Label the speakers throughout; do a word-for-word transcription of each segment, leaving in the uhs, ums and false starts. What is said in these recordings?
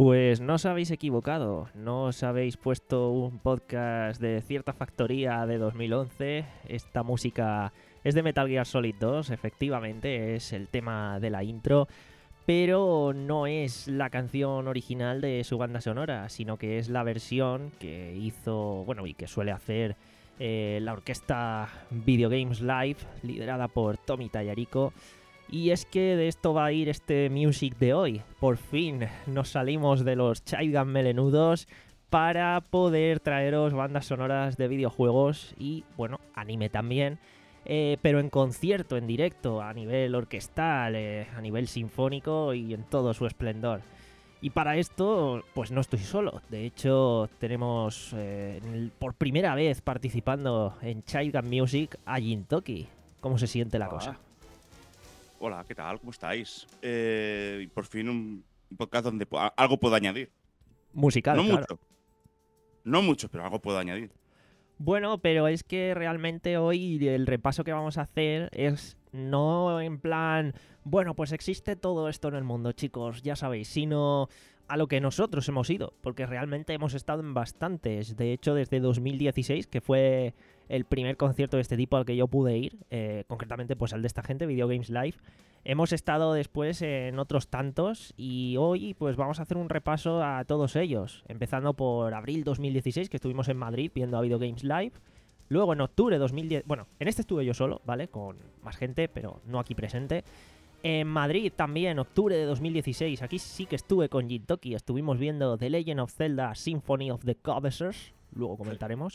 Speaker 1: Pues no os habéis equivocado, no os habéis puesto un podcast de cierta factoría de dos mil once. Esta música es de Metal Gear Solid dos, efectivamente, es el tema de la intro, pero no es la canción original de su banda sonora, sino que es la versión que hizo, bueno, y que suele hacer eh, la orquesta Video Games Live, liderada por Tommy Tallarico. Y es que de esto va a ir este Music de hoy. Por fin nos salimos de los Chaigan melenudos para poder traeros bandas sonoras de videojuegos y, bueno, anime también, eh, pero en concierto, en directo, a nivel orquestal, eh, a nivel sinfónico y en todo su esplendor. Y para esto, pues no estoy solo. De hecho, tenemos eh, por primera vez participando en Chaigan Music a Gintoki. ¿Cómo se siente la
Speaker 2: Hola.
Speaker 1: cosa?
Speaker 2: Hola, ¿qué tal? ¿Cómo estáis? Eh, por fin un podcast donde po- algo puedo añadir.
Speaker 1: Musical,
Speaker 2: No
Speaker 1: claro.
Speaker 2: mucho. No mucho, pero algo puedo añadir.
Speaker 1: Bueno, pero es que realmente hoy el repaso que vamos a hacer es no en plan, bueno, pues existe todo esto en el mundo, chicos, ya sabéis, sino a lo que nosotros hemos ido, porque realmente hemos estado en bastantes. De hecho, desde dos mil dieciséis, que fue el primer concierto de este tipo al que yo pude ir, eh, concretamente pues al de esta gente, Video Games Live, hemos estado después en otros tantos y hoy pues vamos a hacer un repaso a todos ellos, empezando por abril dos mil dieciséis, que estuvimos en Madrid viendo a Video Games Live. Luego en octubre de dos mil diez, bueno, en este estuve yo solo, ¿vale? Con más gente, pero no aquí presente. En Madrid también, octubre de dos mil dieciséis, aquí sí que estuve con Gintoki, estuvimos viendo The Legend of Zelda Symphony of the Goddesses, luego comentaremos.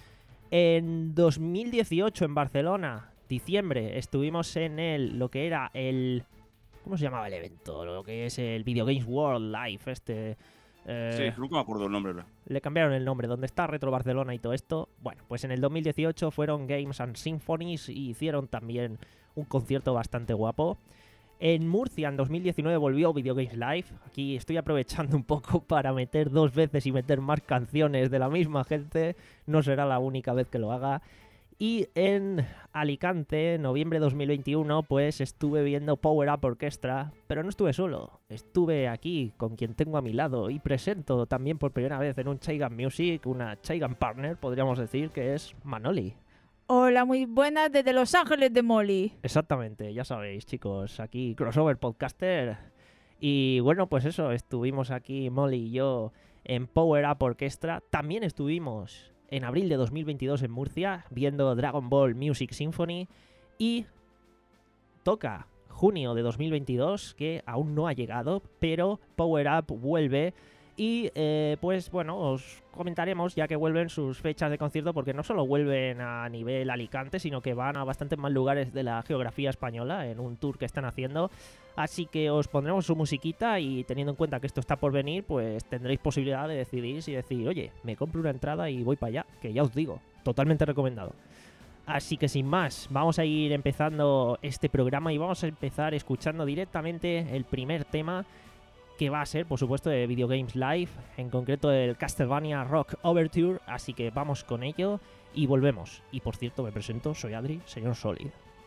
Speaker 1: En dos mil dieciocho en Barcelona, diciembre, estuvimos en el, lo que era el... ¿Cómo se llamaba el evento? Lo que es el Video Games World Live, este... Eh,
Speaker 2: Sí, nunca me acuerdo el nombre. ¿verdad?
Speaker 1: Le cambiaron el nombre, donde está Retro Barcelona y todo esto. Bueno, pues en el dos mil dieciocho fueron Games and Symphonies y hicieron también un concierto bastante guapo. En Murcia en dos mil diecinueve volvió Video Games Live. Aquí estoy aprovechando un poco para meter dos veces y meter más canciones de la misma gente. No será la única vez que lo haga. Y en Alicante, en noviembre de dos mil veintiuno, pues estuve viendo Power Up Orchestra, pero no estuve solo. Estuve aquí con quien tengo a mi lado y presento también por primera vez en un Chaigan Music, una Chaigan Partner, podríamos decir, que es Manoli.
Speaker 3: Hola, muy buenas desde Los Ángeles de Molly.
Speaker 1: Exactamente, ya sabéis, chicos, aquí Crossover Podcaster. Y bueno, pues eso, estuvimos aquí Molly y yo en Power Up Orchestra. También estuvimos en abril de dos mil veintidós en Murcia viendo Dragon Ball Music Symphony. Y toca junio de dos mil veintidós, que aún no ha llegado, pero Power Up vuelve. Y eh, pues bueno, os comentaremos ya que vuelven sus fechas de concierto, porque no solo vuelven a nivel Alicante, sino que van a bastantes más lugares de la geografía española en un tour que están haciendo. Así que os pondremos su musiquita y teniendo en cuenta que esto está por venir, pues tendréis posibilidad de decidir y decir, oye, me compro una entrada y voy para allá, que ya os digo, totalmente recomendado. Así que sin más, vamos a ir empezando este programa y vamos a empezar escuchando directamente el primer tema, que va a ser, por supuesto, de Video Games Live, en concreto el Castlevania Rock Overture, así que vamos con ello y volvemos. Y por cierto, me presento, soy Adri, señor Solid.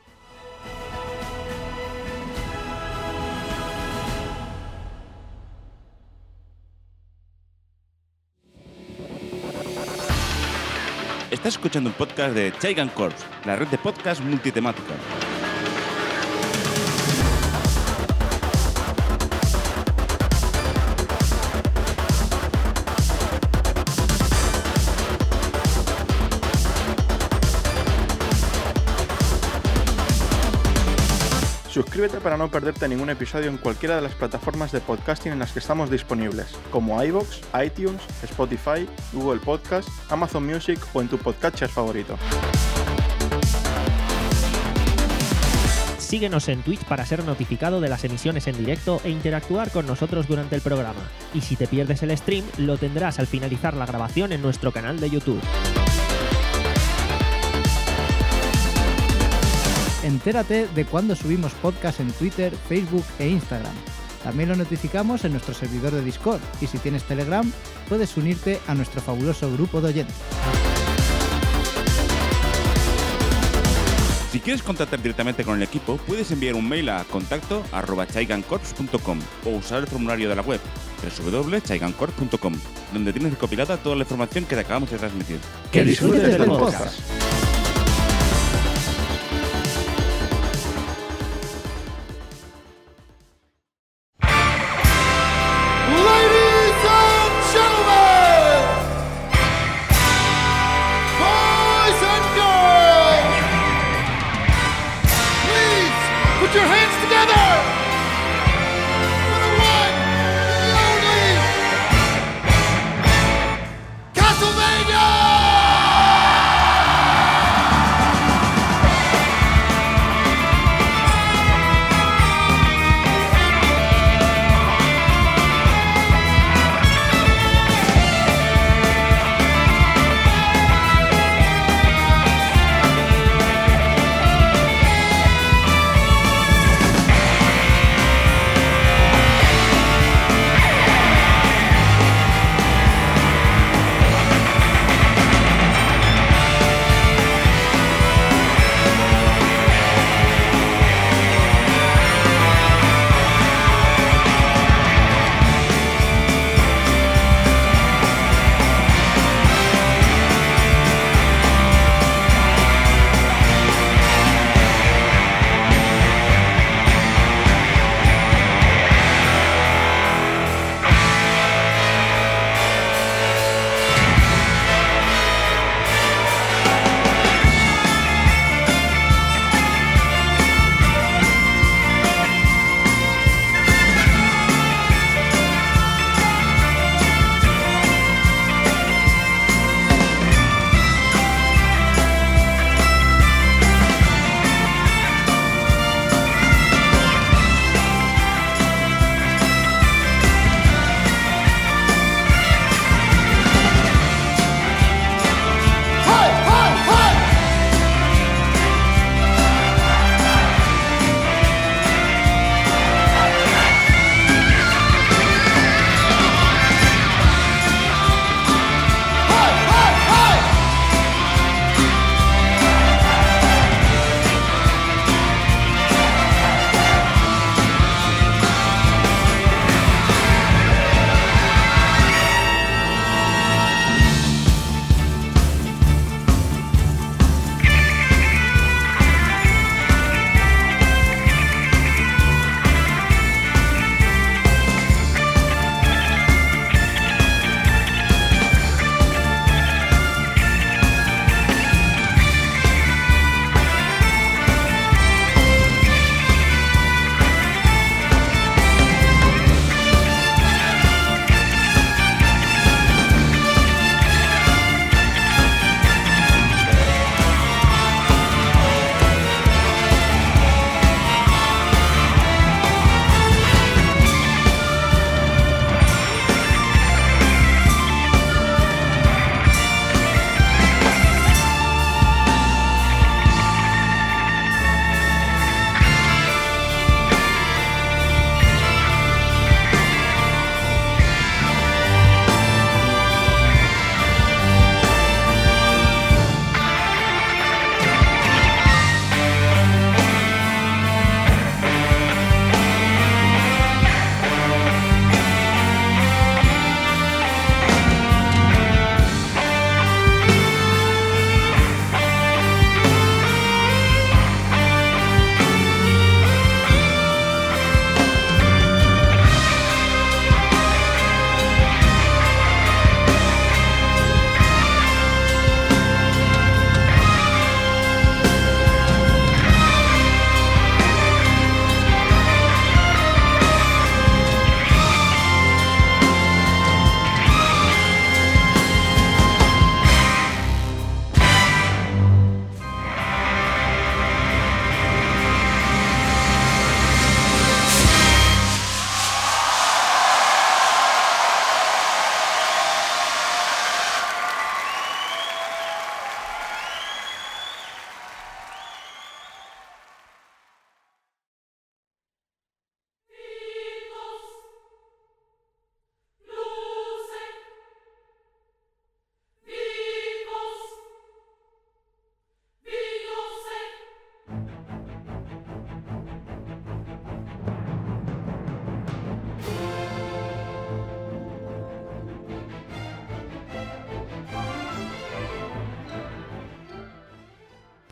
Speaker 2: Estás escuchando un podcast de Chaigan Corps, la red de podcast multitemática.
Speaker 4: Suscríbete para no perderte ningún episodio en cualquiera de las plataformas de podcasting en las que estamos disponibles, como iVoox, iTunes, Spotify, Google Podcast, Amazon Music o en tu podcatcher favorito.
Speaker 1: Síguenos en Twitch para ser notificado de las emisiones en directo e interactuar con nosotros durante el programa. Y si te pierdes el stream, lo tendrás al finalizar la grabación en nuestro canal de YouTube.
Speaker 5: Entérate de cuando subimos podcast en Twitter, Facebook e Instagram. También lo notificamos en nuestro servidor de Discord y si tienes Telegram, puedes unirte a nuestro fabuloso grupo de oyentes.
Speaker 2: Si quieres contactar directamente con el equipo, puedes enviar un mail a contacto arroba chaigancorps punto com o usar el formulario de la web. doble u doble u doble u punto chaigancore punto com, donde tienes recopilada toda la información que te acabamos de transmitir.
Speaker 1: ¡Que disfrutes del podcast!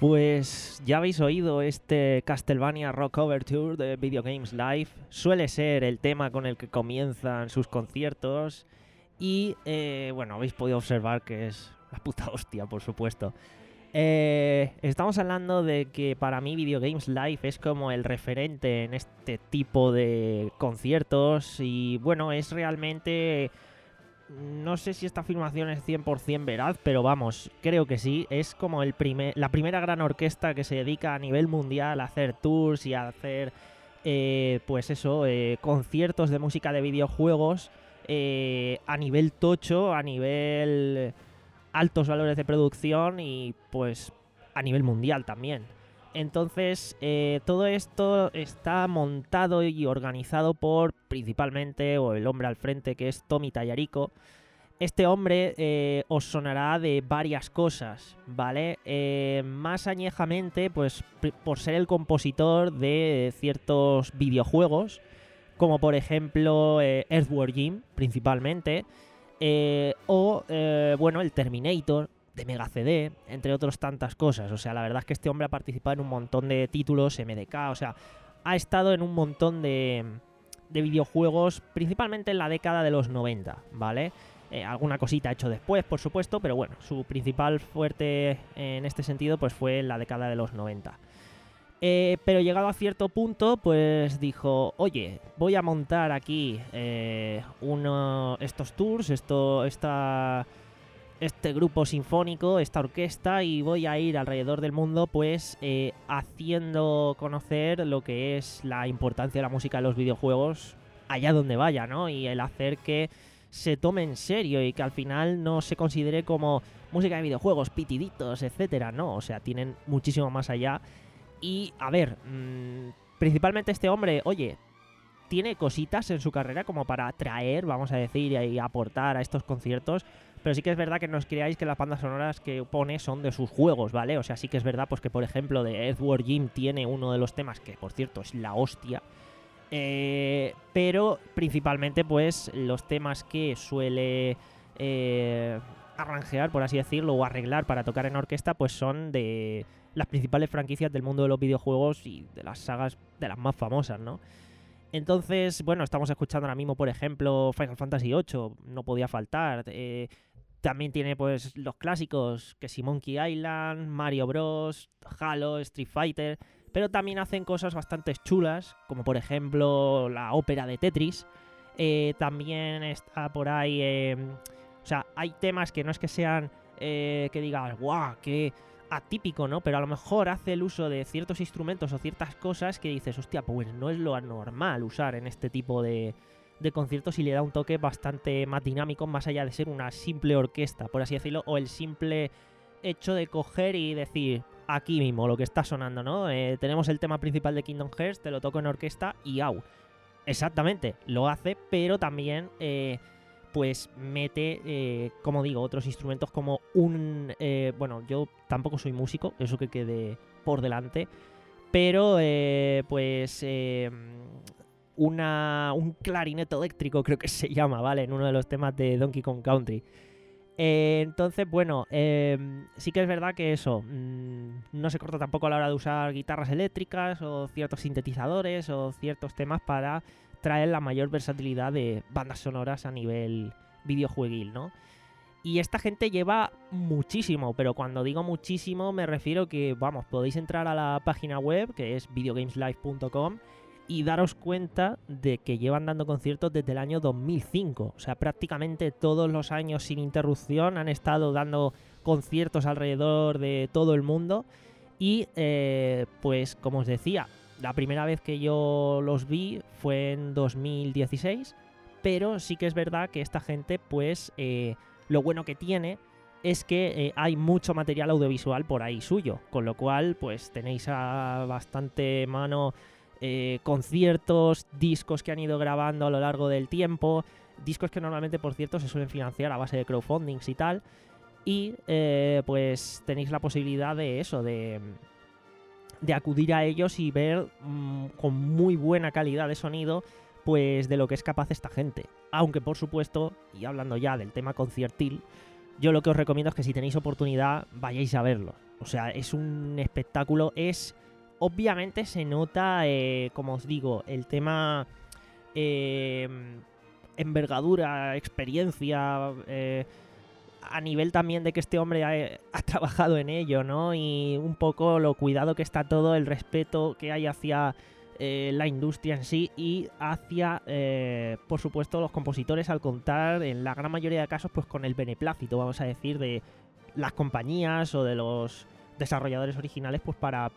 Speaker 1: Pues ya habéis oído este Castlevania Rock Overture de Video Games Live. Suele ser el tema con el que comienzan sus conciertos. Y eh, bueno, habéis podido observar que es la puta hostia, por supuesto. Eh, estamos hablando de que para mí Video Games Live es como el referente en este tipo de conciertos. Y bueno, es realmente... No sé si esta afirmación es cien por ciento veraz, pero vamos, creo que sí. Es como el primer, la primera gran orquesta que se dedica a nivel mundial a hacer tours y a hacer, eh, pues eso, eh, conciertos de música de videojuegos eh, a nivel tocho, a nivel altos valores de producción y pues a nivel mundial también. Entonces, eh, todo esto está montado y organizado por, principalmente, o el hombre al frente, que es Tommy Tallarico. Este hombre eh, os sonará de varias cosas, ¿vale? Eh, más añejamente, pues, por ser el compositor de ciertos videojuegos, como por ejemplo eh, Earthworm Jim, principalmente, eh, o, eh, bueno, el Terminator de Mega C D, entre otras tantas cosas. O sea, la verdad es que este hombre ha participado en un montón de títulos, M D K, o sea, ha estado en un montón de, de videojuegos, principalmente en la década de los noventa, ¿vale? Eh, alguna cosita ha hecho después, por supuesto, pero bueno, su principal fuerte en este sentido pues fue en la década de los noventa. Eh, pero llegado a cierto punto, pues dijo, oye, voy a montar aquí eh, uno, estos tours, esto, esta... este grupo sinfónico, esta orquesta, y voy a ir alrededor del mundo pues eh, haciendo conocer lo que es la importancia de la música en los videojuegos allá donde vaya, ¿no? Y el hacer que se tome en serio y que al final no se considere como música de videojuegos, pitiditos, etcétera, no, o sea, tienen muchísimo más allá. Y a ver, mmm, principalmente este hombre, oye, tiene cositas en su carrera como para atraer, vamos a decir, y aportar a estos conciertos. Pero sí que es verdad que no os creáis que las bandas sonoras que pone son de sus juegos, ¿vale? O sea, sí que es verdad pues que, por ejemplo, de Earthworm Jim tiene uno de los temas que, por cierto, es la hostia. Eh, pero principalmente, pues, los temas que suele eh, arranjear, por así decirlo, o arreglar para tocar en orquesta, pues son de las principales franquicias del mundo de los videojuegos y de las sagas de las más famosas, ¿no? Entonces, bueno, estamos escuchando ahora mismo, por ejemplo, Final Fantasy ocho, no podía faltar. Eh, también tiene, pues, los clásicos, que si Monkey Island, Mario Bros, Halo, Street Fighter, pero también hacen cosas bastante chulas, como por ejemplo la ópera de Tetris. Eh, también está por ahí, eh, o sea, hay temas que no es que sean, eh, que digas, guau, qué atípico, ¿no? Pero a lo mejor hace el uso de ciertos instrumentos o ciertas cosas que dices, hostia, pues no es lo anormal usar en este tipo de, de conciertos, y le da un toque bastante más dinámico, más allá de ser una simple orquesta, por así decirlo, o el simple hecho de coger y decir, aquí mismo, lo que está sonando, ¿no? Eh, tenemos el tema principal de Kingdom Hearts, te lo toco en orquesta y au. Exactamente, lo hace, pero también... Eh, pues mete, eh, como digo, otros instrumentos como un... Eh, bueno, yo tampoco soy músico, eso que quede por delante, pero eh, pues eh, una, un clarinete eléctrico creo que se llama, ¿vale? En uno de los temas de Donkey Kong Country. Eh, entonces, bueno, eh, sí que es verdad que eso, mmm, no se corta tampoco a la hora de usar guitarras eléctricas o ciertos sintetizadores o ciertos temas para traer la mayor versatilidad de bandas sonoras a nivel videojueguil, ¿no? Y esta gente lleva muchísimo, pero cuando digo muchísimo me refiero que, vamos, podéis entrar a la página web, que es videogameslive punto com, y daros cuenta de que llevan dando conciertos desde el año dos mil cinco. O sea, prácticamente todos los años sin interrupción han estado dando conciertos alrededor de todo el mundo. Y, eh, pues, como os decía, la primera vez que yo los vi fue en dos mil dieciséis, pero sí que es verdad que esta gente, pues, eh, lo bueno que tiene es que eh, hay mucho material audiovisual por ahí suyo, con lo cual, pues, tenéis a bastante mano eh, conciertos, discos que han ido grabando a lo largo del tiempo, discos que normalmente, por cierto, se suelen financiar a base de crowdfundings y tal, y, eh, pues, tenéis la posibilidad de eso, de... de acudir a ellos y ver mmm, con muy buena calidad de sonido pues de lo que es capaz esta gente. Aunque por supuesto, y hablando ya del tema conciertil, yo lo que os recomiendo es que si tenéis oportunidad vayáis a verlo. O sea, es un espectáculo, es... Obviamente se nota, eh, como os digo, el tema eh, envergadura, experiencia, eh, a nivel también de que este hombre ha, ha trabajado en ello, ¿no? Y un poco lo cuidado que está todo, el respeto que hay hacia eh, la industria en sí y hacia, eh, por supuesto, los compositores, al contar en la gran mayoría de casos pues con el beneplácito, vamos a decir, de las compañías o de los desarrolladores originales, pues para...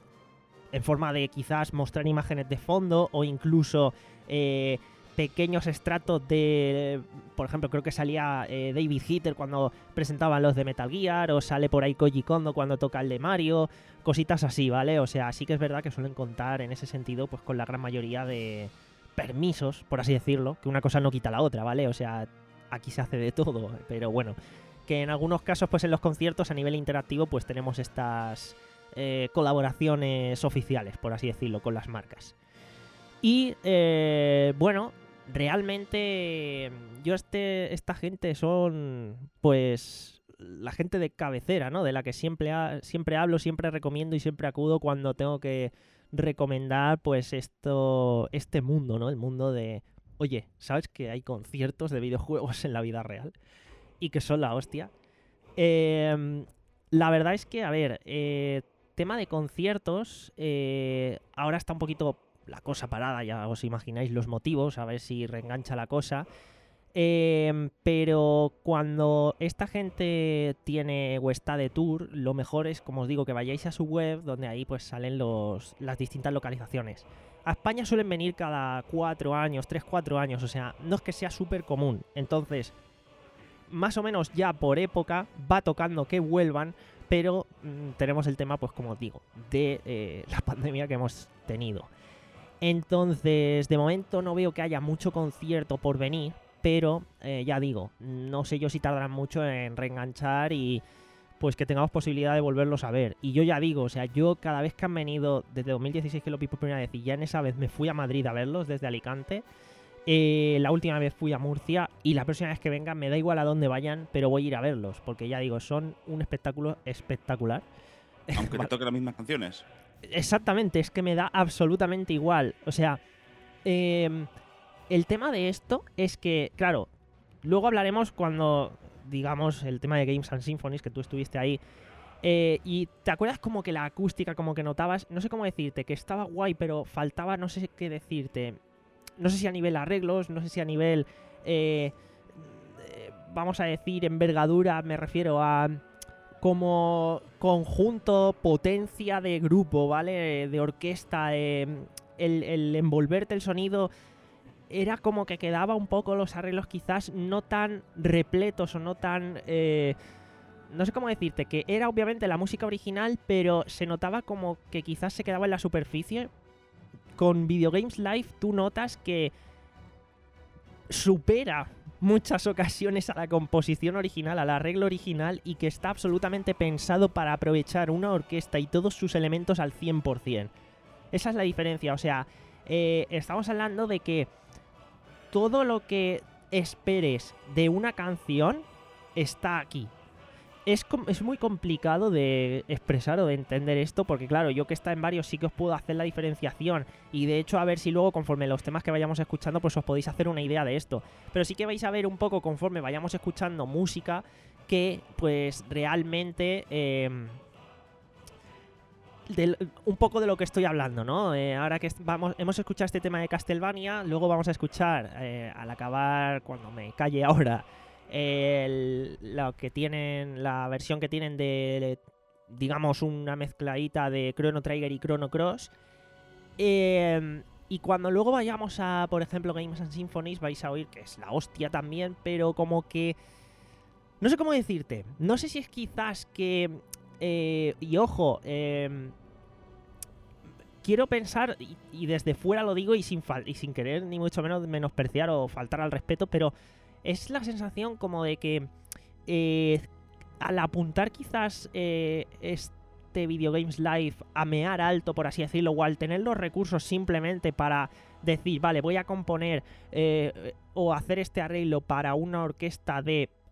Speaker 1: en forma de quizás mostrar imágenes de fondo o incluso eh, pequeños extractos de... Por ejemplo, creo que salía eh, David Hitter cuando presentaban los de Metal Gear, o sale por ahí Koji Kondo cuando toca el de Mario, cositas así, ¿vale? O sea, sí que es verdad que suelen contar en ese sentido pues con la gran mayoría de permisos, por así decirlo, que una cosa no quita la otra, ¿vale? O sea, aquí se hace de todo, pero bueno, que en algunos casos pues en los conciertos a nivel interactivo pues tenemos estas... Eh, colaboraciones oficiales, por así decirlo, con las marcas. Y eh, bueno, realmente yo este esta gente son pues la gente de cabecera, ¿no? De la que siempre ha, siempre hablo, siempre recomiendo y siempre acudo cuando tengo que recomendar pues esto este mundo, ¿no? El mundo de, oye, ¿sabes que hay conciertos de videojuegos en la vida real? Y que son la hostia. Eh, la verdad es que, a ver, eh, tema de conciertos, eh, ahora está un poquito la cosa parada, ya os imagináis los motivos, a ver si reengancha la cosa. Eh, pero cuando esta gente tiene o está de tour, lo mejor es, como os digo, que vayáis a su web, donde ahí pues salen los, las distintas localizaciones. A España suelen venir cada cuatro años, tres, cuatro años, o sea, no es que sea súper común. Entonces, más o menos ya por época va tocando que vuelvan, pero mmm, tenemos el tema, pues como os digo, de eh, la pandemia que hemos tenido. Entonces, de momento no veo que haya mucho concierto por venir, pero eh, ya digo, no sé yo si tardarán mucho en reenganchar y pues que tengamos posibilidad de volverlos a ver. Y yo ya digo, o sea, yo cada vez que han venido, desde dos mil dieciséis que lo vi por primera vez, y ya en esa vez me fui a Madrid a verlos desde Alicante. Eh, la última vez fui a Murcia y la próxima vez que vengan me da igual a dónde vayan, pero voy a ir a verlos, porque ya digo, son un espectáculo espectacular.
Speaker 2: Aunque te toquen las mismas canciones.
Speaker 1: Exactamente, es que me da absolutamente igual. O sea, eh, el tema de esto es que, claro, luego hablaremos cuando, digamos, el tema de Games and Symphonies, que tú estuviste ahí. Eh, y te acuerdas como que la acústica, como que notabas, no sé cómo decirte, que estaba guay, pero faltaba, no sé qué decirte. No sé si a nivel arreglos, no sé si a nivel, eh, eh, vamos a decir, envergadura, me refiero a como conjunto, potencia de grupo, ¿vale? De orquesta, eh, el, el envolverte el sonido, era como que quedaba un poco los arreglos quizás no tan repletos o no tan... Eh, no sé cómo decirte, que era obviamente la música original, pero se notaba como que quizás se quedaba en la superficie. Con Video Games Live tú notas que supera muchas ocasiones a la composición original, al arreglo original, y que está absolutamente pensado para aprovechar una orquesta y todos sus elementos al cien por cien. Esa es la diferencia, o sea, eh, estamos hablando de que todo lo que esperes de una canción está aquí. Es, es muy complicado de expresar o de entender esto, porque claro, yo que está en varios sí que os puedo hacer la diferenciación, y de hecho a ver si luego conforme los temas que vayamos escuchando pues os podéis hacer una idea de esto, pero sí que vais a ver un poco conforme vayamos escuchando música que pues realmente eh, del, un poco de lo que estoy hablando, ¿no? Eh, ahora que vamos, hemos escuchado este tema de Castlevania, luego vamos a escuchar eh, al acabar, cuando me calle ahora, El, lo que tienen, la versión que tienen de, digamos, una mezcladita de Chrono Trigger y Chrono Cross. Eh, y cuando luego vayamos a, por ejemplo, Games and Symphonies, vais a oír que es la hostia también, pero como que... No sé cómo decirte. No sé si es quizás que... Eh, y ojo, eh, quiero pensar, y, y desde fuera lo digo y sin, fal y sin querer ni mucho menos menospreciar o faltar al respeto, pero... Es la sensación como de que eh, al apuntar quizás eh, este Video Games Live a mear alto, por así decirlo, o al tener los recursos simplemente para decir, vale, voy a componer eh, o hacer este arreglo para una orquesta de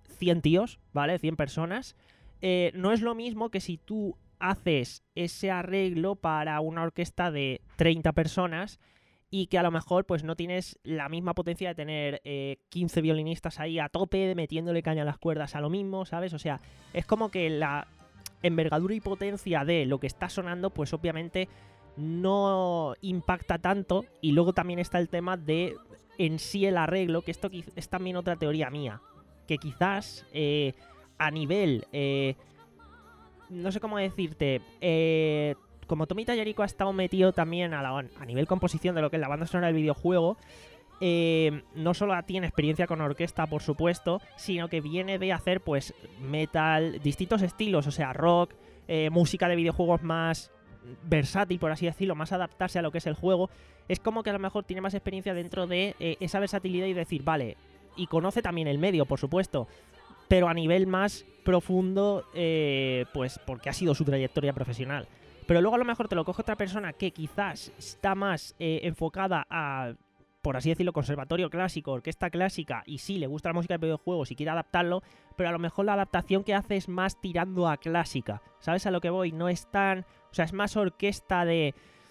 Speaker 1: cien tíos, ¿vale? cien personas. Eh, no es lo mismo que si tú haces ese arreglo para una orquesta de treinta personas y que a lo mejor pues no tienes la misma potencia de tener eh, quince violinistas ahí a tope metiéndole caña a las cuerdas a lo mismo, ¿sabes? O sea, es como que la envergadura y potencia de lo que está sonando pues obviamente no impacta tanto. Y luego también está el tema de en sí el arreglo, que esto es también otra teoría mía, que quizás eh, a nivel eh, no sé cómo decirte, eh, como Tommy Tallarico ha estado metido también a, la, a nivel composición de lo que es la banda sonora del videojuego, eh, no solo tiene experiencia con orquesta, por supuesto, sino que viene de hacer pues metal, distintos estilos, o sea, rock, eh, música de videojuegos más versátil, por así decirlo, más adaptarse a lo que es el juego. Es como que a lo mejor tiene más experiencia dentro de eh, esa versatilidad y decir, vale, y conoce también el medio, por supuesto, pero a nivel más profundo, eh, pues porque ha sido su trayectoria profesional. Pero luego a lo mejor te lo coge otra persona que quizás está más eh, enfocada a, por así decirlo, conservatorio clásico, orquesta clásica, y sí, le gusta la música de videojuegos y quiere adaptarlo, pero a lo mejor la adaptación que hace es más tirando a clásica. ¿Sabes a lo que voy? No es tan... O sea, es más orquesta de...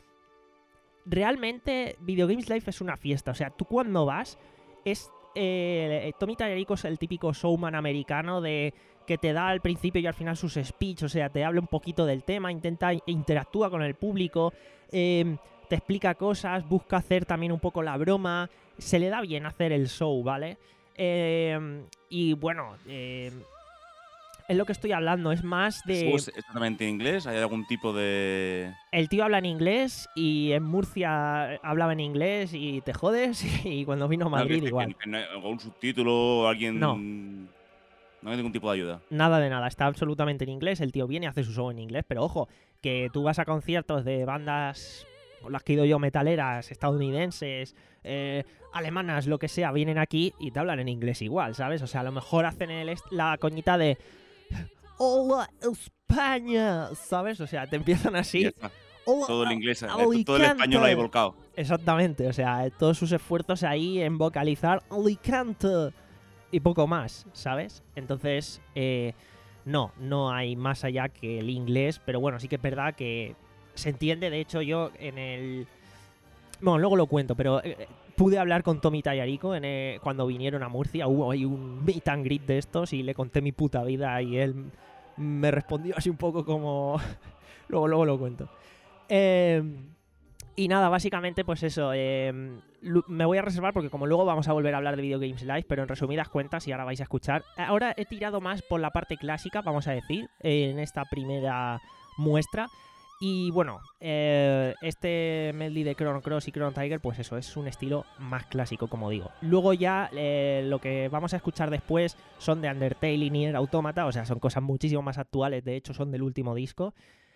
Speaker 1: Realmente, Video Games Live es una fiesta. O sea, tú cuando vas, es... Eh, Tommy Tallarico es el típico showman americano de que te da al principio y al final sus speech, o sea, te habla un poquito del tema, intenta interactúa con el público, eh, te explica cosas, busca hacer también un poco la broma, se le da bien hacer el show, ¿vale? Eh, y bueno, eh, es lo que estoy hablando, es más de...
Speaker 2: ¿Es exactamente en inglés? ¿Hay algún tipo de...?
Speaker 1: El tío habla en inglés y en Murcia hablaba en inglés y te jodes, y cuando vino a Madrid
Speaker 2: no,
Speaker 1: igual.
Speaker 2: Que, que no hay algún subtítulo, alguien...
Speaker 1: No.
Speaker 2: No hay ningún tipo de ayuda.
Speaker 1: Nada de nada, está absolutamente en inglés, el tío viene y hace su show en inglés, pero ojo, que tú vas a conciertos de bandas con las que he ido yo, metaleras, estadounidenses, eh, alemanas, lo que sea, vienen aquí y te hablan en inglés igual, ¿sabes? O sea, a lo mejor hacen el la coñita de ¡Hola, España! ¿Sabes? O sea, te empiezan así. Hola,
Speaker 2: todo el inglés,
Speaker 1: Alicante.
Speaker 2: todo el español ahí volcado.
Speaker 1: Exactamente, o sea, todos sus esfuerzos ahí en vocalizar Alicante y poco más, ¿sabes? Entonces, eh, no, no hay más allá que el inglés, pero bueno, sí que es verdad que se entiende. De hecho, yo en el... Bueno, luego lo cuento, pero eh, pude hablar con Tommy Tallarico en el, cuando vinieron a Murcia. Hubo ahí un meet and greet de estos y le conté mi puta vida y él me respondió así un poco como... luego, luego lo cuento. Eh... Y nada, básicamente pues eso, eh, me voy a reservar porque como luego vamos a volver a hablar de Video Games Live, pero en resumidas cuentas, y ahora vais a escuchar, ahora he tirado más por la parte clásica, vamos a decir, eh, en esta primera muestra. Y bueno, eh, este medley de Chrono Cross y Chrono Trigger, pues eso, es un estilo más clásico, como digo. Luego ya eh, lo que vamos a escuchar después son de Undertale y Nier Automata, o sea, son cosas muchísimo más actuales, de hecho son del último disco.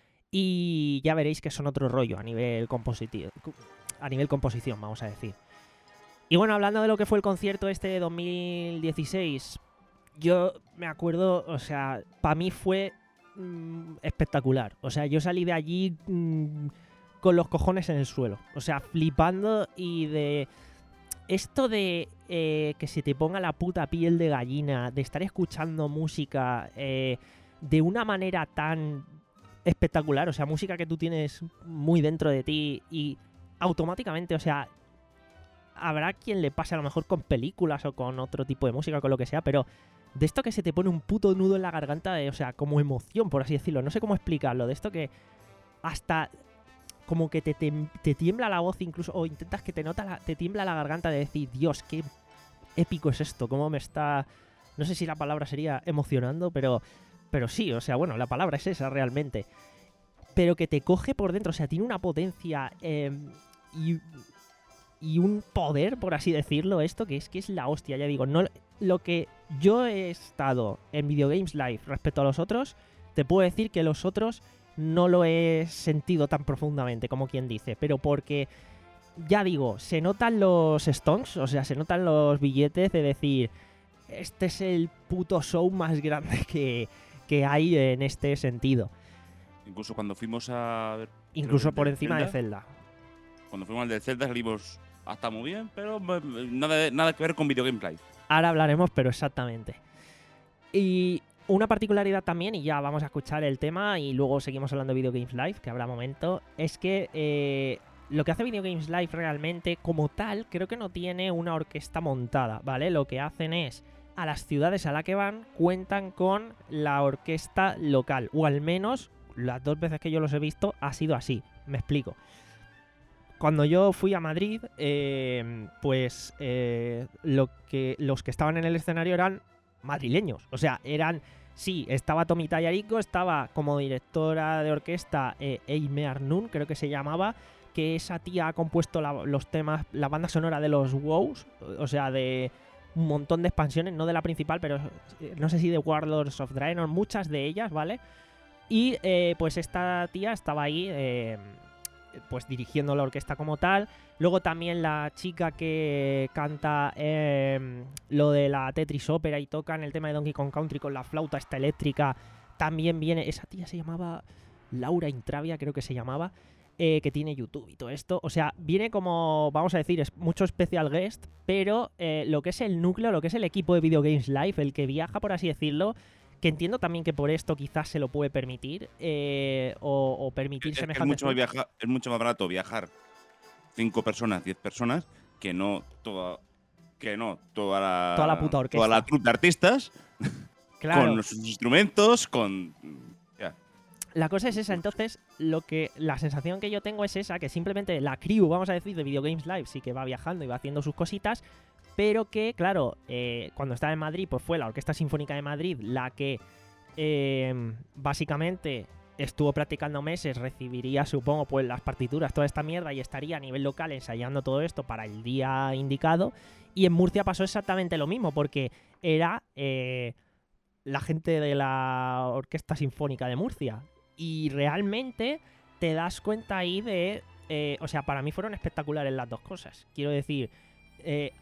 Speaker 1: Y ya veréis que son otro rollo a nivel compositivo, a nivel composición, vamos a decir. Y bueno, hablando de lo que fue el concierto este de dos mil dieciséis, yo me acuerdo, o sea, para mí fue mmm, espectacular. O sea, yo salí de allí mmm, con los cojones en el suelo. O sea, flipando y de... Esto de eh, que se te ponga la puta piel de gallina, de estar escuchando música eh, de una manera tan... espectacular, o sea, música que tú tienes muy dentro de ti y automáticamente, o sea, habrá quien le pase a lo mejor con películas o con otro tipo de música, con lo que sea, pero de esto que se te pone un puto nudo en la garganta, de, o sea, como emoción, por así decirlo, no sé cómo explicarlo, de esto que hasta como que te, te, te tiembla la voz incluso, o intentas que te nota la, te tiembla la garganta de decir, Dios, qué épico es esto, cómo me está, no sé si la palabra sería emocionando, pero... Pero sí, o sea, bueno, la palabra es esa realmente. Pero que te coge por dentro, o sea, tiene una potencia eh, y, y un poder, por así decirlo, esto que es que es la hostia, ya digo. No, lo que yo he estado en Video Games Live respecto a los otros, te puedo decir que los otros no lo he sentido tan profundamente, como quien dice. Pero porque, ya digo, se notan los stonks, o sea, se notan los billetes de decir, este es el puto show más grande que... que hay en este sentido.
Speaker 2: Incluso cuando fuimos a ver...
Speaker 1: Incluso por encima Zelda, de Zelda.
Speaker 2: Cuando fuimos al de Zelda salimos hasta muy bien, pero nada, nada que ver con Video Game Live.
Speaker 1: Ahora hablaremos, pero exactamente. Y una particularidad también, y ya vamos a escuchar el tema y luego seguimos hablando de Video Games Live, que habrá momento, es que eh, lo que hace Video Games Live realmente, como tal, creo que no tiene una orquesta montada, ¿vale? Lo que hacen es, a las ciudades a las que van, cuentan con la orquesta local, o al menos las dos veces que yo los he visto ha sido así. Me explico. Cuando yo fui a Madrid, eh, pues eh, lo que, los que estaban en el escenario eran madrileños. O sea, eran... Sí, estaba Tomi Tallarico, estaba como directora de orquesta eh, Eime Arnún, creo que se llamaba, que esa tía ha compuesto la, los temas, la banda sonora de los WoWs, o sea, de un montón de expansiones, no de la principal, pero no sé si de Warlords of Draenor, muchas de ellas, ¿vale? Y eh, pues esta tía estaba ahí... Eh, pues dirigiendo la orquesta como tal. Luego también la chica que canta eh, lo de la Tetris Opera y toca en el tema de Donkey Kong Country con la flauta esta eléctrica, también viene, esa tía se llamaba Laura Intravia, creo que se llamaba, eh, que tiene YouTube y todo esto. O sea, viene como, vamos a decir, es mucho special guest, pero eh, lo que es el núcleo, lo que es el equipo de Video Games Live, el que viaja, por así decirlo, que entiendo también que por esto quizás se lo puede permitir, eh, o, o permitir
Speaker 2: es,
Speaker 1: semejantes...
Speaker 2: Es mucho, más viaja, es mucho más barato viajar cinco personas, diez personas, que no toda, que no toda la,
Speaker 1: toda la puta orquesta.
Speaker 2: Toda la troupe de artistas,
Speaker 1: claro,
Speaker 2: con sus instrumentos, con... Ya.
Speaker 1: La cosa es esa, entonces lo que la sensación que yo tengo es esa, que simplemente la crew, vamos a decir, de Video Games Live sí que va viajando y va haciendo sus cositas, pero que, claro, eh, cuando estaba en Madrid, pues fue la Orquesta Sinfónica de Madrid la que eh, básicamente estuvo practicando meses, recibiría, supongo, pues las partituras, toda esta mierda, y estaría a nivel local ensayando todo esto para el día indicado. Y en Murcia pasó exactamente lo mismo, porque era eh, la gente de la Orquesta Sinfónica de Murcia. Y realmente te das cuenta ahí de... Eh, o sea, para mí fueron espectaculares las dos cosas. Quiero decir... Eh,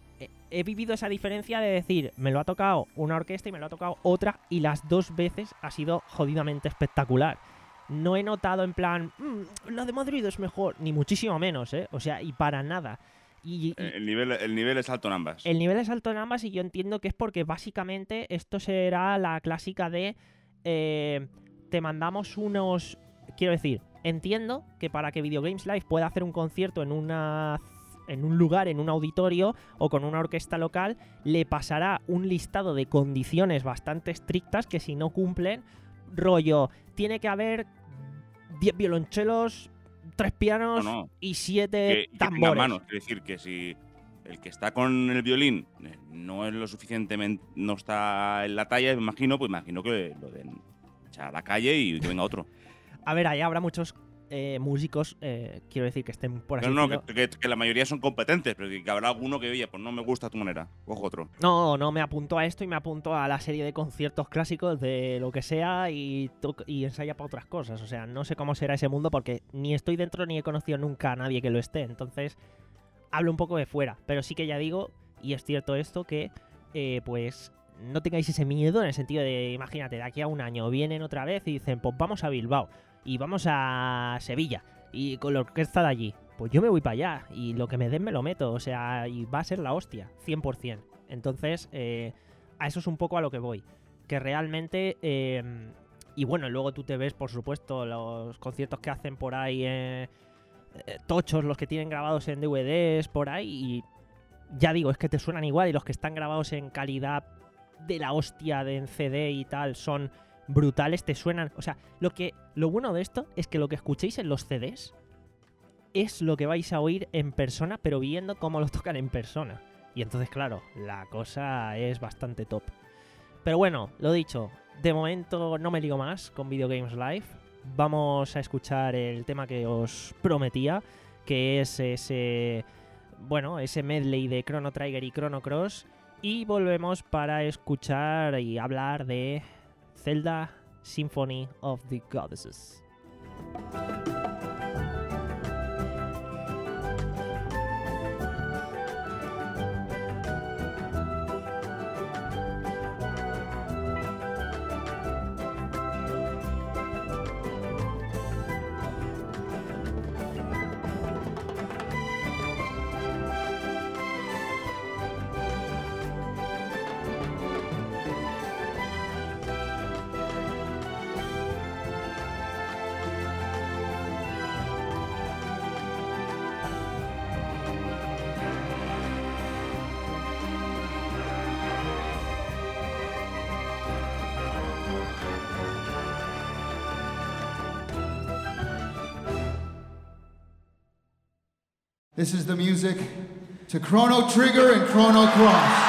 Speaker 1: he vivido esa diferencia de decir, me lo ha tocado una orquesta y me lo ha tocado otra, y las dos veces ha sido jodidamente espectacular. No he notado en plan, mmm, la de Madrid es mejor, ni muchísimo menos, ¿eh? O sea, y para nada. Y, y
Speaker 2: el, nivel, el nivel es alto en ambas.
Speaker 1: El nivel es alto en ambas, y yo entiendo que es porque básicamente esto será la clásica de eh, te mandamos unos... Quiero decir, entiendo que para que Video Games Live pueda hacer un concierto en una... en un lugar, en un auditorio o con una orquesta local, le pasará un listado de condiciones bastante estrictas que si no cumplen, rollo, tiene que haber diez violonchelos, tres pianos
Speaker 2: no, no.
Speaker 1: y siete
Speaker 2: que,
Speaker 1: tambores.
Speaker 2: Que manos. Es decir, que si el que está con el violín no es lo suficientemente, no está en la talla, me imagino, pues imagino que lo den echar a la calle y que venga otro.
Speaker 1: A ver, ahí habrá muchos Eh, músicos, eh, quiero decir, que estén por así
Speaker 2: No, no,
Speaker 1: decirlo.
Speaker 2: que, que, que la mayoría son competentes, pero que, que habrá alguno que, oye, pues no me gusta tu manera, cojo otro.
Speaker 1: No, no, me apunto a esto y me apunto a la serie de conciertos clásicos de lo que sea y, y ensaya para otras cosas. O sea, no sé cómo será ese mundo porque ni estoy dentro ni he conocido nunca a nadie que lo esté. Entonces, hablo un poco de fuera. Pero sí que ya digo, y es cierto esto, que eh, pues no tengáis ese miedo en el sentido de, imagínate, de aquí a un año vienen otra vez y dicen, pues vamos a Bilbao. Y vamos a Sevilla, y con la orquesta de allí, pues yo me voy para allá, y lo que me den me lo meto, o sea, y va a ser la hostia, cien por cien. Entonces, eh, a eso es un poco a lo que voy, que realmente, eh, y bueno, luego tú te ves, por supuesto, los conciertos que hacen por ahí, eh, eh, tochos, los que tienen grabados en D V Ds, por ahí, y ya digo, es que te suenan igual, y los que están grabados en calidad de la hostia de en C D y tal, son... brutales, te suenan, o sea, lo que lo bueno de esto es que lo que escuchéis en los C Ds es lo que vais a oír en persona, pero viendo cómo lo tocan en persona. Y entonces, claro, la cosa es bastante top. Pero bueno, lo dicho, de momento no me ligo más con Video Games Live. Vamos a escuchar el tema que os prometía, que es ese, bueno, ese medley de Chrono Trigger y Chrono Cross, y volvemos para escuchar y hablar de Zelda Symphony of the Goddesses.
Speaker 6: This is the music to Chrono Trigger and Chrono Cross.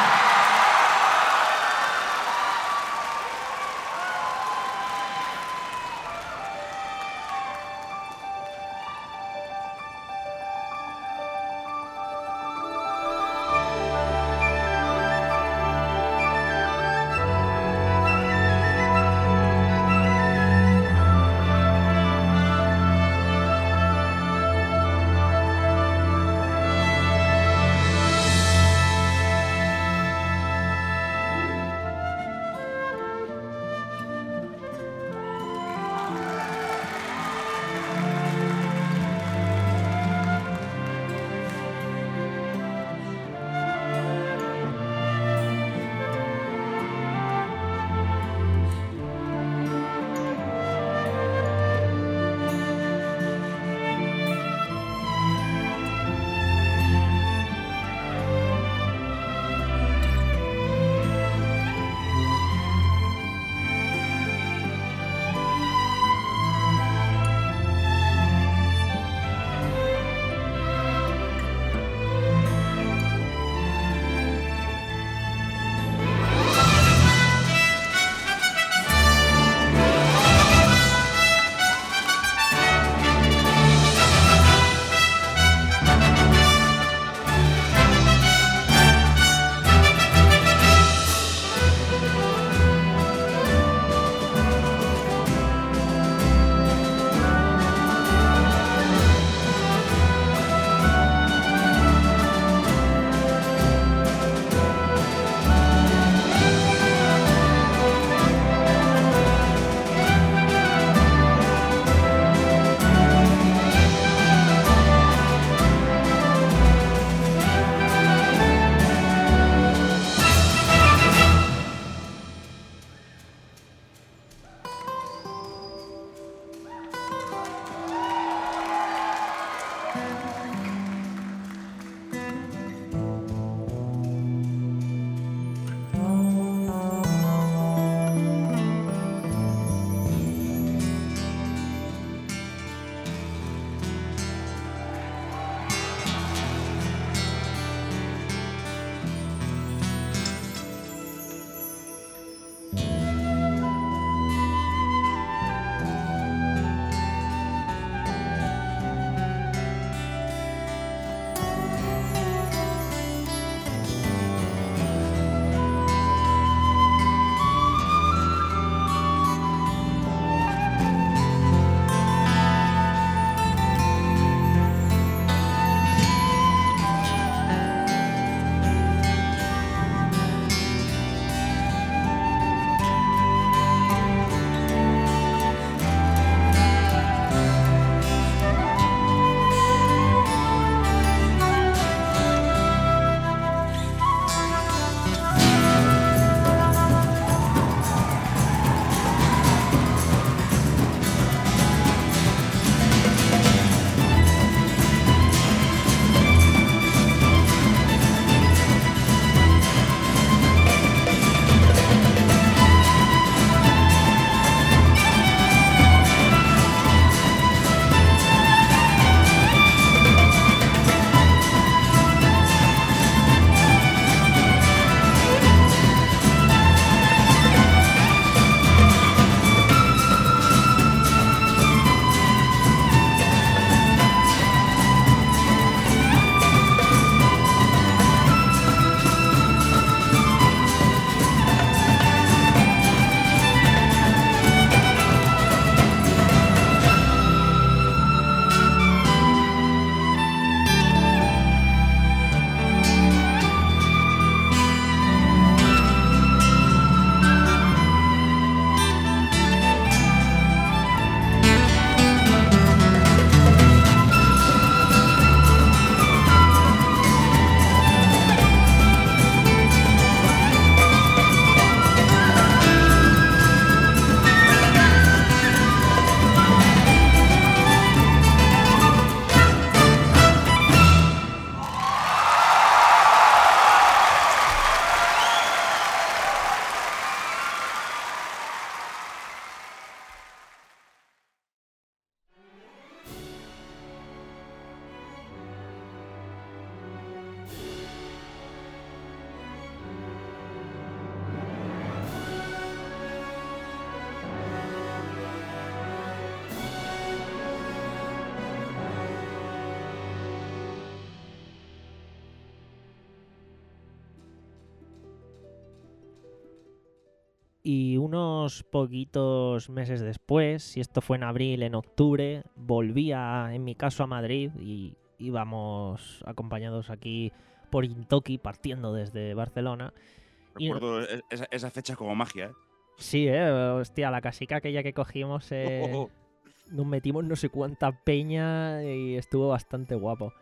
Speaker 1: y unos poquitos meses después, si esto fue en abril, en octubre, volví a, en mi caso a Madrid y íbamos acompañados aquí por Intoki, partiendo desde Barcelona. Y no-
Speaker 2: Recuerdo e- esa, esa fecha como magia, ¿eh?
Speaker 1: Sí, eh, hostia, la casica aquella que cogimos, eh,
Speaker 2: Oh, oh, oh.
Speaker 1: nos metimos no sé cuánta peña y estuvo bastante guapo.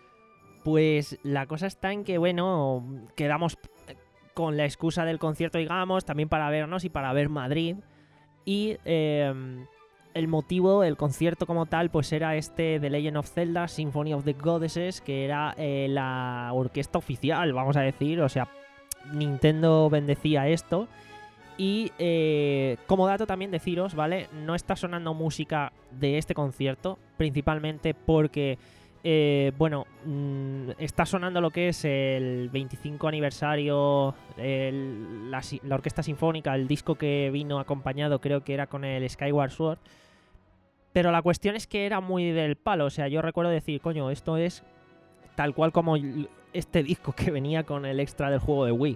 Speaker 1: Pues la cosa está en que, bueno, quedamos con la excusa del concierto, digamos, también para vernos y para ver Madrid. Y eh, el motivo, el concierto como tal, pues era este The Legend of Zelda Symphony of the Goddesses, que era eh, la orquesta oficial, vamos a decir. O sea, Nintendo bendecía esto. Y eh, como dato también deciros, ¿vale? No está sonando música de este concierto, principalmente porque, eh, bueno, mmm, está sonando lo que es el veinticinco aniversario, el- la, si- la orquesta sinfónica, el disco que vino acompañado creo que era con el Skyward Sword. Pero la cuestión es que era muy del palo, o sea, yo recuerdo decir, coño, esto es tal cual como el- este disco que venía con el extra del juego de Wii.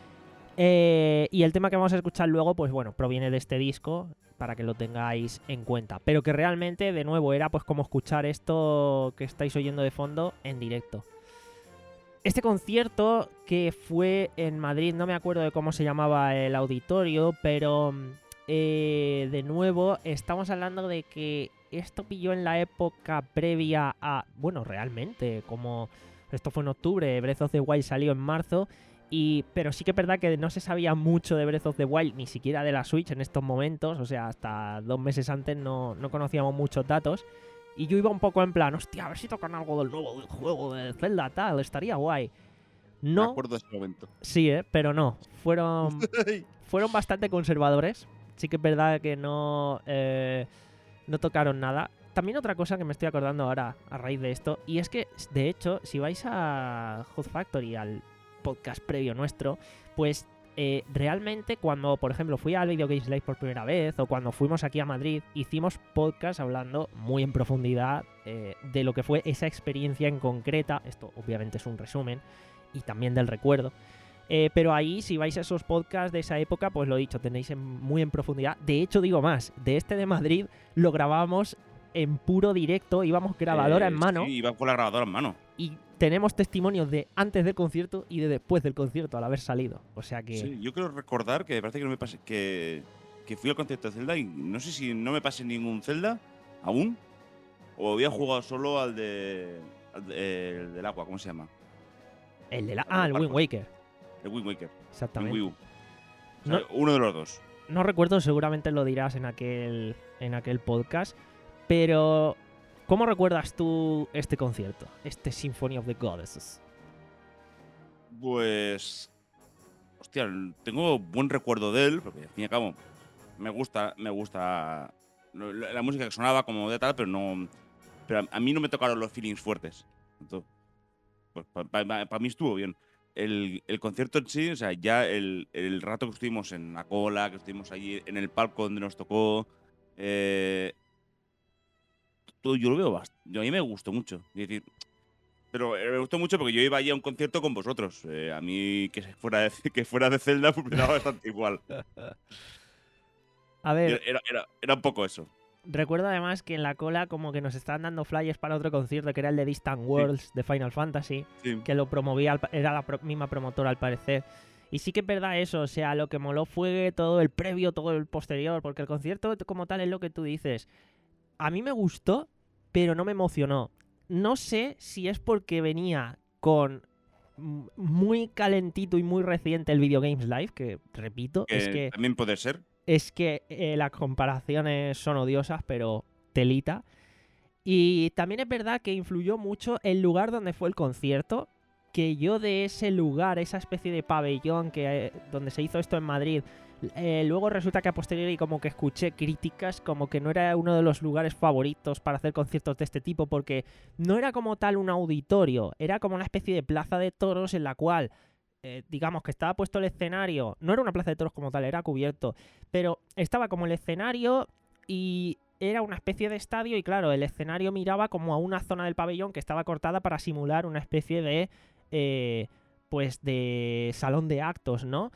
Speaker 1: Eh, y el tema que vamos a escuchar luego, pues bueno, proviene de este disco, para que lo tengáis en cuenta. Pero que realmente, de nuevo, era pues como escuchar esto que estáis oyendo de fondo en directo. Este concierto que fue en Madrid, no me acuerdo de cómo se llamaba el auditorio, pero eh, de nuevo estamos hablando de que esto pilló en la época previa a... Bueno, realmente, como esto fue en octubre, Breath of the Wild salió en marzo. Y, pero sí que es verdad que no se sabía mucho de Breath of the Wild, ni siquiera de la Switch en estos momentos. O sea, hasta dos meses antes no, no conocíamos muchos datos. Y yo iba un poco en plan, hostia, a ver si tocan algo del nuevo juego de Zelda, tal, estaría guay.
Speaker 2: Me
Speaker 1: No,
Speaker 2: acuerdo de ese momento.
Speaker 1: sí, ¿eh? Pero no. Fueron, fueron bastante conservadores. Sí que es verdad que no, eh, no tocaron nada. También otra cosa que me estoy acordando ahora a raíz de esto, y es que, de hecho, si vais a Hot Factory, al podcast previo nuestro, pues eh, realmente cuando, por ejemplo, fui al Video Games Live por primera vez o cuando fuimos aquí a Madrid, hicimos podcast hablando muy en profundidad eh, de lo que fue esa experiencia en concreta. Esto obviamente es un resumen y también del recuerdo. Eh, pero ahí, si vais a esos podcasts de esa época, pues lo dicho, tenéis en- muy en profundidad. De hecho, digo más, de este de Madrid lo grabábamos en puro directo, íbamos grabadora
Speaker 2: Eh,
Speaker 1: en mano.
Speaker 2: Sí, iba con la grabadora en mano.
Speaker 1: Y tenemos testimonios de antes del concierto y de después del concierto, al haber salido. O sea que...
Speaker 2: Sí, yo quiero recordar que me parece que no me pasé, que, que fui al concierto de Zelda y no sé si no me pasé ningún Zelda aún o había jugado solo al de al de- el del agua, ¿cómo se llama?
Speaker 1: El de la... Ah, el Wind Waker.
Speaker 2: El Wind Waker, el
Speaker 1: Exactamente.
Speaker 2: Wii U. O sea,
Speaker 1: No-
Speaker 2: uno de los dos.
Speaker 1: No recuerdo, seguramente lo dirás en aquel, en aquel podcast. Pero, ¿cómo recuerdas tú este concierto? Este Symphony of the Goddesses.
Speaker 2: Pues hostia, tengo buen recuerdo de él, porque al fin y al cabo me gusta, me gusta lo- la, la música que sonaba como de tal, pero no pero a, a mí no me tocaron los feelings fuertes. Entonces, pues para mí estuvo bien. El, el concierto en sí, o sea, ya el, el rato que estuvimos en la cola, que estuvimos allí en el palco donde nos tocó, eh, todo yo lo veo bastante. A mí me gustó mucho. Es decir, pero eh, me gustó mucho porque yo iba allí a un concierto con vosotros. Eh, a mí que fuera de, que fuera de Zelda pues me daba bastante igual.
Speaker 1: A ver,
Speaker 2: Era, era, era un poco eso.
Speaker 1: recuerdo además que en la cola como que nos estaban dando flyers para otro concierto que era el de Distant Worlds de Final Fantasy.
Speaker 2: Sí.
Speaker 1: Que lo promovía, al pa- era la pro- misma promotora al parecer. Y sí que es verdad eso, o sea, lo que moló fue todo el previo, todo el posterior, porque el concierto como tal es lo que tú dices. A mí me gustó, pero no me emocionó. No sé si es porque venía con m- muy calentito y muy reciente el Video Games Live, que repito,
Speaker 2: Que
Speaker 1: es que
Speaker 2: también puede ser.
Speaker 1: es que eh, las comparaciones son odiosas, pero telita. Y también es verdad que influyó mucho el lugar donde fue el concierto, que yo de ese lugar, esa especie de pabellón que, eh, donde se hizo esto en Madrid, eh, luego resulta que a posteriori como que escuché críticas como que no era uno de los lugares favoritos para hacer conciertos de este tipo, porque no era como tal un auditorio, era como una especie de plaza de toros en la cual... Eh, digamos que estaba puesto el escenario, no era una plaza de toros como tal, era cubierto, pero estaba como el escenario y era una especie de estadio y claro, el escenario miraba como a una zona del pabellón que estaba cortada para simular una especie de, eh, pues de salón de actos, ¿no?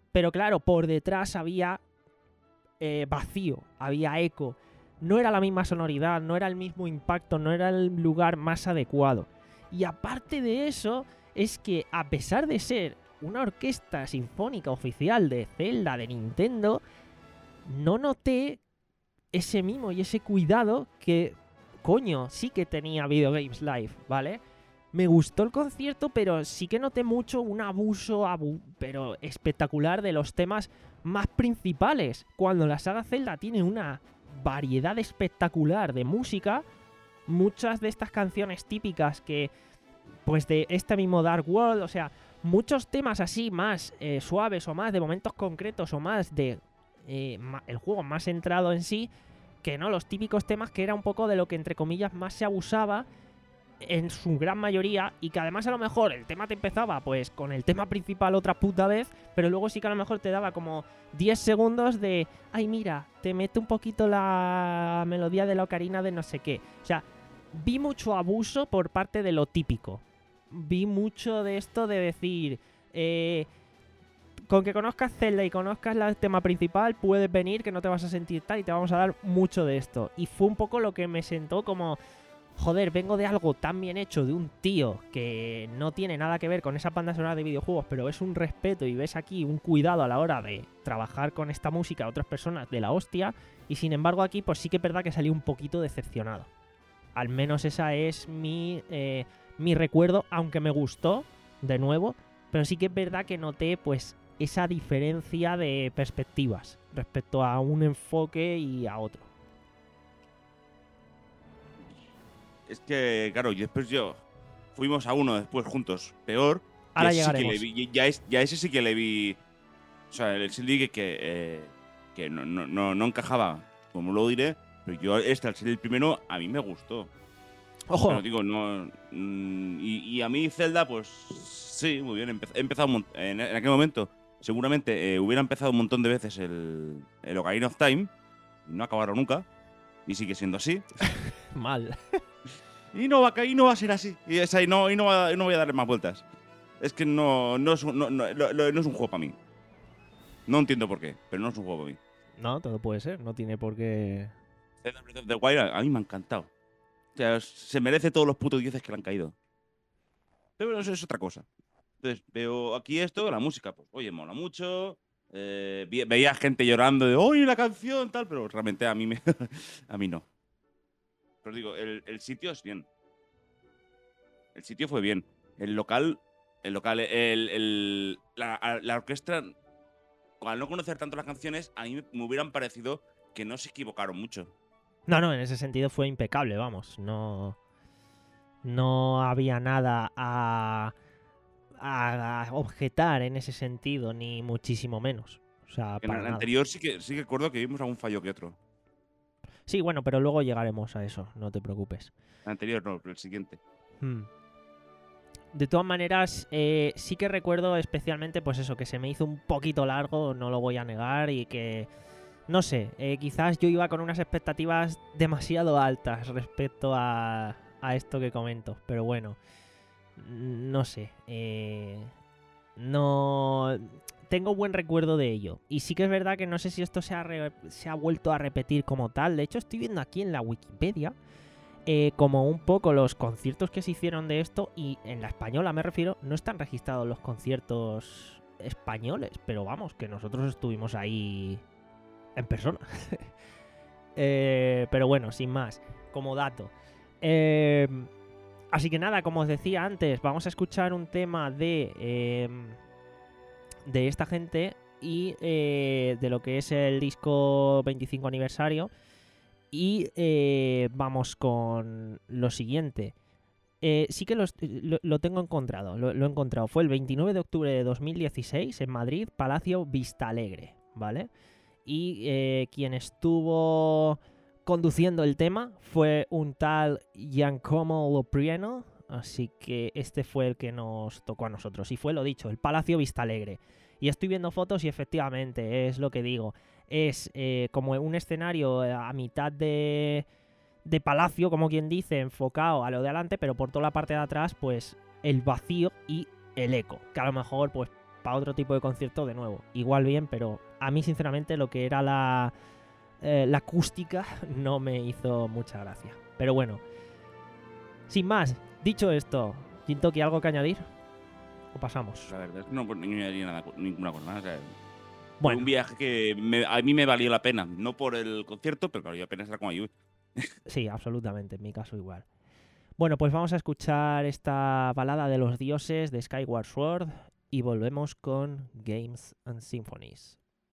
Speaker 1: pero claro, por detrás había eh, vacío, había eco. No era la misma sonoridad, no era el mismo impacto, no era el lugar más adecuado. Y aparte de eso, es que a pesar de ser una orquesta sinfónica oficial de Zelda, de Nintendo, no noté ese mimo y ese cuidado que, coño, sí que tenía Video Games Live, ¿vale? Me gustó el concierto, pero sí que noté mucho un abuso, abu- pero espectacular de los temas más principales. Cuando la saga Zelda tiene una variedad espectacular de música, muchas de estas canciones típicas que, pues de este mismo Dark World, o sea, muchos temas así más eh, suaves o más de momentos concretos o más de eh, ma- el juego más centrado en sí, que no los típicos temas que era un poco de lo que entre comillas más se abusaba en su gran mayoría, y que además a lo mejor el tema te empezaba pues con el tema principal otra puta vez, pero luego sí que a lo mejor te daba como diez segundos de ay mira, te mete un poquito la melodía de la ocarina de no sé qué. O sea, vi mucho abuso por parte de lo típico. Vi mucho de esto de decir eh, con que conozcas Zelda y conozcas el tema principal puedes venir, que no te vas a sentir tal y te vamos a dar mucho de esto. Y fue un poco lo que me sentó como joder, vengo de algo tan bien hecho de un tío que no tiene nada que ver con esa banda sonora de videojuegos, pero es un respeto y ves aquí un cuidado a la hora de trabajar con esta música a otras personas de la hostia, y sin embargo aquí pues sí que es verdad que salí un poquito decepcionado. Al menos esa es mi, eh, mi recuerdo, aunque me gustó, de nuevo, pero sí que es verdad que noté pues esa diferencia de perspectivas respecto a un enfoque y a otro.
Speaker 2: Es que, claro, y después yo fuimos a uno después juntos, peor.
Speaker 1: Ahora
Speaker 2: y ese sí que
Speaker 1: llegaremos.
Speaker 2: le vi- ya, es, ya ese sí que le vi. O sea, el sí que, que, eh, que no, no, no, no encajaba, como lo diré. Pero yo, este, al ser el primero, a mí me gustó.
Speaker 1: Ojo,
Speaker 2: Pero digo, no. mm, y, y a mí, Zelda, pues sí, muy bien. Empe- He empezado un mont- en, en aquel momento, seguramente eh, hubiera empezado un montón de veces el, el Ocarina of Time. Y no acabaron nunca. Y sigue siendo así.
Speaker 1: mal.
Speaker 2: Y no va a, y no va a ser así. Y, es ahí, no, y no, va- y no voy a darle más vueltas. Es que no, no, es, un- no, no, lo- lo- no es un juego para mí. No entiendo por qué, pero no es un juego para mí.
Speaker 1: No, todo puede ser, no tiene por qué.
Speaker 2: Zelda Breath of the Wild a a mí me ha encantado. O sea, se merece todos los putos dioses que le han caído. Pero eso es otra cosa. Entonces, veo aquí esto, la música, pues, oye, mola mucho. Eh, vi- veía gente llorando de, oye, la canción, tal, pero realmente a mí, me a mí no. Pero digo, el, el sitio es bien. El sitio fue bien. El local, el local, el, el- la, la orquesta, al no conocer tanto las canciones, a mí me, me hubieran parecido que no se equivocaron mucho.
Speaker 1: No, no, en ese sentido fue impecable, vamos. No. No había nada a. a objetar en ese sentido, ni muchísimo menos. O sea,
Speaker 2: En
Speaker 1: para
Speaker 2: el
Speaker 1: nada.
Speaker 2: anterior sí que sí que recuerdo que vimos algún fallo que otro.
Speaker 1: Sí, bueno, pero luego llegaremos a eso, no te preocupes.
Speaker 2: El anterior no, pero el siguiente.
Speaker 1: Hmm. De todas maneras, eh, sí que recuerdo especialmente, pues eso, que se me hizo un poquito largo, no lo voy a negar, y que, no sé, eh, quizás yo iba con unas expectativas demasiado altas respecto a, a esto que comento, pero bueno, no sé, eh, no... Tengo buen recuerdo de ello. Y sí que es verdad que no sé si esto se ha, re- se ha vuelto a repetir como tal. De hecho, estoy viendo aquí en la Wikipedia eh, como un poco los conciertos que se hicieron de esto. Y en la española me refiero, no están registrados los conciertos españoles. Pero vamos, que nosotros estuvimos ahí en persona. Eh, pero bueno, sin más, como dato. Eh, así que nada, como os decía antes, vamos a escuchar un tema de... eh, de esta gente y eh, de lo que es el disco veinticinco aniversario. Y eh, vamos con lo siguiente. Eh, sí que los- lo, lo tengo encontrado, lo, lo he encontrado. Fue el veintinueve de octubre de dos mil dieciséis en Madrid, Palacio Vistalegre, ¿vale? Y eh, quien estuvo conduciendo el tema fue un tal Giacomo Loprieno. Así que este fue el que nos tocó a nosotros. Y fue lo dicho, el Palacio Vistalegre. Y estoy viendo fotos y efectivamente es lo que digo. Es eh, como un escenario a mitad de, de palacio, como quien dice, enfocado a lo de adelante, pero por toda la parte de atrás, pues el vacío y el eco. Que a lo mejor, pues para otro tipo de concierto, de nuevo, igual bien, pero a mí sinceramente lo que era la, eh, la acústica no me hizo mucha gracia. Pero bueno, sin más, dicho esto, Jintoki, ¿algo que añadir? ¿O pasamos?
Speaker 2: La verdad es que no, pues, no añadiría nada, ninguna cosa más. O sea, fue
Speaker 1: Bueno,
Speaker 2: un viaje que me- a mí me valió la pena. No por el concierto, pero valió la pena estar con Ayud.
Speaker 1: sí, absolutamente, en mi caso igual. Bueno, pues vamos a escuchar esta balada de los dioses de Skyward Sword y volvemos con Games and Symphonies.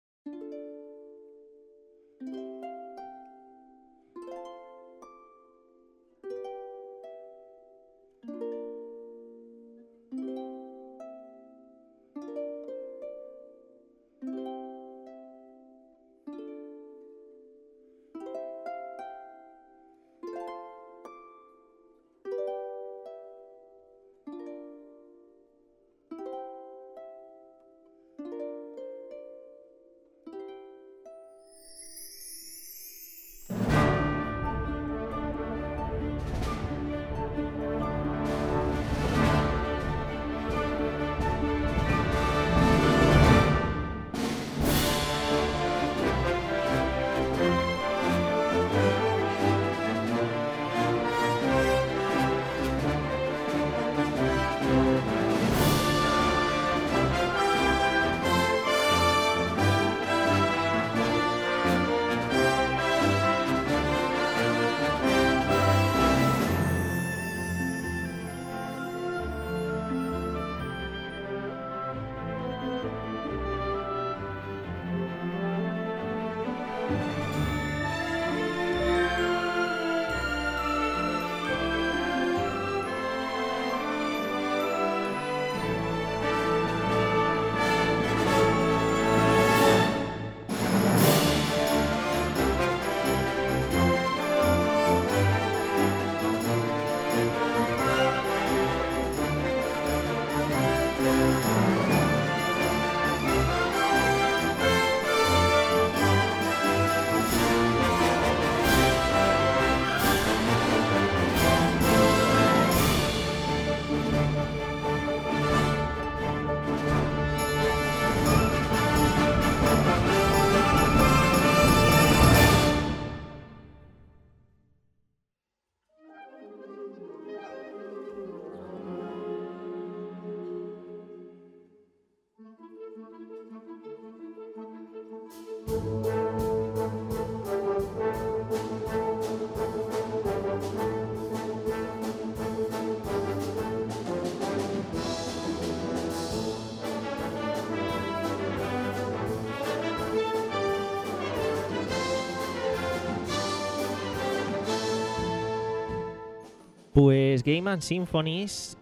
Speaker 1: Pues Game and Symphonies,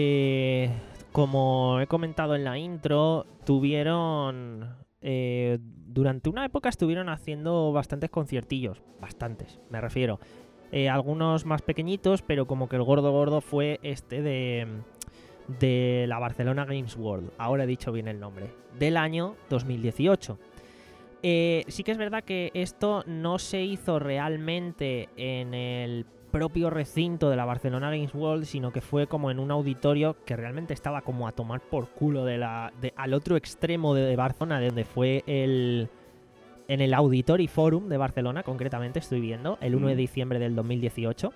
Speaker 1: eh, como he comentado en la intro, tuvieron... eh, durante una época estuvieron haciendo bastantes conciertillos. Bastantes, me refiero. Eh, algunos más pequeñitos, pero como que el gordo gordo fue este de... de la Barcelona Games World. Ahora he dicho bien el nombre. Del año dos mil dieciocho. Eh, sí que es verdad que esto no se hizo realmente en el propio recinto de la Barcelona Games World, sino que fue como en un auditorio que realmente estaba como a tomar por culo de la de, al otro extremo de, de Barcelona, de donde fue el en el Auditori Forum de Barcelona, concretamente estoy viendo, el uno de diciembre del dos mil dieciocho.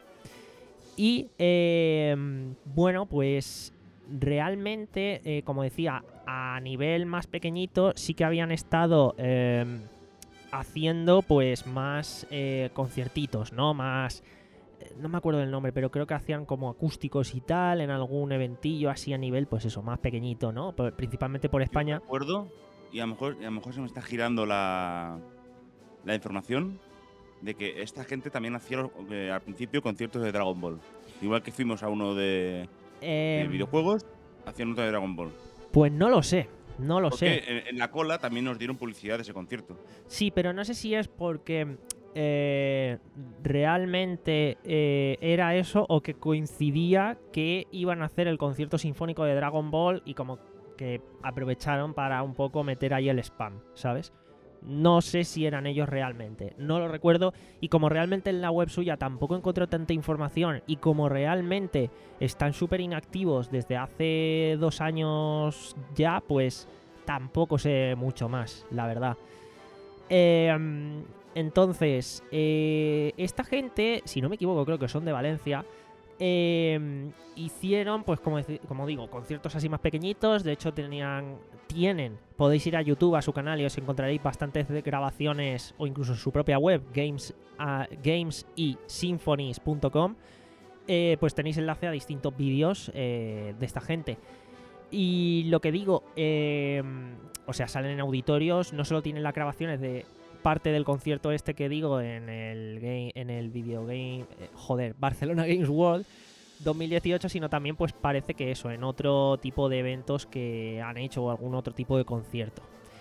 Speaker 1: Y eh, bueno, pues realmente, eh, como decía, a nivel más pequeñito sí que habían estado eh, haciendo pues más eh, conciertitos, ¿no? Más... no me acuerdo del nombre, pero creo que hacían como acústicos y tal, en algún eventillo así a nivel, pues eso, más pequeñito, ¿no? P- principalmente por España.
Speaker 2: Yo me acuerdo, y a lo mejor, y a lo mejor se me está girando la, la información de que esta gente también hacía eh, al principio conciertos de Dragon Ball. Igual que fuimos a uno de,
Speaker 1: Eh,
Speaker 2: de videojuegos, hacían otro de Dragon Ball.
Speaker 1: pues no lo sé, no lo
Speaker 2: Porque
Speaker 1: sé.
Speaker 2: en, en la cola también nos dieron publicidad de ese concierto.
Speaker 1: Sí, pero no sé si es porque eh, realmente eh, era eso o que coincidía que iban a hacer el concierto sinfónico de Dragon Ball y como que aprovecharon para un poco meter ahí el spam, ¿sabes? No sé si eran ellos realmente, no lo recuerdo, y como realmente en la web suya tampoco encontré tanta información, y como realmente están súper inactivos desde hace dos años ya, pues tampoco sé mucho más, la verdad. Eh, entonces, eh, esta gente, si no me equivoco, creo que son de Valencia. Eh, hicieron, pues como, como digo, conciertos así más pequeñitos. De hecho tenían, tienen, podéis ir a YouTube, a su canal, y os encontraréis bastantes grabaciones, o incluso su propia web, games, uh, games y symphonies punto com. eh, Pues tenéis enlace a distintos vídeos eh, de esta gente. Y lo que digo, eh, o sea, salen en auditorios, no solo tienen las grabaciones de parte del concierto este que digo en el game, en el video game, eh, joder, Barcelona Games World dos mil dieciocho, sino también pues parece que eso, en otro tipo de eventos que han hecho o algún otro tipo de concierto.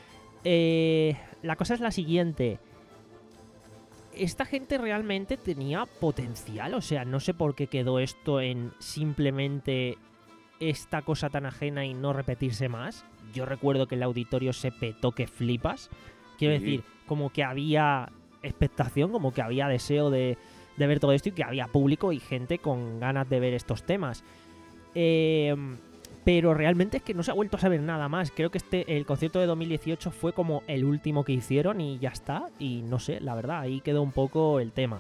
Speaker 1: Eh, la cosa es la siguiente. Esta gente realmente tenía potencial, o sea, no sé por qué quedó esto en simplemente esta cosa tan ajena y no repetirse más. Yo recuerdo que el auditorio se petó que flipas. Quiero
Speaker 2: Sí.
Speaker 1: decir, como que había expectación, como que había deseo de, de ver todo esto y que había público y gente con ganas de ver estos temas. Eh, pero realmente es que no se ha vuelto a saber nada más. Creo que este el concierto de dos mil dieciocho fue como el último que hicieron y ya está. Y no sé, la verdad, ahí quedó un poco el tema.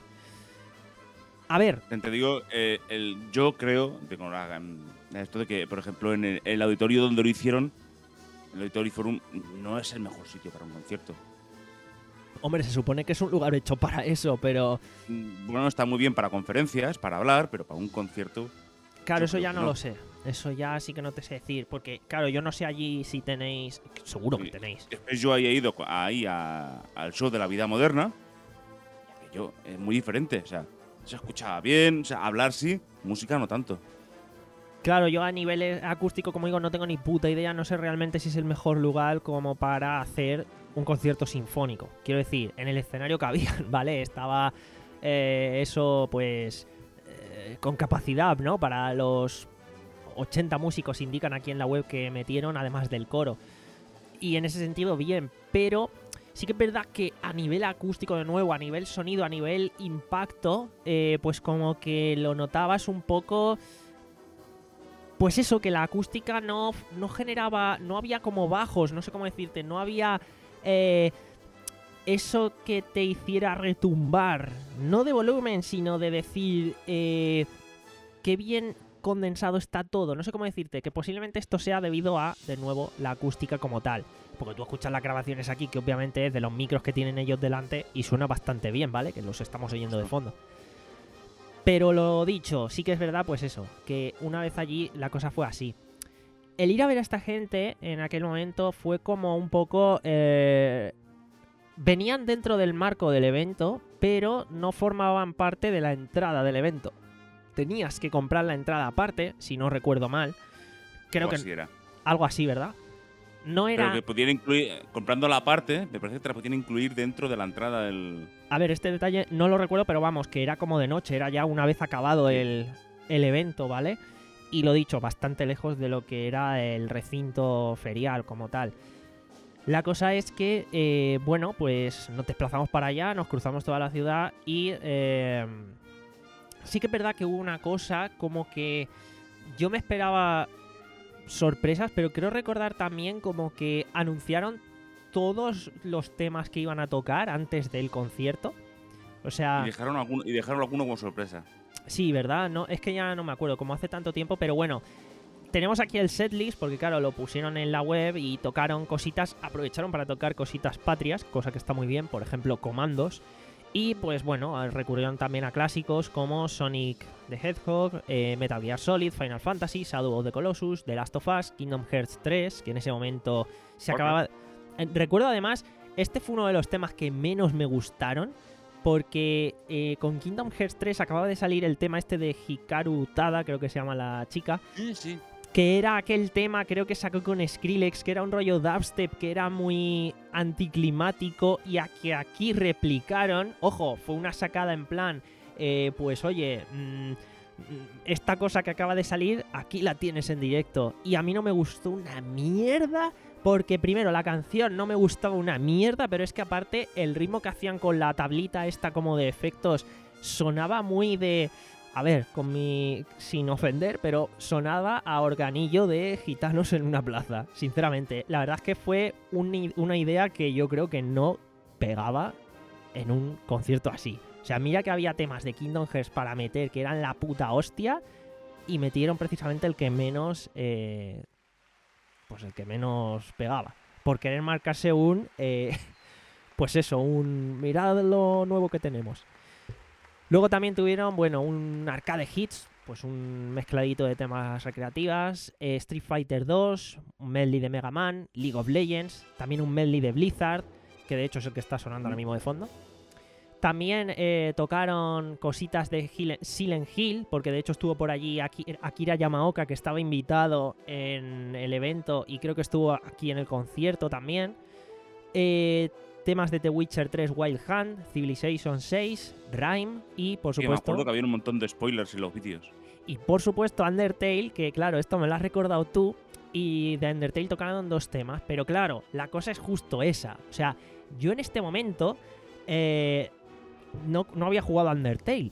Speaker 1: A ver,
Speaker 2: Te digo, eh, el, yo creo, de, con la- esto de que, por ejemplo, en el, el auditorio donde lo hicieron, el Auditorio Forum no es el mejor sitio para un concierto.
Speaker 1: hombre, se supone que es un lugar hecho para eso, pero
Speaker 2: Mm, Bueno, está muy bien para conferencias, para hablar, pero para un concierto.
Speaker 1: claro,
Speaker 2: Yo
Speaker 1: eso
Speaker 2: creo
Speaker 1: ya
Speaker 2: que
Speaker 1: no,
Speaker 2: no.
Speaker 1: lo sé. Eso ya sí que no te sé decir, porque claro, yo no sé allí si tenéis, seguro que
Speaker 2: Sí.
Speaker 1: tenéis.
Speaker 2: Después yo ahí he ido co- ahí a- al show de la vida moderna. Y aquello es muy diferente. O sea, se escuchaba bien, o sea, hablar sí, música no tanto.
Speaker 1: Claro, yo a nivel acústico, como digo, no tengo ni puta idea, no sé realmente si es el mejor lugar como para hacer un concierto sinfónico. Quiero decir, en el escenario que había, ¿vale? Estaba eh, eso, pues, eh, con capacidad, ¿no? Para los ochenta músicos indican aquí en la web que metieron, además del coro. Y en ese sentido, bien, pero sí que es verdad que a nivel acústico, de nuevo, a nivel sonido, a nivel impacto, eh, pues como que lo notabas un poco. Pues eso, que la acústica no, no generaba, no había como bajos, no sé cómo decirte, no había eh, eso que te hiciera retumbar, no de volumen, sino de decir eh, qué bien condensado está todo, no sé cómo decirte, que posiblemente esto sea debido a, de nuevo, la acústica como tal, porque tú escuchas las grabaciones aquí, que obviamente es de los micros que tienen ellos delante y suena bastante bien, ¿vale? Que los estamos oyendo de fondo. Pero lo dicho, sí que es verdad, pues eso, que una vez allí la cosa fue así. El ir a ver a esta gente en aquel momento fue como un poco... eh, venían dentro del marco del evento, pero no formaban parte de la entrada del evento. Tenías que comprar la entrada aparte, si no recuerdo mal. Creo
Speaker 2: O
Speaker 1: que
Speaker 2: así era.
Speaker 1: algo así, ¿verdad? No
Speaker 2: Pero
Speaker 1: era...
Speaker 2: que podían incluir, comprando la parte, me parece que te la podían incluir dentro de la entrada del.
Speaker 1: A ver, este detalle no lo recuerdo, pero vamos, que era como de noche, era ya una vez acabado
Speaker 2: Sí.
Speaker 1: el, el evento, ¿vale? Y lo dicho, bastante lejos de lo que era el recinto ferial como tal. La cosa es que, eh, bueno, pues nos desplazamos para allá, nos cruzamos toda la ciudad y eh, sí que es verdad que hubo una cosa como que yo me esperaba sorpresas, pero creo recordar también como que anunciaron todos los temas que iban a tocar antes del concierto. O sea,
Speaker 2: Y dejaron alguno, y dejaron alguno como sorpresa.
Speaker 1: sí, ¿verdad? No, es que ya no me acuerdo, como hace tanto tiempo, pero bueno. Tenemos aquí el setlist, porque claro, lo pusieron en la web y tocaron cositas, aprovecharon para tocar cositas patrias, cosa que está muy bien, por ejemplo, Comandos. Y pues bueno, recurrieron también a clásicos como Sonic the Hedgehog, eh, Metal Gear Solid, Final Fantasy, Shadow of the Colossus, The Last of Us, Kingdom Hearts tres, que en ese momento se
Speaker 2: Ok.
Speaker 1: acababa... Eh, recuerdo además, este fue uno de los temas que menos me gustaron, porque eh, con Kingdom Hearts tres acababa de salir el tema este de Hikaru Utada, creo que se llama la chica,
Speaker 2: Sí, sí.
Speaker 1: que era aquel tema, creo que sacó con Skrillex, que era un rollo dubstep, que era muy anticlimático y a que aquí replicaron, ojo, fue una sacada en plan, eh, pues oye, mmm, esta cosa que acaba de salir, aquí la tienes en directo. Y a mí no me gustó una mierda, porque primero la canción no me gustaba una mierda, pero es que aparte el ritmo que hacían con la tablita esta como de efectos sonaba muy de... A ver, con mi... sin ofender, pero sonaba a organillo de gitanos en una plaza, sinceramente. La verdad es que fue un, una idea que yo creo que no pegaba en un concierto así. O sea, mira que había temas de Kingdom Hearts para meter que eran la puta hostia y metieron precisamente el que menos... Eh, pues el que menos pegaba. Por querer marcarse un... Eh, pues eso, un... Mirad lo nuevo que tenemos. Luego también tuvieron, bueno, un arcade hits, pues un mezcladito de temas recreativas, eh, Street Fighter dos, un medley de Mega Man, League of Legends, también un medley de Blizzard, que de hecho es el que está sonando ahora mismo de fondo. También eh, tocaron cositas de Hill, Silent Hill, porque de hecho estuvo por allí Akira Yamaoka, que estaba invitado en el evento y creo que estuvo aquí en el concierto también. Eh... Temas de The Witcher tres Wild Hunt, Civilization seis, Rime y, por supuesto...
Speaker 2: Sí, me acuerdo que había un montón de spoilers en los vídeos.
Speaker 1: Y, por supuesto, Undertale, que claro, esto me lo has recordado tú, y de Undertale tocaron dos temas, pero claro, la cosa es justo esa. O sea, yo en este momento eh, no, no había jugado a Undertale.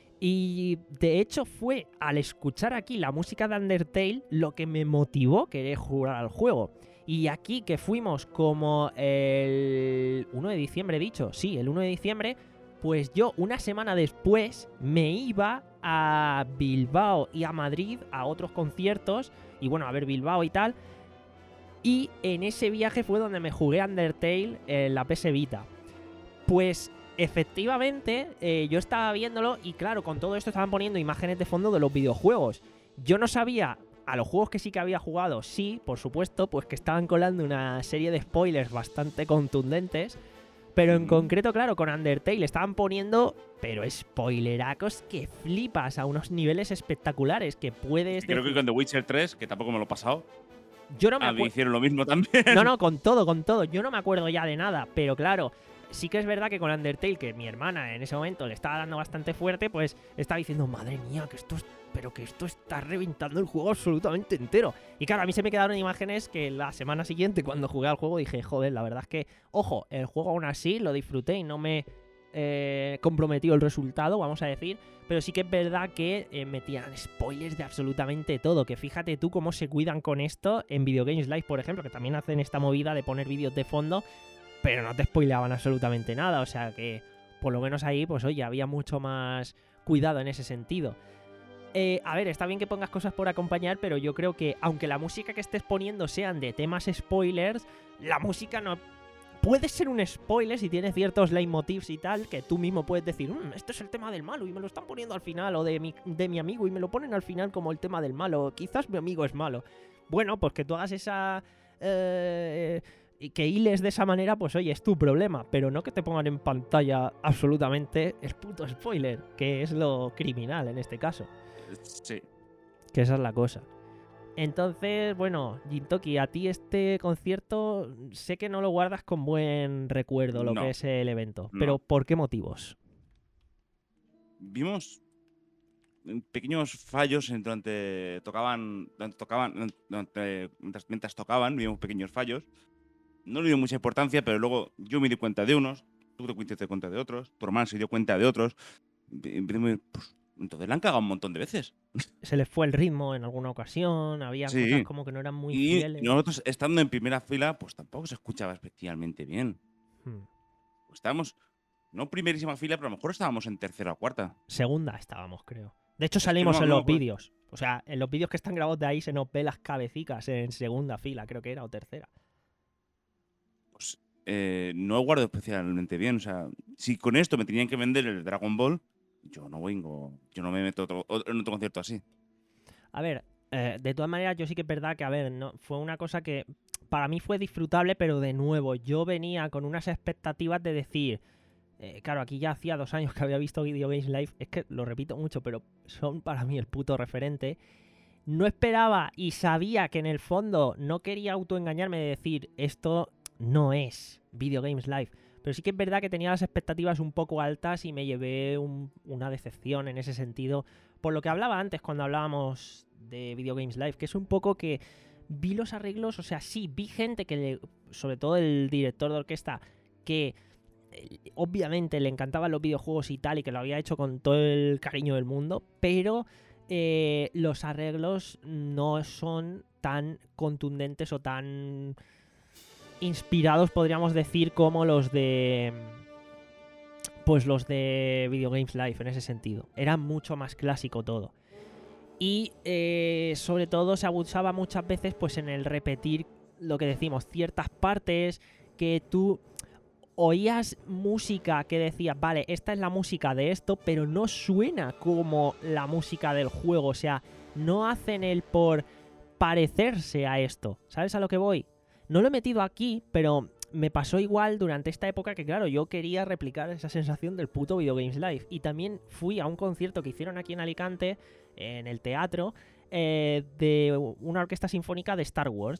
Speaker 1: Y, de hecho, fue al escuchar aquí la música de Undertale lo que me motivó querer jugar al juego. Y aquí que fuimos como el uno de diciembre, dicho, sí, el uno de diciembre, pues yo una semana después me iba a Bilbao y a Madrid a otros conciertos, y bueno, a ver Bilbao y tal, y en ese viaje fue donde me jugué Undertale en la P S Vita. Pues efectivamente eh, yo estaba viéndolo y claro, con todo esto estaban poniendo imágenes de fondo de los videojuegos. Yo no sabía... A los juegos que sí que había jugado, sí, por supuesto, pues que estaban colando una serie de spoilers bastante contundentes. Pero en concreto, claro, con Undertale estaban poniendo, pero spoileracos que flipas a unos niveles espectaculares que puedes...
Speaker 2: Creo
Speaker 1: decir...
Speaker 2: que con The Witcher tres, que tampoco me lo he pasado,
Speaker 1: yo no me
Speaker 2: a
Speaker 1: acuerdo...
Speaker 2: mí hicieron lo mismo también.
Speaker 1: No, no, con todo, con todo. Yo no me acuerdo ya de nada, pero claro... Sí que es verdad que con Undertale, que mi hermana en ese momento le estaba dando bastante fuerte, pues estaba diciendo, madre mía, que esto es, pero que esto está reventando el juego absolutamente entero. Y claro, a mí se me quedaron imágenes que la semana siguiente, cuando jugué al juego, dije, joder, la verdad es que, ojo, el juego aún así lo disfruté y no me eh, comprometió el resultado, vamos a decir, pero sí que es verdad que eh, metían spoilers de absolutamente todo, que fíjate tú cómo se cuidan con esto en Video Games Live, por ejemplo, que también hacen esta movida de poner vídeos de fondo, pero no te spoileaban absolutamente nada, o sea que por lo menos ahí, pues oye, había mucho más cuidado en ese sentido. Eh, a ver, está bien que pongas cosas por acompañar, pero yo creo que aunque la música que estés poniendo sean de temas spoilers, la música no... Puede ser un spoiler si tiene ciertos leitmotivs y tal, que tú mismo puedes decir, mmm, este es el tema del malo y me lo están poniendo al final, o de mi, de mi amigo y me lo ponen al final como el tema del malo, quizás mi amigo es malo. Bueno, pues que tú hagas esa... Eh, y que hiles de esa manera, pues oye, es tu problema, pero no que te pongan en pantalla absolutamente el puto spoiler, que es lo criminal en este caso.
Speaker 2: Sí.
Speaker 1: Que esa es la cosa. Entonces, bueno, Gintoki, a ti este concierto sé que no lo guardas con buen recuerdo, lo
Speaker 2: No.
Speaker 1: que es el evento,
Speaker 2: No.
Speaker 1: pero ¿por qué motivos?
Speaker 2: Vimos pequeños fallos en durante tocaban, durante tocaban durante, mientras, mientras tocaban, vimos pequeños fallos. No le dio mucha importancia, pero luego yo me di cuenta de unos, tú te diste cuenta de otros, tu hermano se dio cuenta de otros. Pues, entonces la han cagado un montón de veces.
Speaker 1: Se les fue el ritmo en alguna ocasión, había
Speaker 2: Sí.
Speaker 1: cosas como que no eran muy
Speaker 2: Y
Speaker 1: fieles.
Speaker 2: nosotros, estando en primera fila, pues tampoco se escuchaba especialmente bien.
Speaker 1: Hmm.
Speaker 2: Estábamos, no primerísima fila, pero a lo mejor estábamos en tercera o cuarta.
Speaker 1: Segunda estábamos, creo. De hecho,
Speaker 2: que
Speaker 1: salimos
Speaker 2: no-
Speaker 1: en
Speaker 2: no me
Speaker 1: los
Speaker 2: acuerdo.
Speaker 1: vídeos. O sea, en los vídeos que están grabados de ahí se nos ve las cabecicas en segunda fila, creo que era, o tercera.
Speaker 2: Pues eh, no guardo especialmente bien. O sea, si con esto me tenían que vender el Dragon Ball, yo no vengo, yo no me meto otro, otro- en otro concierto así.
Speaker 1: A ver, eh, de todas maneras, yo sí que es verdad que, a ver, no, fue una cosa que para mí fue disfrutable, pero de nuevo, yo venía con unas expectativas de decir, eh, claro, aquí ya hacía dos años que había visto Video Games Live, es que lo repito mucho, pero son para mí el puto referente. No esperaba y sabía que en el fondo no quería autoengañarme de decir, esto no es Video Games Live. Pero sí que es verdad que tenía las expectativas un poco altas y me llevé un- una decepción en ese sentido, por lo que hablaba antes cuando hablábamos de Video Games Live, que es un poco que vi los arreglos, o sea, sí, vi gente que, le, sobre todo el director de orquesta, que eh, obviamente le encantaban los videojuegos y tal, y que lo había hecho con todo el cariño del mundo, pero eh, los arreglos no son tan contundentes o tan inspirados, podríamos decir, como los de... pues los de Video Games Live, en ese sentido. Era mucho más clásico todo. Y eh, sobre todo se abusaba muchas veces pues en el repetir lo que decimos, ciertas partes que tú oías música que decías, vale, esta es la música de esto, pero no suena como la música del juego. O sea, no hacen el por parecerse a esto. ¿Sabes a lo que voy? No lo he metido aquí, pero me pasó igual durante esta época que, claro, yo quería replicar esa sensación del puto Video Games Live. Y también fui a un concierto que hicieron aquí en Alicante, en el teatro, eh, de una orquesta sinfónica de Star Wars.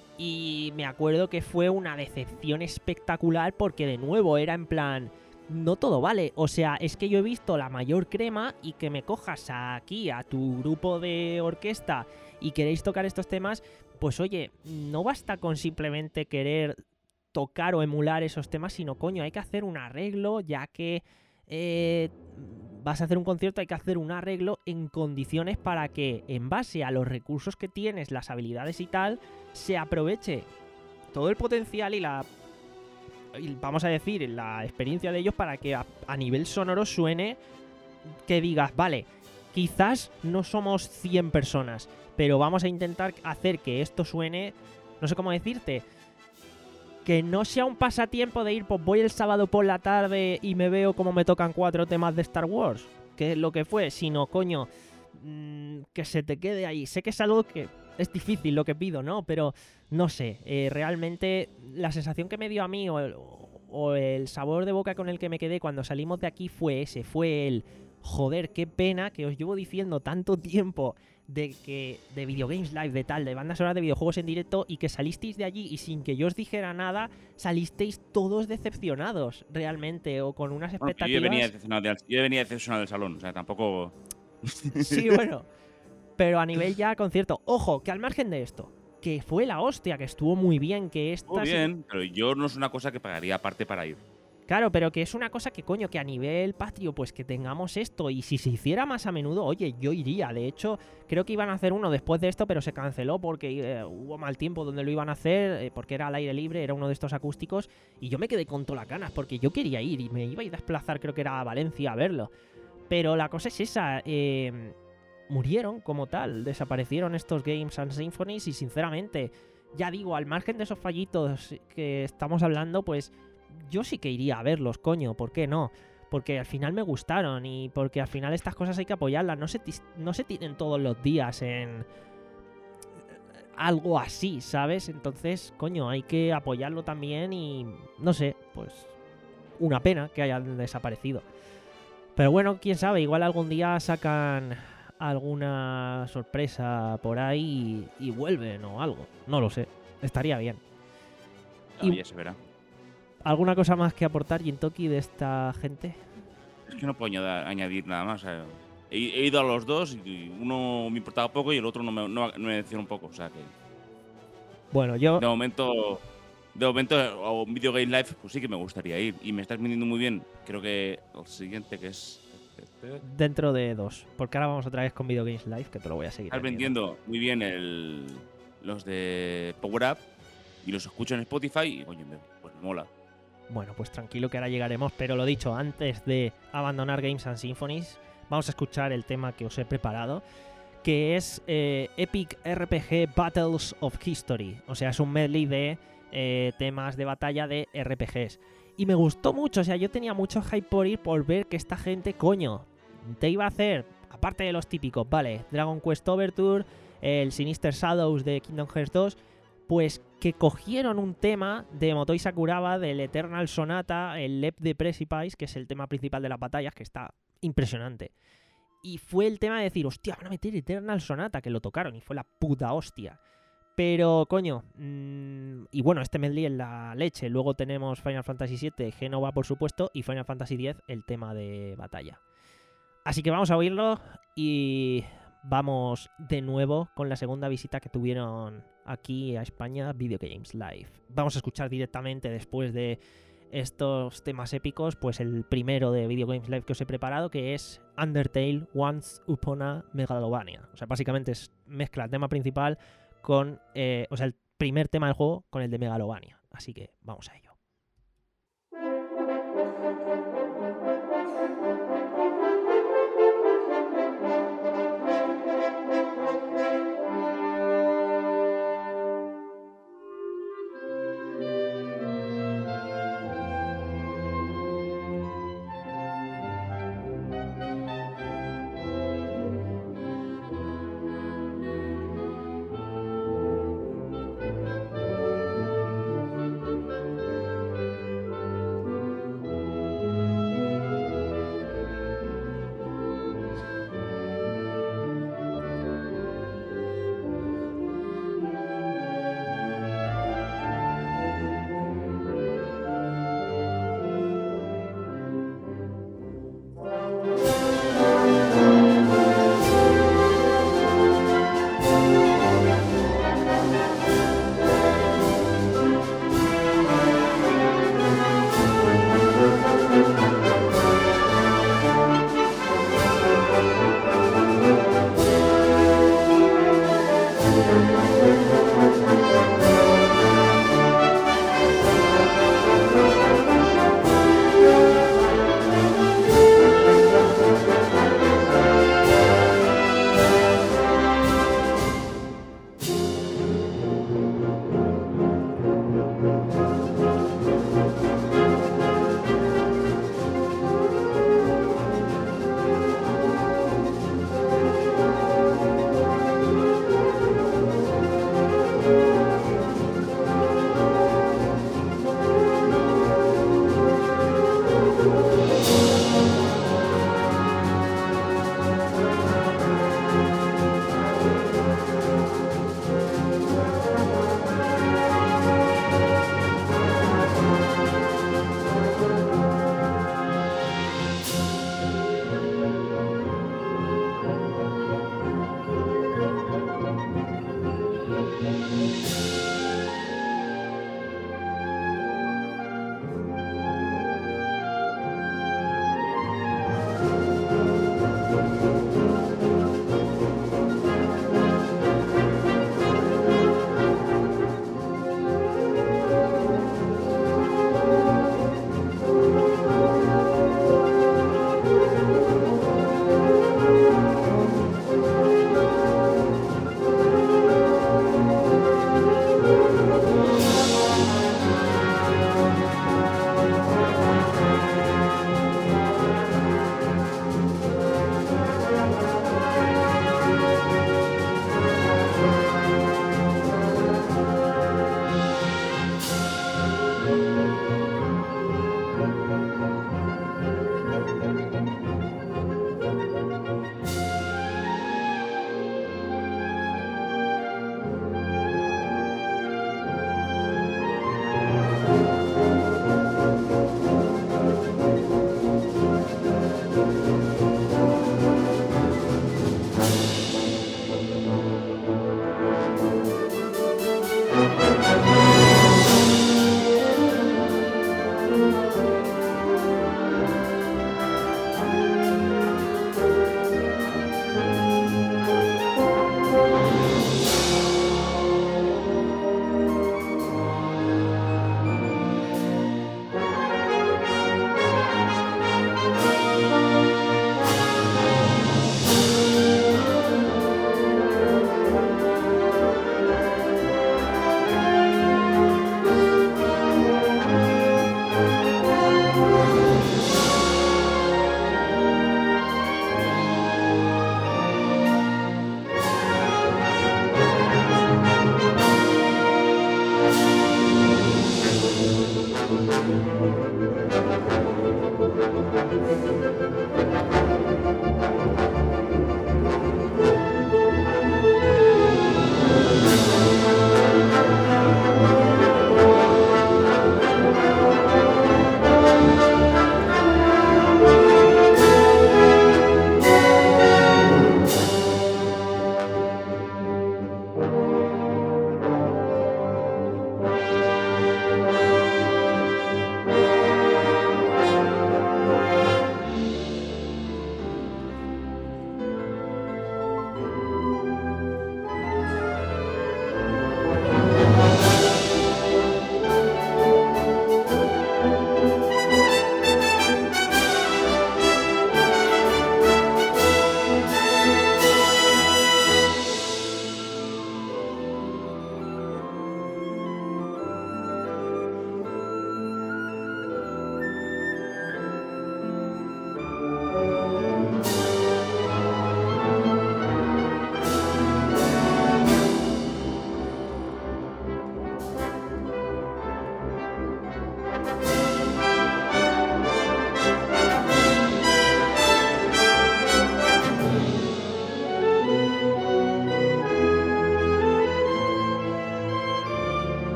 Speaker 1: Y me acuerdo que fue una decepción espectacular porque, de nuevo, era en plan... no todo vale. O sea, es que yo he visto la mayor crema y que me cojas aquí a tu grupo de orquesta y queréis tocar estos temas, pues oye, no basta con simplemente querer tocar o emular esos temas, sino, coño, hay que hacer un arreglo, ya que eh, vas a hacer un concierto, hay que hacer un arreglo en condiciones para que, en base a los recursos que tienes, las habilidades y tal, se aproveche todo el potencial y la, y vamos a decir, la experiencia de ellos para que a, a nivel sonoro suene, que digas, vale, quizás no somos cien personas, pero vamos a intentar hacer que esto suene, no sé cómo decirte, que no sea un pasatiempo de ir, pues voy el sábado por la tarde y me veo como me tocan cuatro temas de Star Wars, que es lo que fue, sino, coño, mmm, que se te quede ahí. Sé que es algo que es difícil lo que pido, ¿no? Pero no sé, eh, realmente la sensación que me dio a mí o el, o el sabor de boca con el que me quedé cuando salimos de aquí fue ese, fue el, joder, qué pena que os llevo diciendo tanto tiempo de que de Video Games Live, de tal, de bandas sonoras de videojuegos en directo, y que salisteis de allí y sin que yo os dijera nada, salisteis todos decepcionados, realmente, o con unas expectativas...
Speaker 2: Bueno, yo, venía decepcionado del, yo venía decepcionado del salón, o sea, tampoco...
Speaker 1: Sí, bueno, pero a nivel ya concierto, ojo, que al margen de esto, que fue la hostia, que estuvo muy bien, que esta...
Speaker 2: Muy bien, pero yo no es una cosa que pagaría aparte para ir.
Speaker 1: Claro, pero que es una cosa que, coño, que a nivel patrio, pues que tengamos esto. Y si se hiciera más a menudo, oye, yo iría. De hecho, creo que iban a hacer uno después de esto, pero se canceló porque eh, hubo mal tiempo donde lo iban a hacer, eh, porque era al aire libre, era uno de estos acústicos. Y yo me quedé con todas las ganas, porque yo quería ir y me iba a ir a desplazar, creo que era a Valencia, a verlo. Pero la cosa es esa, eh, murieron como tal, desaparecieron estos Games and Symphonies y, sinceramente, ya digo, al margen de esos fallitos que estamos hablando, pues... yo sí que iría a verlos, coño, ¿por qué no? Porque al final me gustaron y porque al final estas cosas hay que apoyarlas. No se, no se tienen todos los días en algo así, ¿sabes? Entonces, coño, hay que apoyarlo también y no sé, pues una pena que hayan desaparecido. Pero bueno, quién sabe, igual algún día sacan alguna sorpresa por ahí y, y vuelven o algo. No lo sé, estaría bien.
Speaker 2: No, y ya se verá.
Speaker 1: ¿Alguna cosa más que aportar, Jintoki, de esta gente?
Speaker 2: Es que no puedo añadir, añadir nada más. O sea, he, he ido a los dos y uno me importaba poco y el otro no me, no, no me decía un poco. O sea que.
Speaker 1: Bueno, yo.
Speaker 2: De momento. De momento, a un Video Game Live, pues sí que me gustaría ir. Y me estás vendiendo muy bien. Creo que el siguiente, que es.
Speaker 1: Dentro de dos. Porque ahora vamos otra vez con Video Games Live, que te lo voy a seguir.
Speaker 2: Estás vendiendo muy bien el, los de Power Up. Y los escucho en Spotify y, coño, me, pues me mola.
Speaker 1: Bueno, pues tranquilo que ahora llegaremos, pero lo dicho, antes de abandonar Games and Symphonies, vamos a escuchar el tema que os he preparado, que es eh, Epic R P G Battles of History. O sea, es un medley de eh, temas de batalla de R P Gs. Y me gustó mucho, o sea, yo tenía mucho hype por ir por ver que esta gente, coño, te iba a hacer, aparte de los típicos, vale, Dragon Quest Overture, el Sinister Shadows de Kingdom Hearts dos, pues que cogieron un tema de Motoi Sakuraba, del Eternal Sonata, el Lep de Precipice, que es el tema principal de las batallas, que está impresionante. Y fue el tema de decir, hostia, van a meter Eternal Sonata, que lo tocaron, y fue la puta hostia. Pero, coño, mmm, y bueno, este medley es la leche. Luego tenemos Final Fantasy siete, Genova, por supuesto, y Final Fantasy diez, el tema de batalla. Así que vamos a oírlo. Y vamos de nuevo con la segunda visita que tuvieron aquí a España, Video Games Live. Vamos a escuchar directamente después de estos temas épicos, pues el primero de Video Games Live que os he preparado, que es Undertale Once Upon a Megalovania. O sea, básicamente es mezcla el tema principal con, eh, o sea, el primer tema del juego con el de Megalovania. Así que vamos a ello.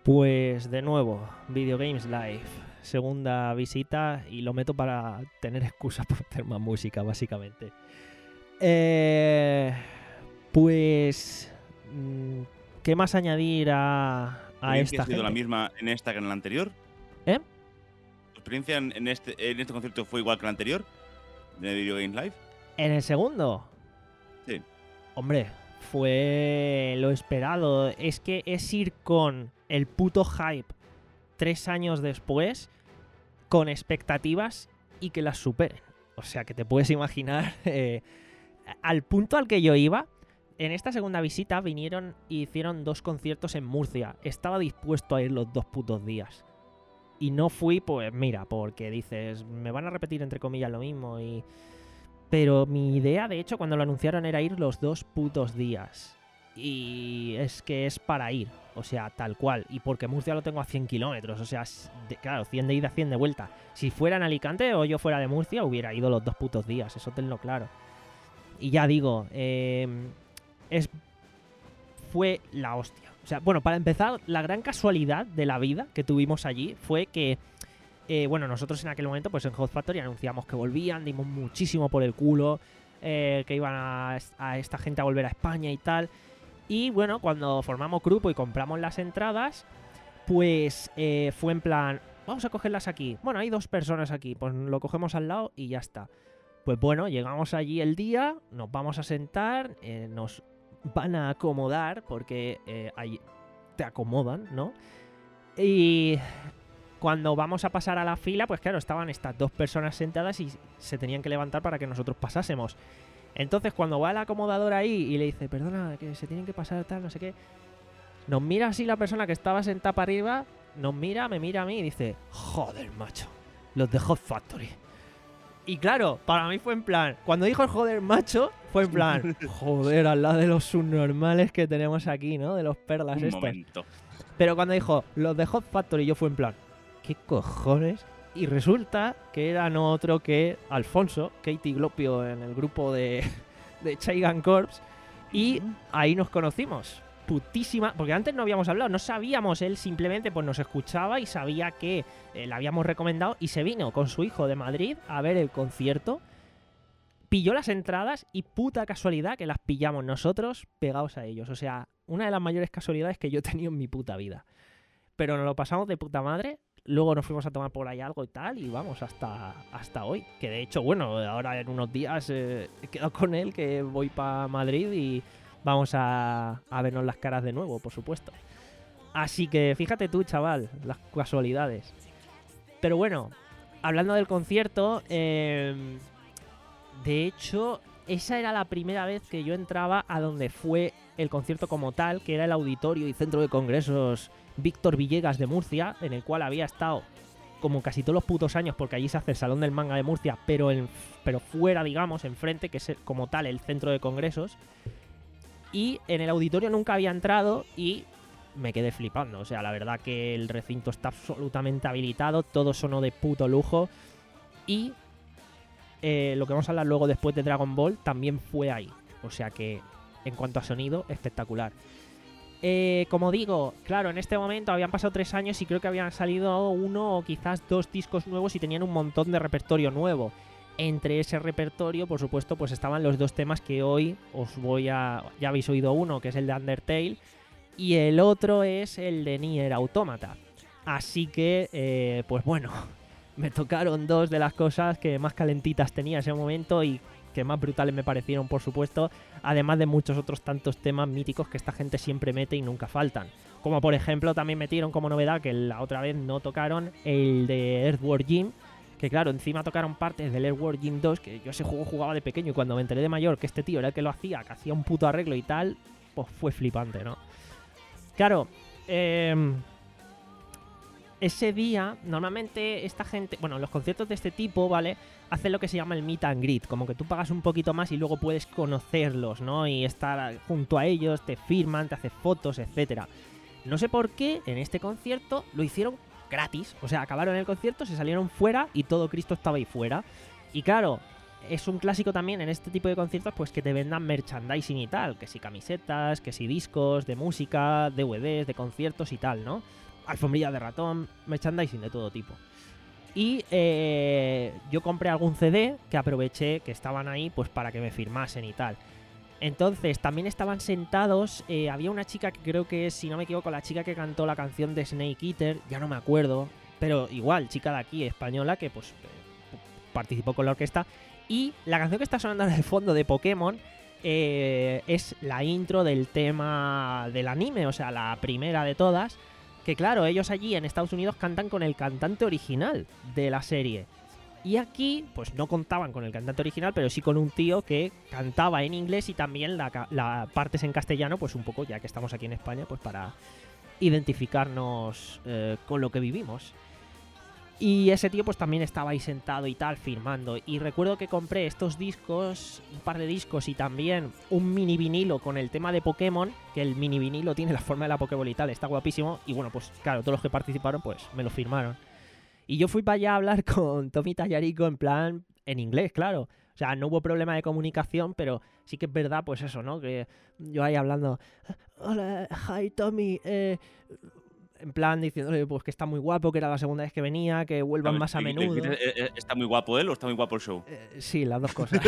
Speaker 1: Pues de nuevo, Video Games Live, segunda visita y lo meto para tener excusas para meter más música, básicamente. Eh, pues, ¿qué más añadir a, a esta
Speaker 2: ¿Ha sido
Speaker 1: gente?
Speaker 2: la misma en esta que en la anterior?
Speaker 1: ¿Eh?
Speaker 2: ¿Tu experiencia en, en este, en este concierto fue igual que la anterior? ¿De Video Games Live?
Speaker 1: ¿En el segundo?
Speaker 2: Sí.
Speaker 1: Hombre, fue lo esperado. Es que es ir con el puto hype tres años después, con expectativas y que las superen. O sea, que te puedes imaginar, eh, al punto al que yo iba, en esta segunda visita vinieron y hicieron dos conciertos en Murcia. Estaba dispuesto a ir los dos putos días. Y no fui, pues mira, porque dices, me van a repetir entre comillas lo mismo y... Pero mi idea, de hecho, cuando lo anunciaron era ir los dos putos días. Y es que es para ir, o sea, tal cual. Y porque Murcia lo tengo a cien kilómetros, o sea, de, claro, cien de ida, cien de vuelta. Si fuera en Alicante o yo fuera de Murcia, hubiera ido los dos putos días, eso tenlo claro. Y ya digo, eh, es fue la hostia. O sea, bueno, para empezar, la gran casualidad de la vida que tuvimos allí fue que... Eh, bueno, nosotros en aquel momento, pues en Hot Factory anunciamos que volvían, dimos muchísimo por el culo, eh, que iban a, a esta gente a volver a España y tal. Y bueno, cuando formamos grupo y compramos las entradas, pues eh, fue en plan, vamos a cogerlas aquí. Bueno, hay dos personas aquí, pues lo cogemos al lado y ya está. Pues bueno, llegamos allí el día, nos vamos a sentar, eh, nos van a acomodar, porque eh, ahí te acomodan, ¿no? Y... Cuando vamos a pasar a la fila, pues claro, estaban estas dos personas sentadas y se tenían que levantar para que nosotros pasásemos. Entonces, cuando va el acomodador ahí y le dice, perdona, que se tienen que pasar tal, no sé qué, nos mira así la persona que estaba sentada para arriba, nos mira, me mira a mí y dice, joder, macho, los de Hot Factory. Y claro, para mí fue en plan, cuando dijo el joder, macho, fue en plan, joder, al lado de los subnormales que tenemos aquí, ¿no? De los perlas
Speaker 2: Un
Speaker 1: estos.
Speaker 2: momento.
Speaker 1: Pero cuando dijo, los de Hot Factory, yo fue en plan, ¿qué cojones? Y resulta que era no otro que Alfonso, Katie Glopio en el grupo de, de Chaigan Corps. Y ahí nos conocimos. Putísima, porque antes no habíamos hablado, no sabíamos, él simplemente pues nos escuchaba y sabía que eh, le habíamos recomendado y se vino con su hijo de Madrid a ver el concierto. Pilló las entradas y puta casualidad que las pillamos nosotros pegados a ellos. O sea, una de las mayores casualidades que yo he tenido en mi puta vida. Pero nos lo pasamos de puta madre. Luego nos fuimos a tomar por ahí algo y tal, y vamos hasta, hasta hoy. Que de hecho, bueno, ahora en unos días eh, he quedado con él, que voy para Madrid y vamos a, a vernos las caras de nuevo, por supuesto. Así que fíjate tú, chaval, las casualidades. Pero bueno, hablando del concierto, eh, de hecho, esa era la primera vez que yo entraba a donde fue el concierto como tal, que era el Auditorio y Centro de Congresos Víctor Villegas de Murcia, en el cual había estado como casi todos los putos años, porque allí se hace el Salón del Manga de Murcia, pero, en, pero fuera, digamos, enfrente, que es el, como tal el centro de congresos. Y en el auditorio nunca había entrado y me quedé flipando. O sea, la verdad que el recinto está absolutamente habilitado, todo sonó de puto lujo. Y eh, lo que vamos a hablar luego después de Dragon Ball también fue ahí. O sea que, en cuanto a sonido, espectacular. Eh, como digo, claro, en este momento habían pasado tres años y creo que habían salido uno o quizás dos discos nuevos y tenían un montón de repertorio nuevo. Entre ese repertorio, por supuesto, pues estaban los dos temas que hoy os voy a... Ya habéis oído uno, que es el de Undertale, y el otro es el de Nier Automata. Así que, eh, pues bueno, me tocaron dos de las cosas que más calentitas tenía en ese momento y que más brutales me parecieron, por supuesto, además de muchos otros tantos temas míticos que esta gente siempre mete y nunca faltan. Como por ejemplo también metieron como novedad, que la otra vez no tocaron, el de Earthworm Jim, que claro, encima tocaron partes del Earthworm Jim dos, que yo ese juego jugaba de pequeño y cuando me enteré de mayor que este tío era el que lo hacía, que hacía un puto arreglo y tal, pues fue flipante, ¿no? Claro, eh... ese día, normalmente esta gente, bueno, los conciertos de este tipo, ¿vale? Hacen lo que se llama el meet and greet, como que tú pagas un poquito más y luego puedes conocerlos, ¿no? Y estar junto a ellos, te firman, te hacen fotos, etcétera. No sé por qué en este concierto lo hicieron gratis, o sea, acabaron el concierto, se salieron fuera y todo Cristo estaba ahí fuera. Y claro, es un clásico también en este tipo de conciertos, pues que te vendan merchandising y tal, que si camisetas, que si discos de música, D V Ds, de conciertos y tal, ¿no? alfombrilla de ratón, merchandising de todo tipo. Y eh, yo compré algún C D que aproveché que estaban ahí pues para que me firmasen y tal. Entonces también estaban sentados, eh, había una chica que creo que es, si no me equivoco, la chica que cantó la canción de Snake Eater, ya no me acuerdo, pero igual, chica de aquí, española, que pues eh, participó con la orquesta. Y la canción que está sonando en el fondo de Pokémon eh, es la intro del tema del anime, o sea, la primera de todas. Que claro, ellos allí en Estados Unidos cantan con el cantante original de la serie. Y aquí, pues no contaban con el cantante original, pero sí con un tío que cantaba en inglés y también la, la partes en castellano, pues un poco, ya que estamos aquí en España, pues para identificarnos eh, con lo que vivimos. Y ese tío pues también estaba ahí sentado y tal, firmando. Y recuerdo que compré estos discos, un par de discos y también un mini vinilo con el tema de Pokémon, que el mini vinilo tiene la forma de la Pokéball y tal, está guapísimo. Y bueno, pues claro, todos los que participaron pues me lo firmaron. Y yo fui para allá a hablar con Tommy Tallarico en plan, en inglés, claro. O sea, no hubo problema de comunicación, pero sí que es verdad, pues eso, ¿no? Que yo ahí hablando, hola, hi Tommy, eh... en plan diciéndole pues que está muy guapo, que era la segunda vez que venía, que vuelvan
Speaker 2: ver,
Speaker 1: más a menudo.
Speaker 2: ¿Está muy guapo él o está muy guapo el show?
Speaker 1: Eh, sí, las dos cosas.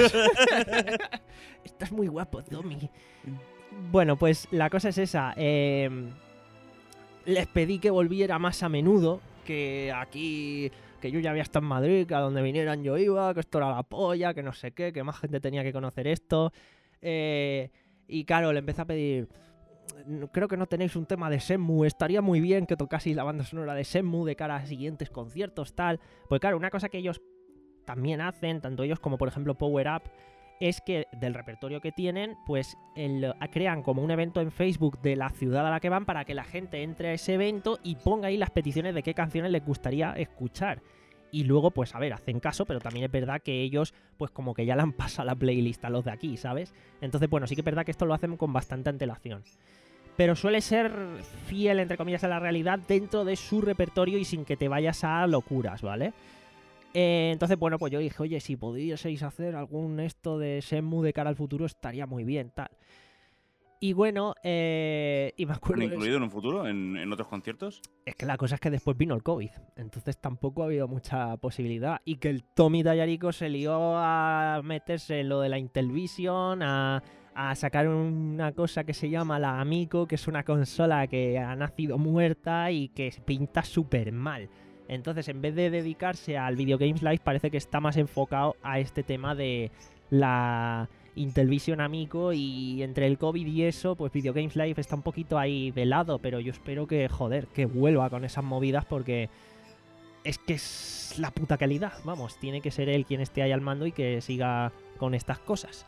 Speaker 1: Estás muy guapo, Tommy. Bueno, pues la cosa es esa. Eh, les pedí que volviera más a menudo, que aquí, que yo ya había estado en Madrid, que a donde vinieran yo iba, que esto era la polla, que no sé qué, que más gente tenía que conocer esto. Eh, y claro, le empecé a pedir... Creo que no tenéis un tema de Shenmue, estaría muy bien que tocaseis la banda sonora de Shenmue de cara a siguientes conciertos, tal. Pues claro, una cosa que ellos también hacen, tanto ellos como por ejemplo Power Up, es que del repertorio que tienen, pues el, crean como un evento en Facebook de la ciudad a la que van para que la gente entre a ese evento y ponga ahí las peticiones de qué canciones les gustaría escuchar. Y luego, pues a ver, hacen caso, pero también es verdad que ellos, pues como que ya le han pasado la playlist a los de aquí, ¿sabes? Entonces, bueno, sí que es verdad que esto lo hacen con bastante antelación. Pero suele ser fiel, entre comillas, a la realidad dentro de su repertorio y sin que te vayas a locuras, ¿vale? Eh, entonces, bueno, pues yo dije, oye, si pudieseis hacer algún esto de Shenmue de cara al futuro, estaría muy bien, tal. Y bueno, eh, y me acuerdo...
Speaker 2: ¿Han incluido en un futuro, en, en otros conciertos?
Speaker 1: Es que la cosa es que después vino el COVID, entonces tampoco ha habido mucha posibilidad. Y que el Tommy Tallarico se lió a meterse en lo de la Intellivision, a... a sacar una cosa que se llama la Amico, que es una consola que ha nacido muerta y que pinta súper mal. Entonces, en vez de dedicarse al Video Games Live, parece que está más enfocado a este tema de la Intellivision Amico, y entre el COVID y eso, pues Video Games Live está un poquito ahí de lado, pero yo espero que, joder, que vuelva con esas movidas porque es que es la puta calidad, vamos, tiene que ser él quien esté ahí al mando y que siga con estas cosas.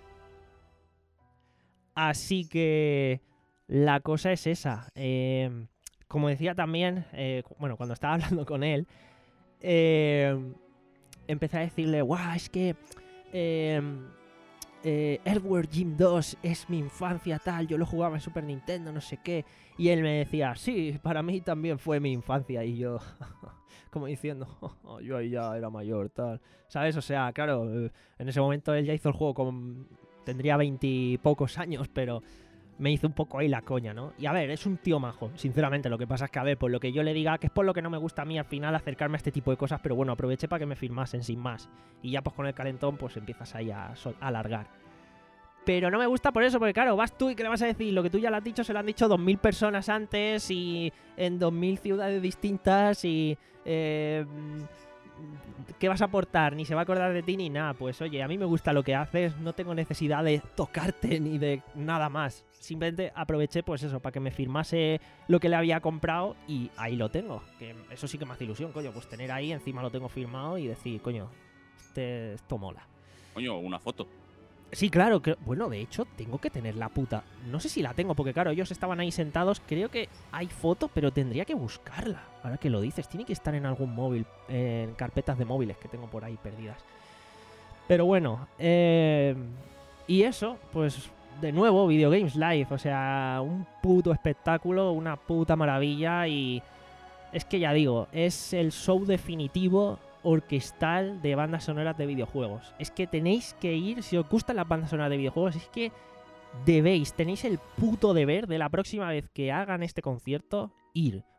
Speaker 1: Así que la cosa es esa. Eh, como decía también, eh, bueno, cuando estaba hablando con él, eh, empecé a decirle, guau, es que eh, eh, Earthworm Jim dos es mi infancia, tal, yo lo jugaba en Super Nintendo, no sé qué. Y él me decía, sí, para mí también fue mi infancia. Y yo, como diciendo, oh, yo ahí ya era mayor, tal. ¿Sabes? O sea, claro, en ese momento él ya hizo el juego con... tendría veintipocos años, pero me hizo un poco ahí la coña, ¿no? Y a ver, es un tío majo, sinceramente. Lo que pasa es que, a ver, por lo que yo le diga, que es por lo que no me gusta a mí al final acercarme a este tipo de cosas, pero bueno, aproveché para que me firmasen sin más. Y ya pues con el calentón pues empiezas ahí a, a alargar. Pero no me gusta por eso, porque claro, vas tú y ¿qué le vas a decir? Lo que tú ya le has dicho se lo han dicho dos mil personas antes y en dos mil ciudades distintas y... Eh, ¿qué vas a aportar? Ni se va a acordar de ti ni nada. Pues oye, a mí me gusta lo que haces, no tengo necesidad de tocarte ni de nada más. Simplemente aproveché pues eso, para que me firmase lo que le había comprado y ahí lo tengo. Que eso sí que me hace ilusión, coño, pues tener ahí, encima lo tengo firmado y decir, coño, este, esto mola.
Speaker 2: Coño, una foto.
Speaker 1: Sí, claro, que, bueno, de hecho, tengo que tener la puta. No sé si la tengo, porque claro, ellos estaban ahí sentados. Creo que hay foto, pero tendría que buscarla. Ahora que lo dices, tiene que estar en algún móvil, en carpetas de móviles que tengo por ahí perdidas. Pero bueno, eh, y eso, pues de nuevo, Video Games Live. O sea, un puto espectáculo, una puta maravilla. Y es que ya digo, es el show definitivo orquestal de bandas sonoras de videojuegos. Es que tenéis que ir, si os gustan las bandas sonoras de videojuegos, es que debéis, tenéis el puto deber de la próxima vez que hagan este concierto, ir. O sea,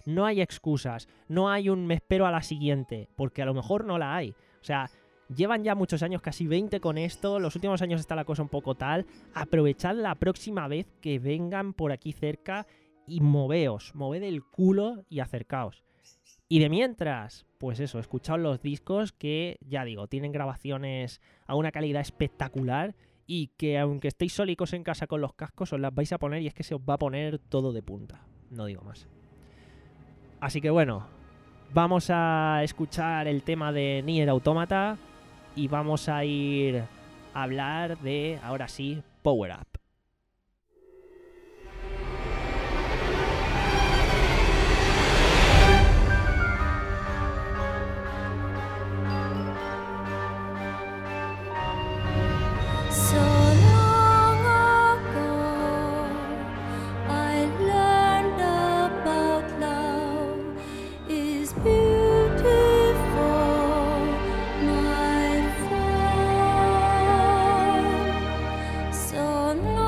Speaker 1: No hay excusas, no hay un me espero a la siguiente, porque a lo mejor no la hay. O sea, llevan ya muchos años, casi veinte con esto, los últimos años está la cosa un poco tal. Aprovechad la próxima vez que vengan por aquí cerca y moveos, moved el culo y acercaos. Y de mientras, pues eso, escuchad los discos que, ya digo, tienen grabaciones a una calidad espectacular y que aunque estéis sólicos en casa con los cascos, os las vais a poner y es que se os va a poner todo de punta. No digo más. Así que bueno, vamos a escuchar el tema de Nier Automata y vamos a ir a hablar de, ahora sí, Power Up.
Speaker 7: So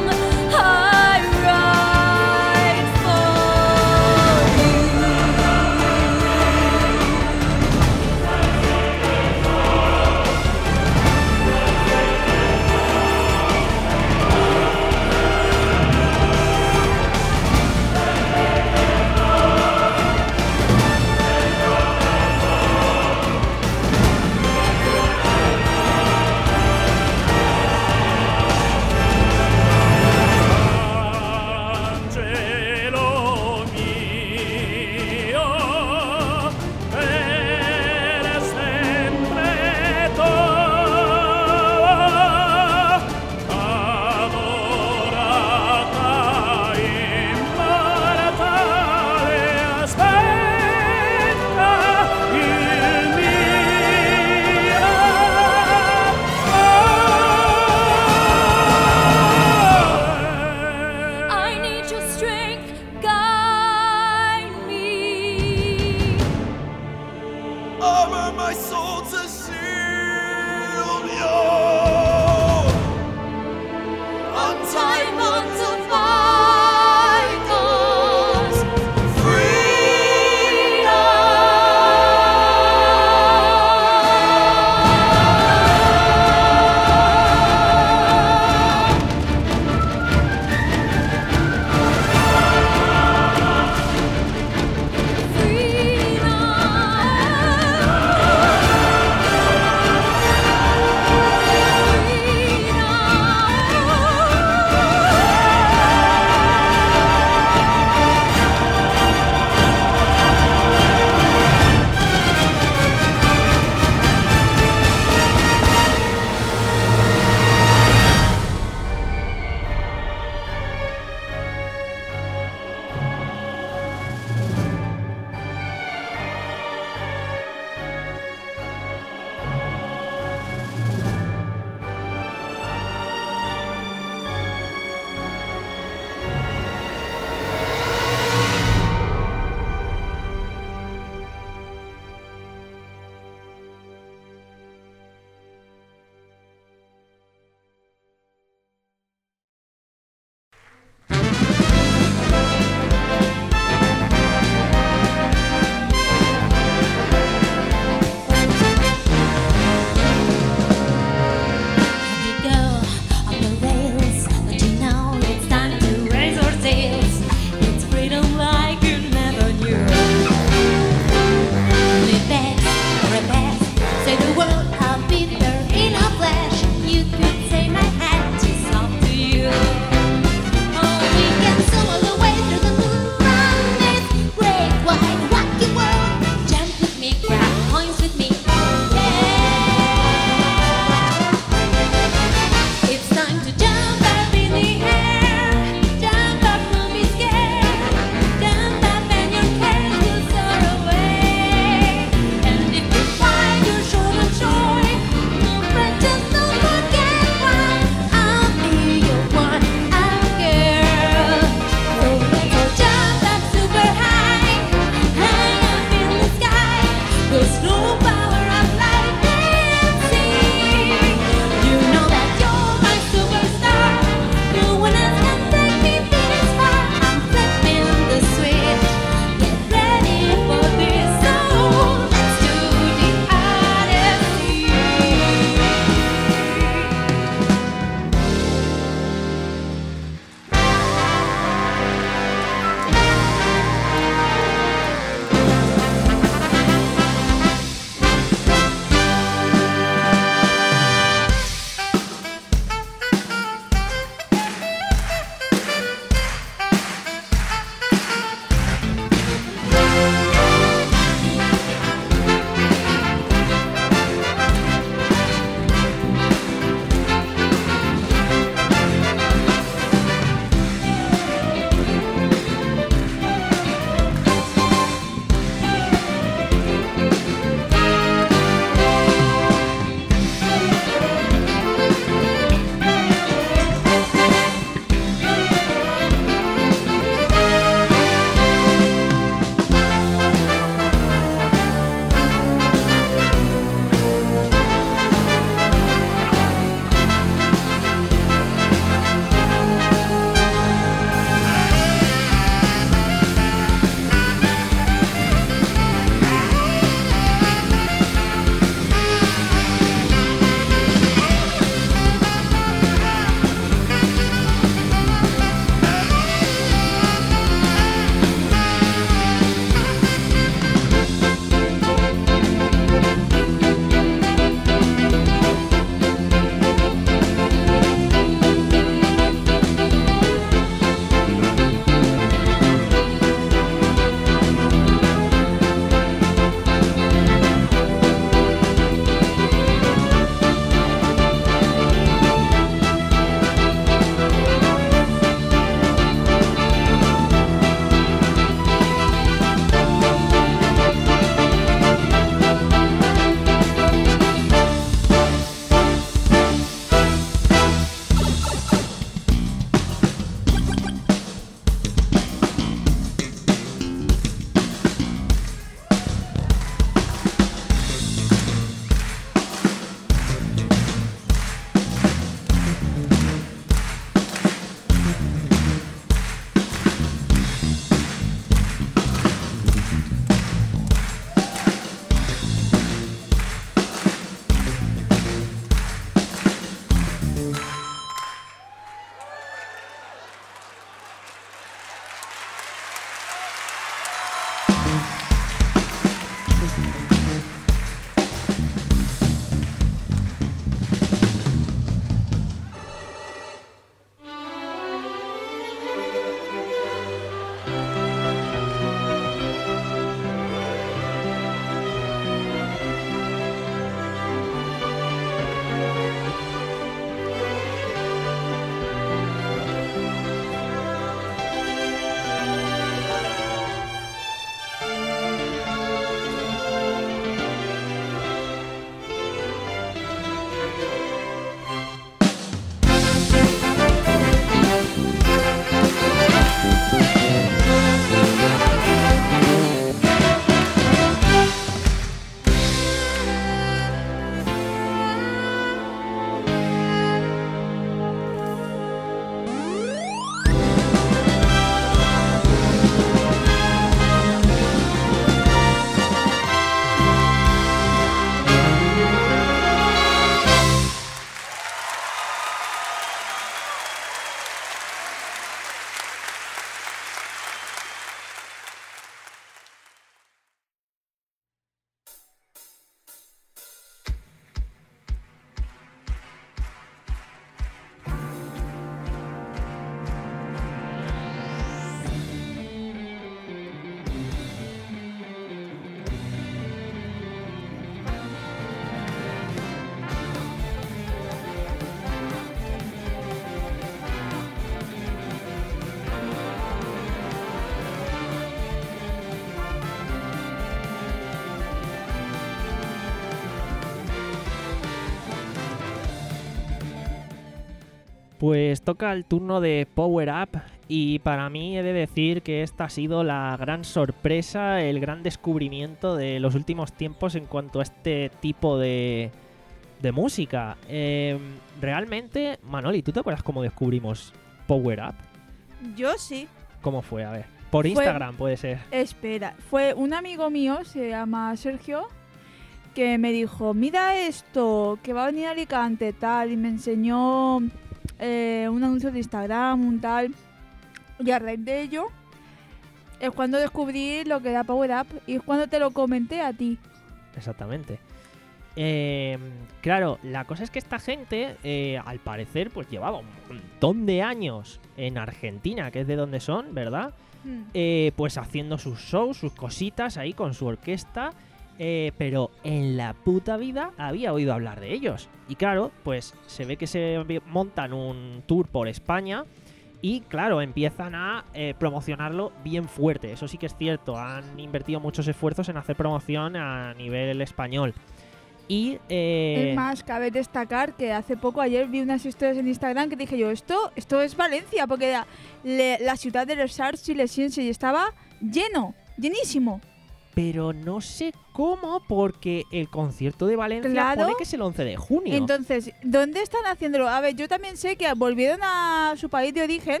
Speaker 1: Pues toca el turno de Power Up y para mí he de decir que esta ha sido la gran sorpresa, el gran descubrimiento de los últimos tiempos en cuanto a este tipo de, de música. Eh, realmente, Manoli, ¿tú te acuerdas cómo descubrimos Power Up?
Speaker 3: Yo sí.
Speaker 1: ¿Cómo fue? A ver, por
Speaker 3: Fue-
Speaker 1: Instagram puede ser.
Speaker 3: Espera, fue un amigo mío, se llama Sergio, que me dijo, mira esto, que va a venir a Alicante, tal, y me enseñó eh, un anuncio de Instagram, un tal, y a raíz de ello es cuando descubrí lo que era Power Up y es cuando te lo comenté a ti.
Speaker 1: Exactamente. Eh, claro, la cosa es que esta gente, eh, al parecer, pues llevaba un montón de años en Argentina, que es de donde son, ¿verdad?
Speaker 3: Hmm.
Speaker 1: Eh, pues haciendo sus shows, sus cositas ahí con su orquesta, eh, pero en la puta vida había oído hablar de ellos. Y claro, pues se ve que se vi- montan un tour por España y claro, empiezan a eh, promocionarlo bien fuerte. Eso sí que es cierto, han invertido muchos esfuerzos en hacer promoción a nivel español. Y eh,
Speaker 3: Es más, cabe destacar que hace poco, ayer vi unas historias en Instagram que dije yo, esto esto es Valencia, porque la, le- la ciudad de Les Arts y Les Ciencias estaba lleno, llenísimo.
Speaker 1: pero no sé cómo, porque el concierto de Valencia
Speaker 3: Claro.
Speaker 1: pone que es el once de junio.
Speaker 3: Entonces, ¿dónde están haciéndolo? A ver, yo también sé que volvieron a su país de origen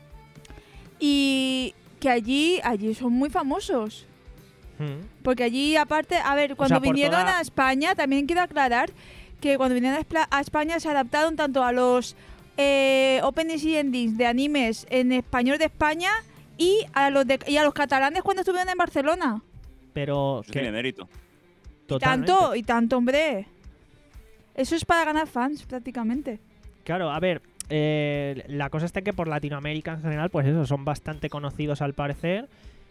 Speaker 3: y que allí, allí son muy famosos.
Speaker 1: Mm.
Speaker 3: Porque allí, aparte, a ver, cuando
Speaker 1: sea, por
Speaker 3: vinieron
Speaker 1: toda-
Speaker 3: a España, también quiero aclarar que cuando vinieron a, Espla- a España se adaptaron tanto a los eh, openings y endings de animes en español de España y a los de- y a los catalanes cuando estuvieron en Barcelona.
Speaker 1: Pero
Speaker 2: Eso
Speaker 1: que
Speaker 2: tiene mérito.
Speaker 1: totalmente.
Speaker 3: Tanto, y tanto, hombre. Eso es para ganar fans, prácticamente.
Speaker 1: Claro, a ver, eh, la cosa está que por Latinoamérica en general, pues eso, son bastante conocidos al parecer.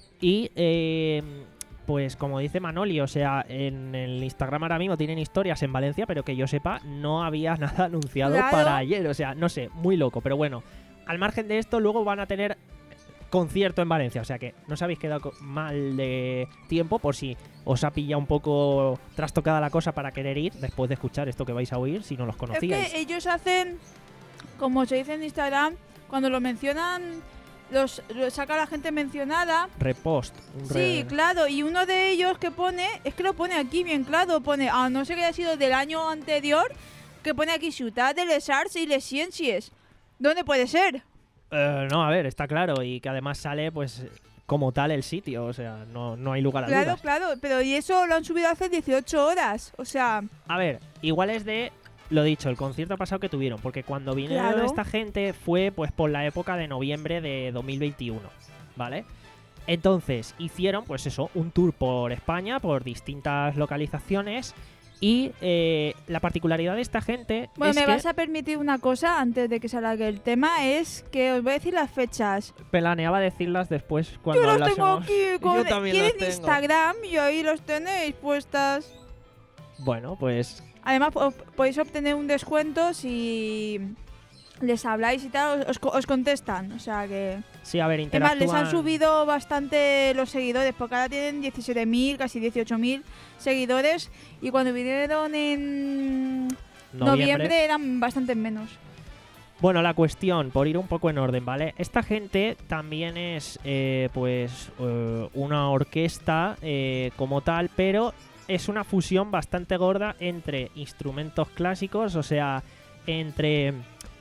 Speaker 1: Y, eh, pues como dice Manoli, o sea, en el Instagram ahora mismo tienen historias en Valencia, pero que yo sepa, no había nada anunciado
Speaker 3: Claro.
Speaker 1: para ayer. O sea, no sé, muy loco, pero bueno. Al margen de esto, luego van a tener concierto en Valencia, o sea que no os habéis quedado co- mal de tiempo por si os ha pillado un poco trastocada la cosa para querer ir después de escuchar esto que vais a oír, si no los conocíais.
Speaker 3: Es que ellos hacen, como se dice en Instagram, cuando lo mencionan, los, lo saca la gente mencionada.
Speaker 1: Repost. un
Speaker 3: Sí,
Speaker 1: re-
Speaker 3: claro, y uno de ellos que pone, es que lo pone aquí bien claro, pone, a no ser que haya sido del año anterior, que pone aquí Ciudad de Les Arts y Les Ciencias. ¿Dónde puede ser?
Speaker 1: Eh, no, a ver, está claro. Y que además sale, pues, como tal el sitio. O sea, no, no hay lugar a
Speaker 3: Claro,
Speaker 1: dudas.
Speaker 3: claro, pero y eso lo han subido hace dieciocho horas, o sea,
Speaker 1: A ver, igual es de, lo dicho, el concierto pasado que tuvieron. Porque cuando vinieron
Speaker 3: Claro.
Speaker 1: esta gente fue, pues, por la época de noviembre de dos mil veintiuno. ¿Vale? Entonces, hicieron, pues eso, un tour por España, por distintas localizaciones. Y eh, la particularidad de esta gente
Speaker 3: bueno,
Speaker 1: es
Speaker 3: me
Speaker 1: que
Speaker 3: vas a permitir una cosa antes de que se alargue el tema, es que os voy a decir las fechas.
Speaker 1: planeaba decirlas después cuando
Speaker 3: Yo los tengo
Speaker 1: hablásemos.
Speaker 3: aquí, con,
Speaker 1: Yo también
Speaker 3: tienen
Speaker 1: las tengo.
Speaker 3: Instagram y ahí los tenéis puestas.
Speaker 1: Bueno, pues
Speaker 3: Además, po- podéis obtener un descuento si les habláis y tal, os, os contestan. O sea que.
Speaker 1: sí, a ver,
Speaker 3: Además,
Speaker 1: interactúan.
Speaker 3: les han subido bastante los seguidores, porque ahora tienen diecisiete mil, casi dieciocho mil seguidores. Y cuando vinieron en noviembre, eran bastante menos.
Speaker 1: Bueno, la cuestión, por ir un poco en orden, ¿vale? Esta gente también es, eh, pues, eh, una orquesta eh, como tal, pero es una fusión bastante gorda entre instrumentos clásicos, o sea, entre,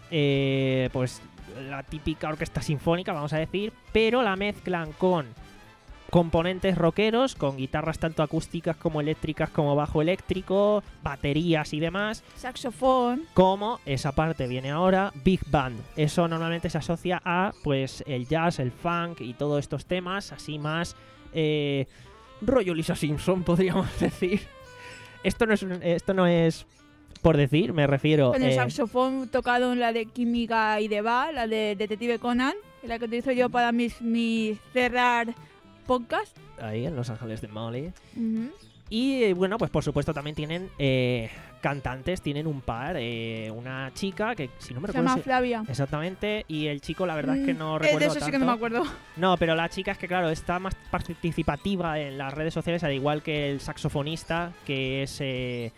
Speaker 1: eh, pues, la típica orquesta sinfónica, vamos a decir, pero la mezclan con componentes rockeros, con guitarras tanto acústicas como eléctricas, como bajo eléctrico, baterías y demás.
Speaker 3: Saxofón.
Speaker 1: Como esa parte viene ahora, Big Band. Eso normalmente se asocia a, pues, el jazz, el funk y todos estos temas, así más eh, rollo Lisa Simpson, podríamos decir. Esto no es, un- esto no es por decir, me refiero.
Speaker 3: Con el
Speaker 1: eh,
Speaker 3: saxofón tocado en la de Química y de Va, la de Detective Conan, la que utilizo yo para mis, mis cerrar podcast.
Speaker 1: ahí en Los Ángeles de Molly.
Speaker 3: Ujú.
Speaker 1: Y eh, bueno, pues por supuesto también tienen eh, cantantes, tienen un par, eh, una chica que si no me
Speaker 3: Se
Speaker 1: recuerdo
Speaker 3: llama
Speaker 1: si-
Speaker 3: Flavia.
Speaker 1: exactamente, y el chico la verdad es que no
Speaker 3: Mm, eh,
Speaker 1: recuerdo
Speaker 3: De eso sí que no me
Speaker 1: tanto.
Speaker 3: acuerdo.
Speaker 1: No, pero la chica es que, claro, está más participativa en las redes sociales, al igual que el saxofonista, que es, eh,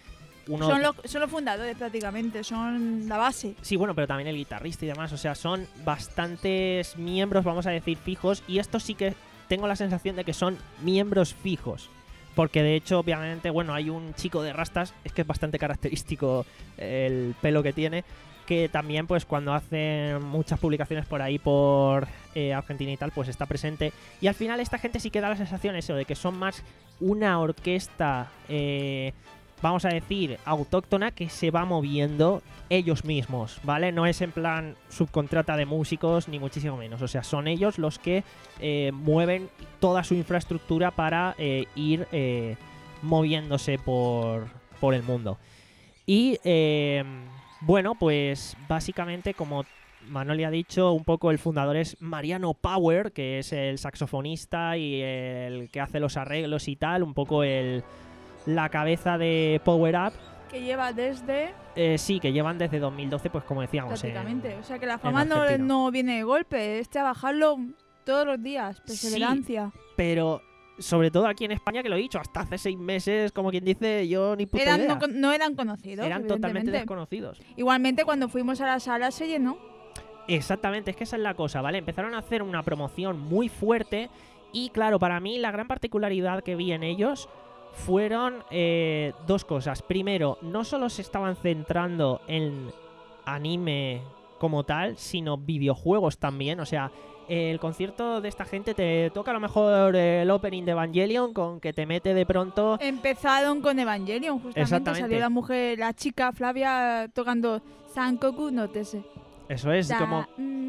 Speaker 1: uno...
Speaker 3: Son los, son los fundadores prácticamente, son la base.
Speaker 1: Sí, bueno, pero también el guitarrista y demás. O sea, son bastantes miembros, vamos a decir, fijos. Y estos sí que tengo la sensación de que son miembros fijos. Porque de hecho, obviamente, bueno, hay un chico de rastas, es que es bastante característico el pelo que tiene, que también, pues, cuando hace muchas publicaciones por ahí, por eh, Argentina y tal, pues está presente. Y al final esta gente sí que da la sensación eso, de que son más una orquesta, eh, vamos a decir, autóctona, que se va moviendo ellos mismos, ¿vale? No es en plan subcontrata de músicos, ni muchísimo menos. O sea, son ellos los que eh, mueven toda su infraestructura para eh, ir eh, moviéndose por, por el mundo. Y... Eh, Bueno, pues básicamente, como Manoli ha dicho, un poco el fundador es Mariano Power, que es el saxofonista y el que hace los arreglos y tal, un poco el la cabeza de Power Up.
Speaker 3: Que lleva desde...
Speaker 1: Eh, sí, que llevan desde dos mil doce, pues como decíamos.
Speaker 3: Prácticamente.
Speaker 1: En,
Speaker 3: o sea que la fama no, no viene de golpe, es trabajarlo todos los días, perseverancia.
Speaker 1: Sí, pero... Sobre todo aquí en España, que lo he dicho, hasta hace seis meses, como quien dice, yo ni puta
Speaker 3: eran,
Speaker 1: idea.
Speaker 3: No, no eran conocidos.
Speaker 1: Eran totalmente desconocidos.
Speaker 3: Igualmente, cuando fuimos a la sala se llenó.
Speaker 1: Exactamente, es que esa es la cosa, ¿vale? Empezaron a hacer una promoción muy fuerte y, claro, para mí la gran particularidad que vi en ellos fueron eh, dos cosas. Primero, no solo se estaban centrando en anime como tal, sino videojuegos también, o sea... El concierto de esta gente te toca a lo mejor el opening de Evangelion, con que te mete de pronto...
Speaker 3: Empezaron con Evangelion, justamente. Salió la mujer, la chica Flavia, tocando Sankoku no Tese.
Speaker 1: Eso es, como...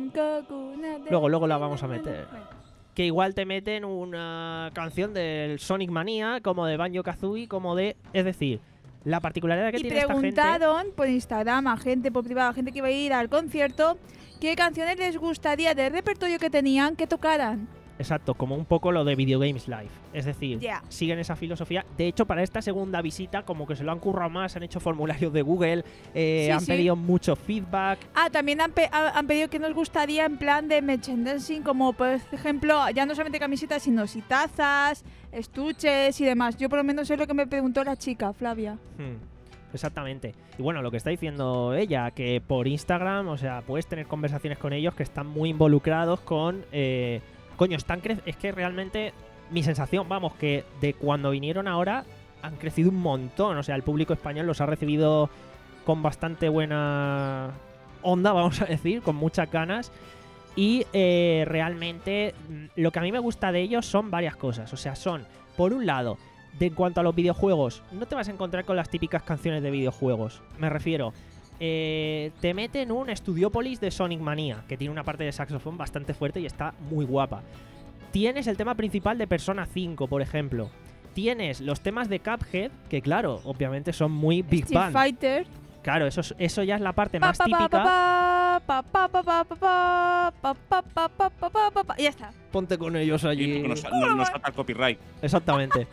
Speaker 1: Luego, luego la vamos a meter. Que igual te meten una canción del Sonic Mania, como de Banjo-Kazooie, como de... Es decir... La particularidad que
Speaker 3: y
Speaker 1: tiene esta gente...
Speaker 3: Y preguntaron por Instagram a gente, por privado, a gente que iba a ir al concierto, qué canciones les gustaría del repertorio que tenían que tocaran.
Speaker 1: Exacto, como un poco lo de Video Games Live. Es decir,
Speaker 3: yeah.
Speaker 1: siguen esa filosofía. De hecho, para esta segunda visita, como que se lo han currado más, han hecho formularios de Google, eh,
Speaker 3: sí,
Speaker 1: han
Speaker 3: sí.
Speaker 1: pedido mucho feedback.
Speaker 3: Ah, también han, pe han pedido que nos gustaría en plan de merchandising, como por ejemplo, ya no solamente camisetas, sino si tazas, estuches y demás. Yo por lo menos es lo que me preguntó la chica, Flavia.
Speaker 1: Hmm. Exactamente. Y bueno, lo que está diciendo ella, que por Instagram, o sea, puedes tener conversaciones con ellos que están muy involucrados con... Eh, coño, están cre es que realmente mi sensación, vamos, que de cuando vinieron ahora han crecido un montón. O sea, el público español los ha recibido con bastante buena onda, vamos a decir, con muchas ganas. Y eh, realmente lo que a mí me gusta de ellos son varias cosas. O sea, son, por un lado... De en cuanto a los videojuegos, no te vas a encontrar con las típicas canciones de videojuegos. Me refiero, eh, te meten un Studiopolis de Sonic Mania, que tiene una parte de saxofón bastante fuerte y está muy guapa. Tienes el tema principal de Persona cinco, por ejemplo. Tienes los temas de Cuphead, que claro, obviamente son muy Big
Speaker 3: Street
Speaker 1: Band.
Speaker 3: Fighter.
Speaker 1: Claro, eso, eso ya es la parte más
Speaker 3: pa, pa,
Speaker 1: típica.
Speaker 3: Pa, pa, pa, pa, pa, pa, pa, pa, pa, pa, pa, pa, pa, pa, pa. Ya está.
Speaker 1: Ponte con ellos allí.
Speaker 2: Y nos, nos, nos falta el copyright.
Speaker 1: Exactamente.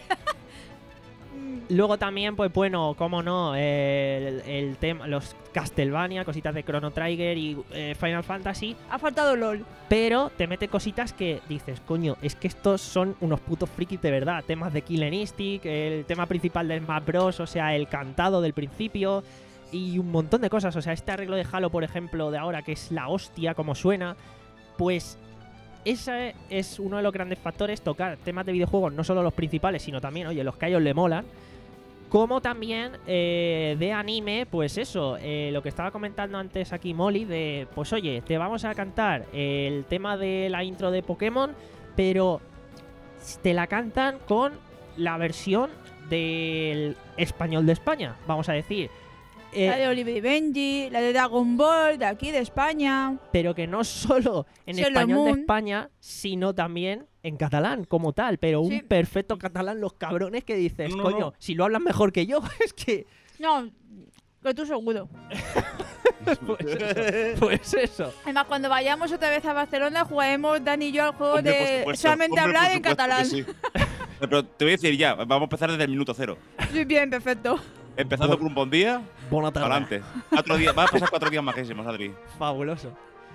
Speaker 1: Luego también, pues bueno, cómo no, el, el tema, los Castlevania, cositas de Chrono Trigger y eh, Final Fantasy.
Speaker 3: Ha faltado LOL.
Speaker 1: Pero te mete cositas que dices, coño, es que estos son unos putos frikis de verdad. Temas de Killer Instinct, el tema principal del Smash Bros, o sea, el cantado del principio y un montón de cosas. O sea, este arreglo de Halo, por ejemplo, de ahora, que es la hostia, como suena, pues... Ese es uno de los grandes factores, tocar temas de videojuegos, no solo los principales, sino también, oye, los que a ellos le molan. Como también eh, de anime, pues eso, eh, lo que estaba comentando antes aquí Molly, de, pues oye, te vamos a cantar el tema de la intro de Pokémon, pero te la cantan con la versión del español de España, vamos a decir. Eh,
Speaker 3: la de Oliver y Benji, la de Dragon Ball, de aquí, de España.
Speaker 1: Pero que no solo en
Speaker 3: Sailor
Speaker 1: español
Speaker 3: Moon.
Speaker 1: de España, sino también en catalán, como tal. Pero
Speaker 3: Sí.
Speaker 1: un perfecto catalán, los cabrones que dices,
Speaker 2: No, no,
Speaker 1: coño,
Speaker 2: no.
Speaker 1: si lo hablan mejor que yo, es que...
Speaker 3: No, que tú seguro.
Speaker 1: Pues eso. Pues eso.
Speaker 3: Además, cuando vayamos otra vez a Barcelona, jugaremos Dani y yo al juego
Speaker 2: Hombre, por
Speaker 3: de
Speaker 2: supuesto,
Speaker 3: solamente
Speaker 2: hombre,
Speaker 3: hablar
Speaker 2: por
Speaker 3: en
Speaker 2: supuesto
Speaker 3: catalán.
Speaker 2: que sí. Pero te voy a decir ya, vamos a empezar desde el minuto cero.
Speaker 3: Sí, bien, perfecto.
Speaker 2: Empezando por un buen día,
Speaker 1: Buena tarde.
Speaker 2: adelante. Cuatro días, va a pasar cuatro días majísimos, Adri.
Speaker 1: Fabuloso.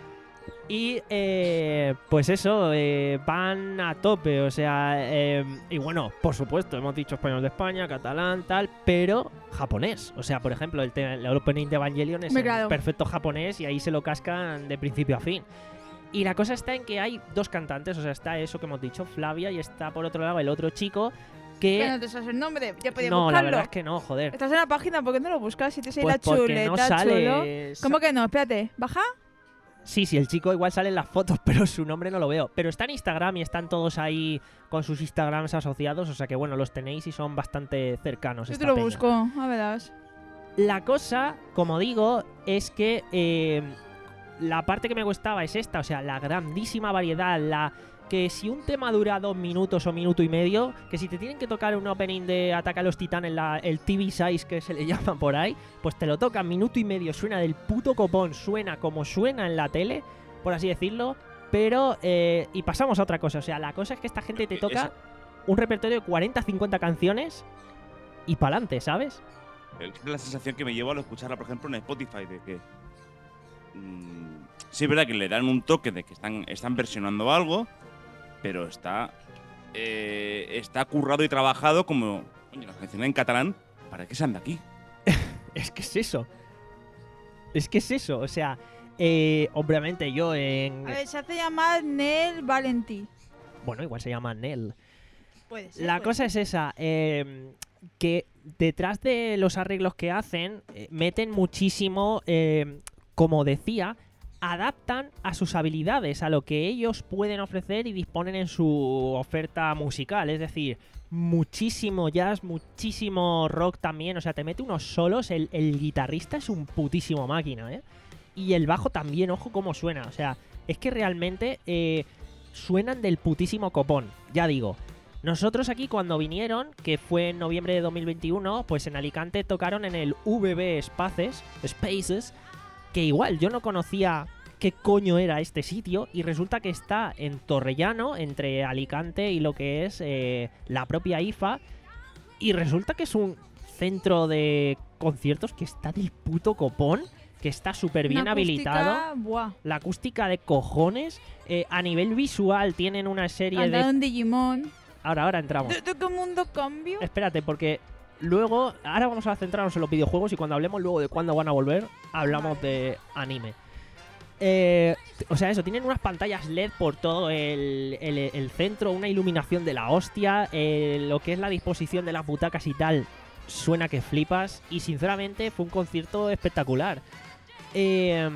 Speaker 1: Y eh, pues eso, eh, van a tope, o sea, eh, y bueno, por supuesto, hemos dicho español de España, catalán, tal, pero japonés. O sea, por ejemplo, el, te- el opening de Evangelion es
Speaker 3: Muy
Speaker 1: en
Speaker 3: claro.
Speaker 1: perfecto japonés y ahí se lo cascan de principio a fin. Y la cosa está en que hay dos cantantes, o sea, está eso que hemos dicho, Flavia, y está por otro lado el otro chico que...
Speaker 3: Pero no te sabes el nombre, ya podía
Speaker 1: no, la
Speaker 3: buscarlo.
Speaker 1: verdad es que no, joder.
Speaker 3: Estás en la página, ¿por qué no lo buscas? Si te sale
Speaker 1: Pues
Speaker 3: la
Speaker 1: porque
Speaker 3: chuleta,
Speaker 1: no
Speaker 3: chulo.
Speaker 1: sale...
Speaker 3: ¿Cómo que no? Espérate, ¿baja?
Speaker 1: Sí, sí, el chico igual sale en las fotos, pero su nombre no lo veo. Pero está en Instagram y están todos ahí con sus Instagrams asociados, o sea que bueno, los tenéis y son bastante cercanos.
Speaker 3: Yo
Speaker 1: esta
Speaker 3: te lo
Speaker 1: peña.
Speaker 3: busco, a verás.
Speaker 1: La cosa, como digo, es que eh, la parte que me gustaba es esta, o sea, la grandísima variedad, la que si un tema dura dos minutos o minuto y medio, que si te tienen que tocar un opening de Ataca a los Titanes, la, el T V size que se le llama por ahí, pues te lo tocan minuto y medio, suena del puto copón, suena como suena en la tele, por así decirlo, pero... Eh, y pasamos a otra cosa, o sea, la cosa es que esta gente te
Speaker 2: Eh,
Speaker 1: toca
Speaker 2: esa-
Speaker 1: un repertorio de cuarenta a cincuenta canciones y pa'lante, ¿sabes?
Speaker 2: Es la sensación que me llevo al escucharla, por ejemplo, en Spotify, de que. mm, sí, es verdad que le dan un toque de que están, están versionando algo, pero está. eh, está currado y trabajado como. Coño, las canciones en catalán, ¿para qué se anda aquí?
Speaker 1: Es que es eso. Es que es eso. O sea, eh, obviamente yo en...
Speaker 3: A ver, se hace llamar Nel Valentí.
Speaker 1: Bueno, igual se llama Nel.
Speaker 3: Puede ser.
Speaker 1: La
Speaker 3: puede
Speaker 1: cosa es esa, eh, que detrás de los arreglos que hacen, eh, meten muchísimo, eh, como decía, adaptan a sus habilidades, a lo que ellos pueden ofrecer y disponen en su oferta musical. Es decir, muchísimo jazz, muchísimo rock también. O sea, te mete unos solos, el, el guitarrista es un putísimo máquina, ¿eh? Y el bajo también, ojo cómo suena. O sea, es que realmente eh, suenan del putísimo copón, ya digo. Nosotros aquí cuando vinieron, que fue en noviembre de dos mil veintiuno, pues en Alicante tocaron en el V B Spaces, Spaces, que igual yo no conocía qué coño era este sitio y resulta que está en Torrellano, entre Alicante y lo que es eh, la propia I F A, y resulta que es un centro de conciertos que está del puto copón, que está súper bien
Speaker 3: Una acústica,
Speaker 1: habilitado.
Speaker 3: Buah.
Speaker 1: La acústica de cojones. Eh, a nivel visual tienen una serie
Speaker 3: Anda
Speaker 1: de...
Speaker 3: un Digimon.
Speaker 1: Ahora, ahora entramos.
Speaker 3: ¿De, de qué mundo cambio?
Speaker 1: Espérate, porque luego... Ahora vamos a centrarnos en los videojuegos y cuando hablemos luego de cuándo van a volver, hablamos
Speaker 3: Vale.
Speaker 1: de anime. Eh, o sea, eso, tienen unas pantallas L E D por todo el, el- el centro, una iluminación de la hostia, eh, lo que es la disposición de las butacas y tal, suena que flipas. Y sinceramente fue un concierto espectacular. Eh,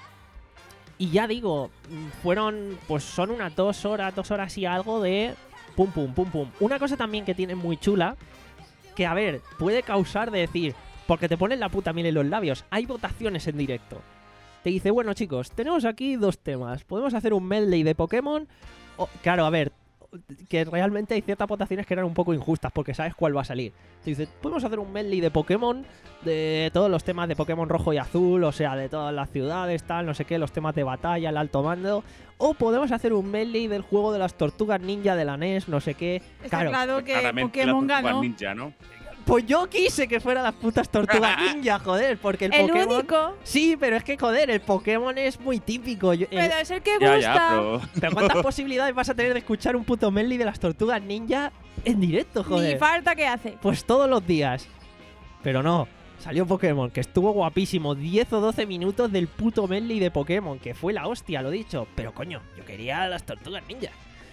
Speaker 1: y ya digo, fueron, pues son unas dos horas, dos horas y algo de pum pum, pum pum. Una cosa también que tiene muy chula, que a ver, puede causar de decir, porque te ponen la puta miel en los labios, hay votaciones en directo. Te dice, bueno chicos, tenemos aquí dos temas, podemos hacer un medley de Pokémon. O, claro, a ver, que realmente hay ciertas votaciones que eran un poco injustas porque sabes cuál va a salir. Te dice, podemos hacer un medley de Pokémon, de todos los temas de Pokémon rojo y azul, o sea, de todas las ciudades, tal, no sé qué, los temas de batalla, el alto mando. O podemos hacer un medley del juego de las tortugas ninja de la N E S, no sé qué.
Speaker 3: Está
Speaker 1: Claro,
Speaker 3: claro que
Speaker 2: Claramente
Speaker 3: Pokémon
Speaker 2: la Tortuga
Speaker 3: ganó.
Speaker 2: Ninja, ¿no?
Speaker 1: pues yo quise que fueran las putas tortugas ninja, joder, porque el,
Speaker 3: El
Speaker 1: Pokémon...
Speaker 3: único.
Speaker 1: Sí, pero es que, joder, el Pokémon es muy típico. Yo- el-
Speaker 3: Pero es el que
Speaker 2: Ya,
Speaker 3: gusta.
Speaker 2: ya, pero.
Speaker 1: Pero ¿cuántas posibilidades vas a tener de escuchar un puto medley de las tortugas ninja en directo,
Speaker 3: Ni
Speaker 1: joder?
Speaker 3: falta que hace.
Speaker 1: Pues todos los días. Pero no, salió Pokémon, que estuvo guapísimo. diez o doce minutos del puto medley de Pokémon, que fue la hostia, lo dicho. Pero coño, yo quería las tortugas ninja.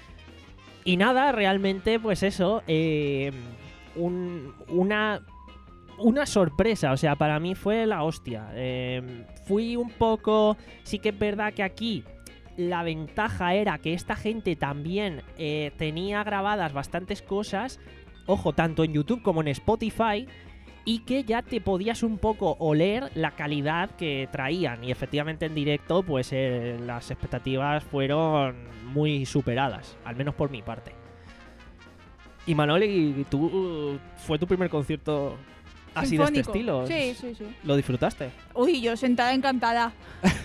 Speaker 1: Y nada, realmente, pues eso, eh, un- una, una sorpresa. O sea, para mí fue la hostia. Eh, fui un poco... Sí que es verdad que aquí la ventaja era que esta gente también eh, tenía grabadas bastantes cosas, ojo, tanto en YouTube como en Spotify, y que ya te podías un poco oler la calidad que traían. Y efectivamente en directo, pues eh, las expectativas fueron muy superadas, al menos por mi parte. Y Manoli, ¿y tú fue tu primer concierto así de este
Speaker 3: Sinfónico.
Speaker 1: estilo?
Speaker 3: Sí, sí, sí.
Speaker 1: ¿Lo disfrutaste?
Speaker 3: Uy, yo sentada encantada.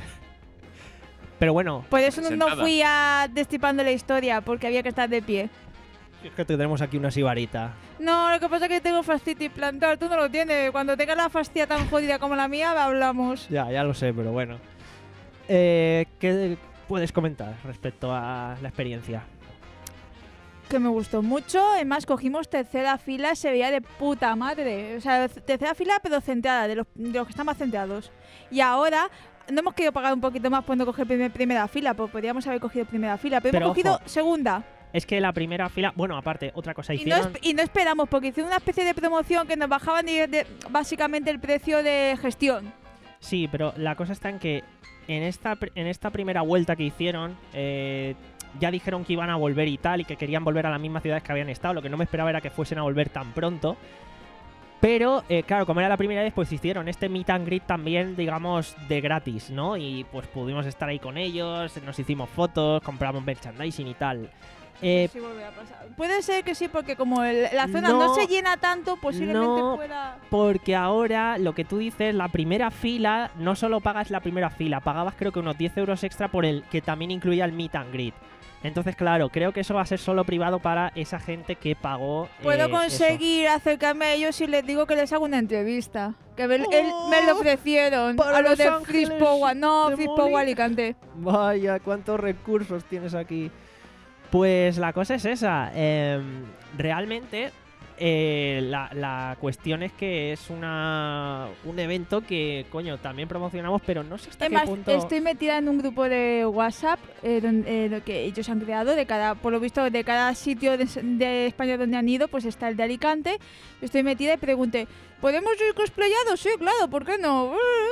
Speaker 1: Pero bueno,
Speaker 3: Por eso no, no
Speaker 2: Sentada.
Speaker 3: fui a destripando la historia, porque había que estar de pie.
Speaker 1: es que tenemos aquí una sibarita.
Speaker 3: No, lo que pasa es que tengo fascitis plantar. Tú no lo tienes. Cuando tengas la fascia tan jodida como la mía, hablamos.
Speaker 1: Ya, ya lo sé, pero bueno. Eh, ¿qué, puedes comentar respecto a la experiencia?
Speaker 3: Que me gustó mucho, además cogimos tercera fila, se veía de puta madre. O sea, tercera fila pero centrada, de los, de los que están más centrados. Y ahora no hemos querido pagar un poquito más por no coger primer, primera fila, pues podríamos haber cogido primera fila, pero,
Speaker 1: Pero
Speaker 3: hemos cogido
Speaker 1: ojo.
Speaker 3: segunda.
Speaker 1: Es que la primera fila, bueno, aparte, otra cosa
Speaker 3: Y no,
Speaker 1: hicieron.
Speaker 3: esp- y no esperamos, porque hicieron una especie de promoción que nos bajaban de- de- básicamente el precio de gestión.
Speaker 1: Sí, pero la cosa está en que en esta, pr- en esta primera vuelta que hicieron, eh, ya dijeron que iban a volver y tal, y que querían volver a las mismas ciudades que habían estado. Lo que no me esperaba era que fuesen a volver tan pronto. Pero, eh, claro, como era la primera vez, pues hicieron este meet and greet también, digamos, de gratis, ¿no? Y pues pudimos estar ahí con ellos, nos hicimos fotos, compramos merchandising y tal. Eh,
Speaker 3: Sí, volverá a pasar. Puede ser que sí, porque como el- la zona no,
Speaker 1: No,
Speaker 3: se llena tanto, posiblemente
Speaker 1: no.
Speaker 3: pueda...
Speaker 1: Porque ahora, lo que tú dices, la primera fila, no solo pagas la primera fila, pagabas creo que unos diez euros extra por el que también incluía el meet and greet. Entonces, claro, creo que eso va a ser solo privado para esa gente que pagó.
Speaker 3: Puedo
Speaker 1: eh,
Speaker 3: conseguir acercarme a ellos y les digo que les hago una entrevista. Que me, él- me lo ofrecieron
Speaker 1: para
Speaker 3: a los
Speaker 1: Los
Speaker 3: de
Speaker 1: Ángeles
Speaker 3: Frispoa. No,
Speaker 1: de
Speaker 3: Frispoa
Speaker 1: Molly.
Speaker 3: Alicante.
Speaker 1: eso. Vaya, cuántos recursos tienes aquí. Pues la cosa es esa. eh, realmente, eh, la, la cuestión es que es una un evento que, coño, también promocionamos, pero no sé hasta
Speaker 3: Además,
Speaker 1: qué punto.
Speaker 3: estoy metida en un grupo de WhatsApp eh, donde, eh, lo que ellos han creado de cada, por lo visto, de cada sitio de, de España donde han ido, pues está el de Alicante. Estoy metida y pregunté, ¿podemos ir cosplayados? Sí, claro, ¿por qué no?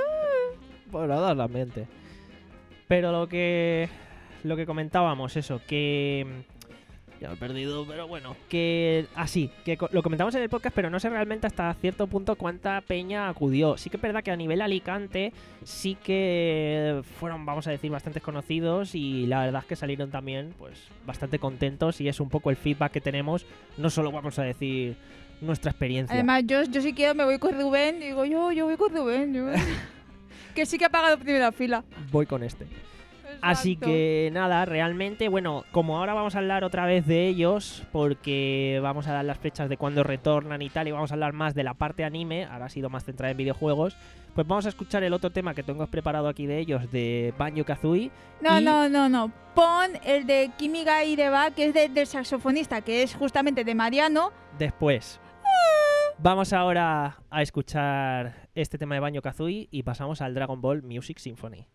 Speaker 1: Por dar la mente. Pero lo que lo que comentábamos, eso, que ya lo he perdido, pero bueno, que así, que co- lo comentamos en el podcast, pero no sé realmente hasta cierto punto cuánta peña acudió. Sí que es verdad que a nivel Alicante sí que fueron, vamos a decir, bastantes conocidos y la verdad es que salieron también pues bastante contentos y es un poco el feedback que tenemos, no solo vamos a decir nuestra experiencia.
Speaker 3: Además, yo, yo si quiero me voy con Rubén. Digo, yo, yo voy con Rubén. yo- que sí que ha pagado primera fila.
Speaker 1: Voy con este. Así
Speaker 3: Exacto.
Speaker 1: que nada, realmente, bueno, como ahora vamos a hablar otra vez de ellos, porque vamos a dar las fechas de cuándo retornan y tal, y vamos a hablar más de la parte anime, ahora ha sido más centrada en videojuegos, pues vamos a escuchar el otro tema que tengo preparado aquí de ellos, de Banjo-Kazooie.
Speaker 3: No,
Speaker 1: y-
Speaker 3: no, no, no. Pon el de Kimi ga Ireba, que es de- del saxofonista, que es justamente de Mariano.
Speaker 1: Después. Vamos ahora a escuchar este tema de Banjo-Kazooie y pasamos al Dragon Ball Music Symphony.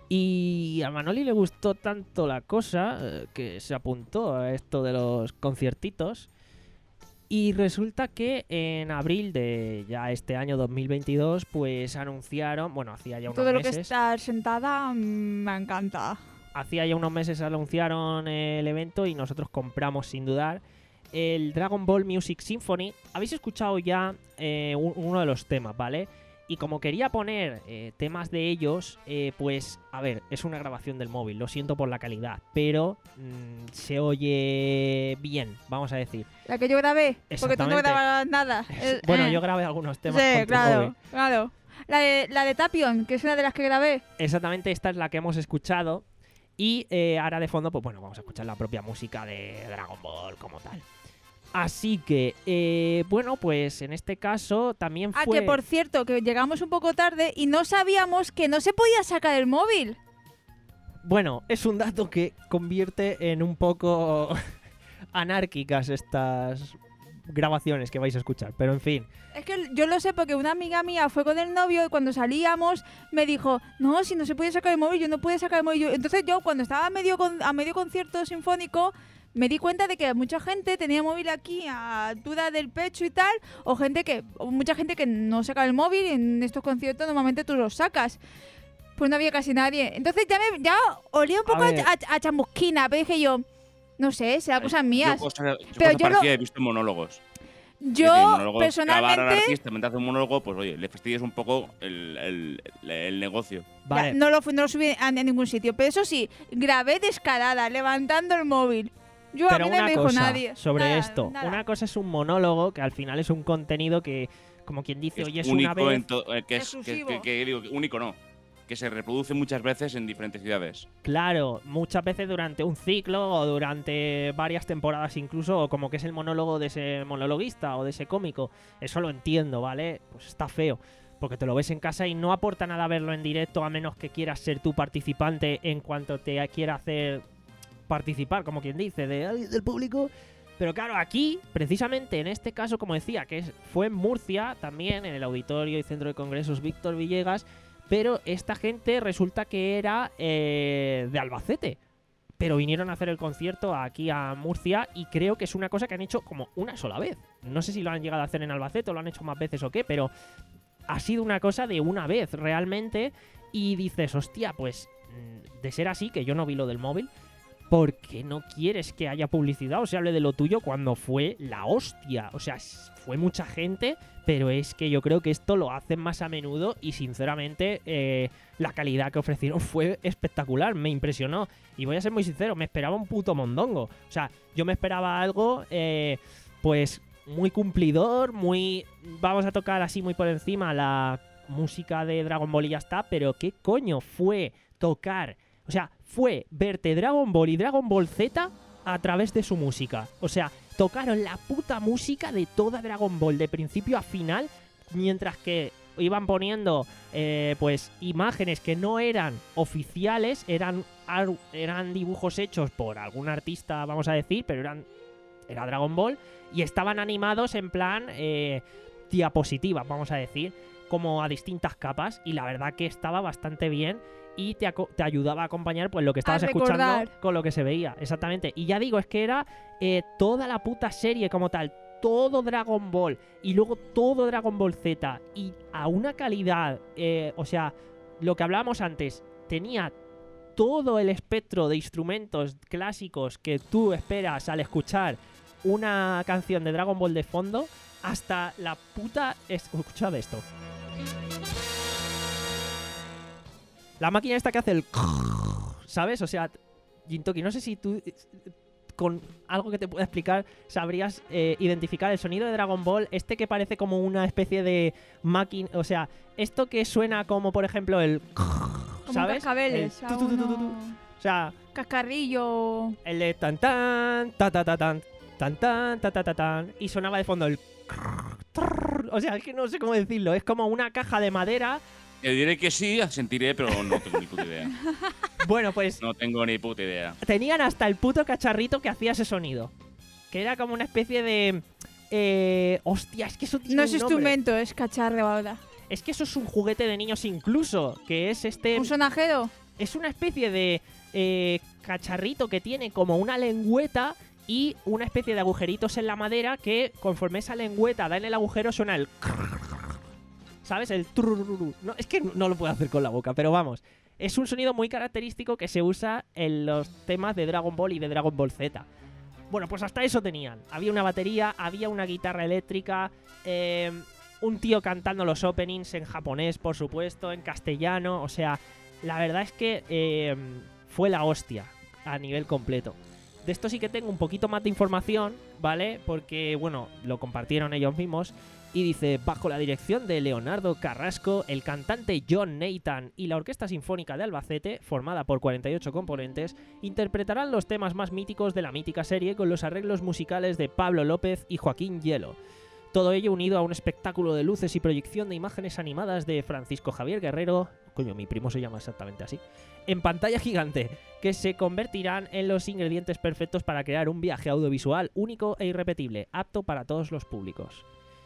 Speaker 1: Y a Manoli le gustó tanto la cosa eh, que se apuntó a esto de los conciertitos. Y resulta que en abril de ya este año dos mil veintidós, pues anunciaron, bueno, hacía ya unos
Speaker 3: Todo lo
Speaker 1: meses.
Speaker 3: que está sentada mm, me encanta.
Speaker 1: Hacía ya unos meses anunciaron el evento y nosotros compramos sin dudar el Dragon Ball Music Symphony. Habéis escuchado ya eh, un- uno de los temas, ¿vale? Y como quería poner eh, temas de ellos, eh, pues, a ver, es una grabación del móvil, lo siento por la calidad, pero mm, se oye bien, vamos a decir.
Speaker 3: La que yo grabé, porque tú no
Speaker 1: Exactamente.
Speaker 3: grababas nada. El-
Speaker 1: Bueno,
Speaker 3: eh.
Speaker 1: yo grabé algunos temas
Speaker 3: Sí,
Speaker 1: con tu
Speaker 3: claro,
Speaker 1: móvil.
Speaker 3: claro. La de, la de Tapion, que es una de las que grabé.
Speaker 1: Exactamente, esta es la que hemos escuchado. Y eh, ahora de fondo, pues bueno, vamos a escuchar la propia música de Dragon Ball como tal. Así que, eh, bueno, pues en este caso también
Speaker 3: Ah,
Speaker 1: fue...
Speaker 3: que por cierto, que llegamos un poco tarde y no sabíamos que no se podía sacar el móvil.
Speaker 1: Bueno, es un dato que convierte en un poco anárquicas estas grabaciones que vais a escuchar, pero en fin.
Speaker 3: Es que yo lo sé porque una amiga mía fue con el novio y cuando salíamos me dijo, no, si no se puede sacar el móvil, yo no pude sacar el móvil. Yo- Entonces yo cuando estaba a medio, con- a medio concierto sinfónico me di cuenta de que mucha gente tenía móvil aquí a altura del pecho y tal, o gente que, o mucha gente que no saca el móvil y en estos conciertos normalmente tú los sacas. Pues no había casi nadie. Entonces ya me ya olía un poco a,
Speaker 1: ver.
Speaker 3: a- a chamusquina, pero dije yo, no sé, será cosas mías.
Speaker 2: Yo cosas, yo
Speaker 3: Pero
Speaker 2: cosas
Speaker 3: yo lo-
Speaker 2: parecidas he visto en monólogos.
Speaker 3: Yo
Speaker 2: Es decir, monólogos, grabar al
Speaker 3: personalmente
Speaker 2: artista mientras hace un monólogo, pues oye, le fastidias un poco el, el, el, el negocio.
Speaker 1: Vale,
Speaker 3: ya, no, lo, fu- no lo subí a, a ningún sitio. Pero eso sí, grabé descarada, levantando el móvil. Yo
Speaker 1: pero
Speaker 3: a mí no
Speaker 1: una
Speaker 3: me dijo
Speaker 1: cosa
Speaker 3: nadie.
Speaker 1: sobre
Speaker 3: Nada,
Speaker 1: esto.
Speaker 3: nada.
Speaker 1: Una cosa es un monólogo, que al final es un contenido que, como quien dice,
Speaker 2: Es
Speaker 1: oye, es
Speaker 2: único
Speaker 1: una vez...
Speaker 2: en to- eh, que es que,
Speaker 3: Exclusivo.
Speaker 2: que- que digo, que único no, que se reproduce muchas veces en diferentes ciudades.
Speaker 1: Claro, muchas veces durante un ciclo o durante varias temporadas incluso, o como que es el monólogo de ese monologuista o de ese cómico. Eso lo entiendo, ¿vale? Pues está feo, porque te lo ves en casa y no aporta nada verlo en directo a menos que quieras ser tú participante en cuanto te quiera hacer participar, como quien dice, de alguien del público. Pero claro, aquí, precisamente en este caso, como decía, que es- fue en Murcia, también en el Auditorio y Centro de Congresos Víctor Villegas, pero esta gente resulta que era eh, de Albacete. Pero vinieron a hacer el concierto aquí a Murcia y creo que es una cosa que han hecho como una sola vez. No sé si lo han llegado a hacer en Albacete o lo han hecho más veces o qué, pero ha sido una cosa de una vez realmente. Y dices, hostia, pues mm, de ser así, que yo no vi lo del móvil, ¿por qué no quieres que haya publicidad o se hable de lo tuyo cuando fue la hostia? O sea, s- fue mucha gente, pero es que yo creo que esto lo hacen más a menudo y sinceramente eh, la calidad que ofrecieron fue espectacular, me impresionó. Y voy a ser muy sincero, me esperaba un puto mondongo. O sea, yo me esperaba algo, eh, pues, muy cumplidor, muy... Vamos a tocar así muy por encima la música de Dragon Ball y ya está, pero ¿qué coño fue tocar? O sea, fue verte Dragon Ball y Dragon Ball Z a través de su música. O sea, tocaron la puta música de toda Dragon Ball, de principio a final, mientras que iban poniendo eh, pues imágenes que no eran oficiales, eran, ar- eran dibujos hechos por algún artista, vamos a decir, pero eran era Dragon Ball, y estaban animados en plan eh, diapositivas, vamos a decir, como a distintas capas, y la verdad que estaba bastante bien y te, aco- te ayudaba a acompañar pues lo que estabas escuchando
Speaker 3: recordar.
Speaker 1: con lo que se veía, exactamente. Y ya digo, es que era eh, toda la puta serie como tal, todo Dragon Ball y luego todo Dragon Ball Z y a una calidad, eh, o sea, lo que hablábamos antes, tenía todo el espectro de instrumentos clásicos que tú esperas al escuchar una canción de Dragon Ball de fondo, hasta la puta... Escuchad esto. La máquina esta que hace el... ¿Sabes? O sea, Jintoki, no sé si tú con algo que te pueda explicar sabrías eh, identificar el sonido de Dragon Ball, este que parece como una especie de máquina... O sea, esto que suena como, por ejemplo, el...
Speaker 3: Como
Speaker 1: ¿sabes?
Speaker 3: cascabeles,
Speaker 1: El
Speaker 3: a
Speaker 1: tu, tu, tu, tu, tu.
Speaker 3: uno-
Speaker 1: O sea,
Speaker 3: cascarrillo.
Speaker 1: el de tan tan, ta ta ta tan, tan tan, ta ta ta tan, y sonaba de fondo el... O sea, es que no sé cómo decirlo, es como una caja de madera.
Speaker 2: Te diré que sí, sentiré, pero no tengo ni puta idea.
Speaker 1: Bueno, pues
Speaker 2: No tengo ni puta idea.
Speaker 1: tenían hasta el puto cacharrito que hacía ese sonido. Que era como una especie de... Eh, hostia, es que eso tiene
Speaker 3: No
Speaker 1: un
Speaker 3: es
Speaker 1: nombre.
Speaker 3: instrumento, es cacharro ahora.
Speaker 1: Es que eso es un juguete de niños incluso, que es este...
Speaker 3: ¿Un sonajero?
Speaker 1: Es una especie de eh, cacharrito que tiene como una lengüeta y una especie de agujeritos en la madera que conforme esa lengüeta da en el agujero suena el... ¿Sabes? El... trurururu. No, es que no lo puedo hacer con la boca, pero vamos. Es un sonido muy característico que se usa en los temas de Dragon Ball y de Dragon Ball Z. Bueno, pues hasta eso tenían. Había una batería, había una guitarra eléctrica, eh, un tío cantando los openings en japonés, por supuesto, en castellano. O sea, la verdad es que eh, fue la hostia a nivel completo. De esto sí que tengo un poquito más de información, ¿vale? Porque, bueno, lo compartieron ellos mismos. Y dice, bajo la dirección de Leonardo Carrasco, el cantante John Nathan y la Orquesta Sinfónica de Albacete, formada por cuarenta y ocho componentes, interpretarán los temas más míticos de la mítica serie con los arreglos musicales de Pablo López y Joaquín Hielo. Todo ello unido a un espectáculo de luces y proyección de imágenes animadas de Francisco Javier Guerrero, coño, mi primo se llama exactamente así, en pantalla gigante, que se convertirán en los ingredientes perfectos para crear un viaje audiovisual único e irrepetible, apto para todos los públicos.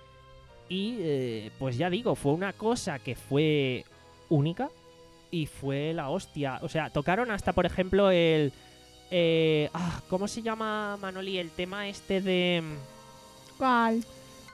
Speaker 1: Y eh, pues ya digo, fue una cosa que fue única y fue la hostia. O sea, tocaron hasta, por ejemplo, el... Eh, ah, ¿cómo se llama, Manoli? El tema este de...
Speaker 3: ¿Cuál?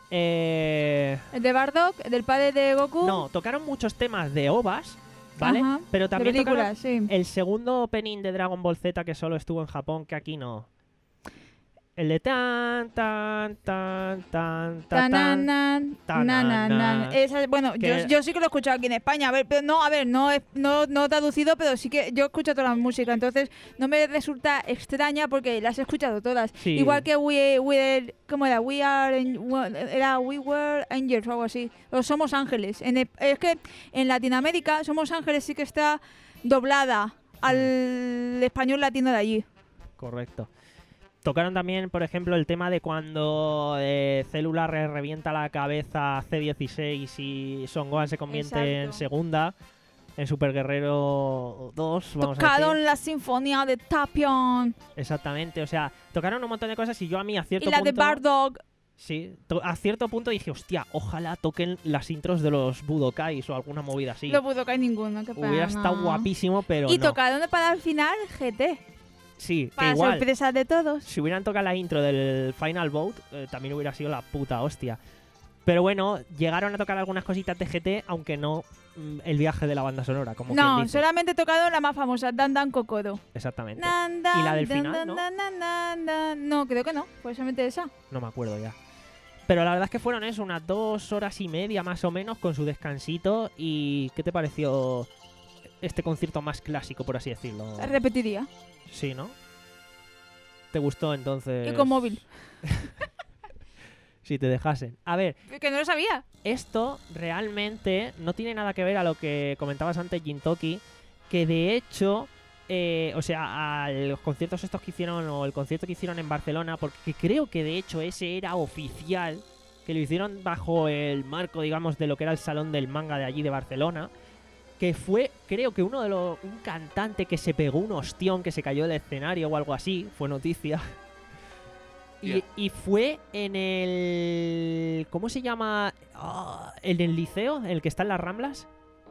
Speaker 1: Eh,
Speaker 3: ¿El de Bardock? ¿El del padre de Goku?
Speaker 1: no, tocaron muchos temas de O V As, ¿vale?
Speaker 3: Ajá,
Speaker 1: Pero
Speaker 3: de
Speaker 1: también tocaron
Speaker 3: películas, sí.
Speaker 1: el segundo opening de Dragon Ball Z que solo estuvo en Japón, que aquí no. El de tan, tan, tan, tan, tan, tan.
Speaker 3: Tananan,
Speaker 1: tananan.
Speaker 3: nananan. Esa- bueno,
Speaker 1: Que
Speaker 3: yo,
Speaker 1: era-
Speaker 3: yo sí que lo he escuchado aquí en España. A ver, pero no, a ver, no, es- no, no traducido, pero sí que yo escucho toda la música. Entonces no me resulta extraña porque las he escuchado todas.
Speaker 1: Sí.
Speaker 3: Igual que We, we ¿cómo era? We are, An- era We Were Angels o algo así. O Somos Ángeles. En el- es que en Latinoamérica Somos Ángeles sí que está doblada al español latino de allí.
Speaker 1: Correcto. Tocaron también, por ejemplo, el tema de cuando eh, Célula re- revienta la cabeza a C dieciséis y Son Gohan se convierte en
Speaker 3: Exacto.
Speaker 1: segunda, en Super Guerrero dos, vamos a decir.
Speaker 3: Tocaron la sinfonía de Tapion
Speaker 1: Exactamente, o sea, tocaron un montón de cosas y yo a mí a cierto
Speaker 3: y la de
Speaker 1: punto...
Speaker 3: Bardock.
Speaker 1: Sí, to- a cierto punto dije, hostia, ojalá toquen las intros de los Budokais o alguna movida así.
Speaker 3: No pudo caer ninguno, qué pena.
Speaker 1: Hubiera estado guapísimo, pero
Speaker 3: Y
Speaker 1: no.
Speaker 3: tocaron para el final G T.
Speaker 1: Sí, que
Speaker 3: Para
Speaker 1: igual,
Speaker 3: sorpresa de todos.
Speaker 1: si hubieran tocado la intro del Final Boat, eh, también hubiera sido la puta hostia. Pero bueno, llegaron a tocar algunas cositas de G T, aunque no mm, el viaje de la banda sonora, como quien
Speaker 3: No,
Speaker 1: dice.
Speaker 3: solamente tocaron la más famosa, Dan Dan Kokodo.
Speaker 1: Exactamente.
Speaker 3: Nan, dan,
Speaker 1: ¿Y la del
Speaker 3: dan,
Speaker 1: final,
Speaker 3: dan,
Speaker 1: no?
Speaker 3: dan, dan, dan, dan. No, creo que no. Pues solamente esa.
Speaker 1: No me acuerdo ya. Pero la verdad es que fueron eso, unas dos horas y media más o menos con su descansito. ¿Y qué te pareció este concierto más clásico, por así decirlo?
Speaker 3: Repetiría.
Speaker 1: Sí, ¿no? ¿Te gustó entonces?
Speaker 3: Y con móvil.
Speaker 1: Si te dejasen. A ver,
Speaker 3: Que no lo sabía.
Speaker 1: esto realmente no tiene nada que ver a lo que comentabas antes, Jintoki, que de hecho, eh, o sea, a los conciertos estos que hicieron, o el concierto que hicieron en Barcelona, porque creo que de hecho ese era oficial, que lo hicieron bajo el marco, digamos, de lo que era el salón del manga de allí de Barcelona, que fue, creo que uno de los, un cantante que se pegó un ostión, que se cayó del escenario o algo así, fue noticia. Y,
Speaker 2: Yeah.
Speaker 1: y fue en el... ¿Cómo se llama? Ah, ¿en el liceo? ¿En el que está en las Ramblas?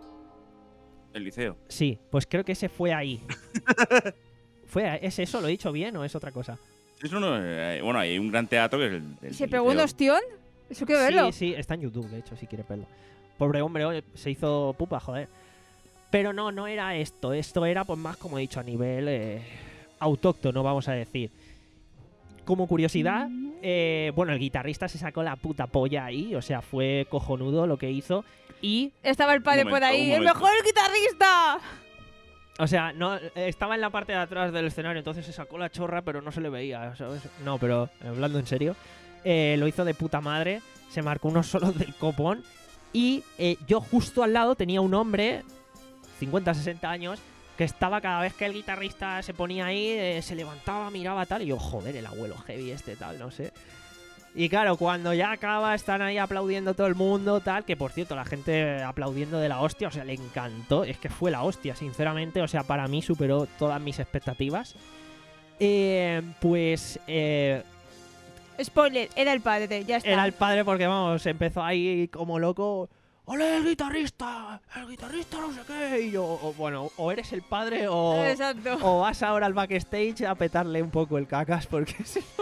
Speaker 2: El liceo.
Speaker 1: Sí, pues creo que ese fue ahí. ¿Fue a- ¿Es eso? ¿Lo he dicho bien o es otra cosa?
Speaker 2: Eso no, eh, bueno, hay un gran teatro que es el, el
Speaker 3: ¿Se pegó un
Speaker 2: liceo.
Speaker 3: ostión? Eso quiero verlo.
Speaker 1: Sí, sí, está en YouTube, de hecho, si quieres verlo. Pobre hombre, oye, se hizo pupa, joder. Pero no, no era esto. Esto era, pues, más, como he dicho, a nivel eh, autóctono, vamos a decir. Como curiosidad, eh, bueno, el guitarrista se sacó la puta polla ahí, o sea, fue cojonudo lo que hizo. Y,
Speaker 3: Estaba el padre
Speaker 2: Un
Speaker 3: por
Speaker 2: momento,
Speaker 3: ahí.
Speaker 2: un
Speaker 3: ¡El
Speaker 2: momento.
Speaker 3: mejor guitarrista!
Speaker 1: o sea, no eh, estaba en la parte de atrás del escenario, entonces se sacó la chorra, pero no se le veía, ¿sabes? No, pero hablando en serio, eh, lo hizo de puta madre, se marcó unos solos del copón. Y eh, yo justo al lado tenía un hombre, cincuenta, sesenta años, que estaba cada vez que el guitarrista se ponía ahí, eh, se levantaba, miraba tal, y yo, joder, el abuelo heavy este, tal, no sé. Y claro, cuando ya acaba, están ahí aplaudiendo todo el mundo, tal, que por cierto, la gente aplaudiendo de la hostia, o sea, le encantó, es que fue la hostia, sinceramente, o sea, para mí superó todas mis expectativas. Eh, pues... Eh,
Speaker 3: Spoiler, era el padre, ya está.
Speaker 1: era el padre porque, vamos, empezó ahí como loco. ¡ole, el guitarrista! ¡El guitarrista no sé qué! Y yo, o, bueno, o eres el padre o,
Speaker 3: Exacto.
Speaker 1: o vas ahora al backstage a petarle un poco el cacas, porque si no...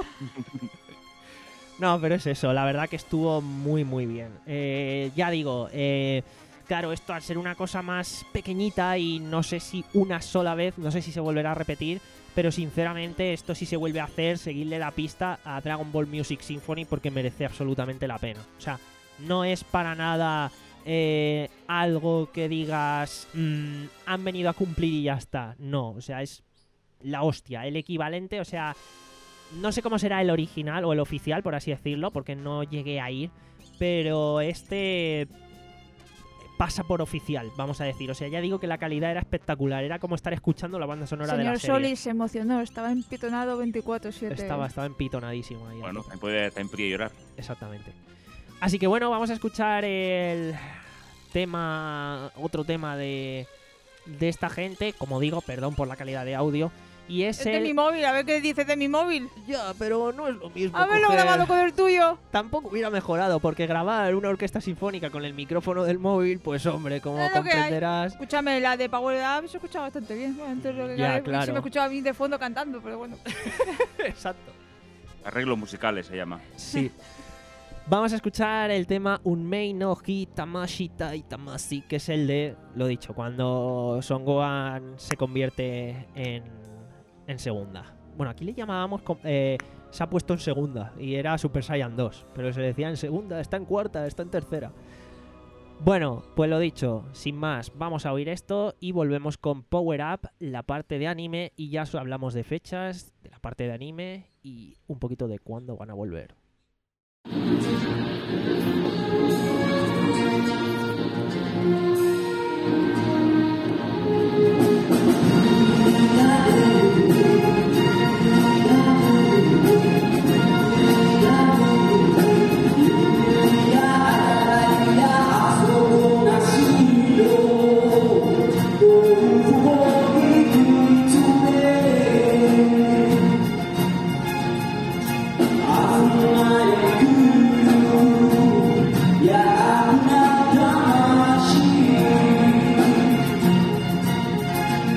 Speaker 1: No, pero es eso, la verdad que estuvo muy, muy bien. Eh, ya digo, eh, claro, esto al ser una cosa más pequeñita y no sé si una sola vez, no sé si se volverá a repetir, pero sinceramente esto sí se vuelve a hacer, seguirle la pista a Dragon Ball Music Symphony porque merece absolutamente la pena. O sea, no es para nada eh, algo que digas, mmm, han venido a cumplir y ya está. No, o sea, es la hostia, el equivalente, o sea... No sé cómo será el original o el oficial, por así decirlo, porque no llegué a ir. Pero este pasa por oficial, vamos a decir. O sea, ya digo que la calidad era espectacular. Era como estar escuchando la banda sonora de la
Speaker 3: Señor
Speaker 1: serie.
Speaker 3: Solis se emocionó, estaba empitonado veinticuatro siete.
Speaker 1: Estaba, estaba empitonadísimo ahí.
Speaker 2: Bueno, también puede, también podría llorar.
Speaker 1: Exactamente. Así que bueno, vamos a escuchar el tema, otro tema de, de esta gente. Como digo, perdón por la calidad de audio. Y es,
Speaker 3: Es
Speaker 1: el...
Speaker 3: de mi móvil, a ver qué dice de mi móvil.
Speaker 1: Ya, pero no es lo mismo.
Speaker 3: Haberlo
Speaker 1: coger-
Speaker 3: grabado con el tuyo.
Speaker 1: Tampoco hubiera mejorado, porque grabar una orquesta sinfónica con el micrófono del móvil, pues hombre, como
Speaker 3: Es lo que hay.
Speaker 1: comprenderás...
Speaker 3: Escúchame, la de Power Up se escucha bastante bien. Bueno, entonces lo que
Speaker 1: Ya,
Speaker 3: cabe,
Speaker 1: claro.
Speaker 3: Se me escuchaba a mí de fondo cantando, pero bueno.
Speaker 1: Exacto.
Speaker 2: Arreglos musicales se llama.
Speaker 1: Sí. Vamos a escuchar el tema Unmei no Hi Tamashi Tai Tamasi, que es el de, lo dicho, cuando Son Gohan se convierte en, en segunda. Bueno, aquí le llamábamos, com- eh, se ha puesto en segunda y era Super Saiyan dos, pero se decía en segunda, está en cuarta, está en tercera. Bueno, pues lo dicho, sin más, vamos a oír esto y volvemos con Power Up, la parte de anime, y ya hablamos de fechas, de la parte de anime y un poquito de cuándo van a volver.
Speaker 7: Yeah.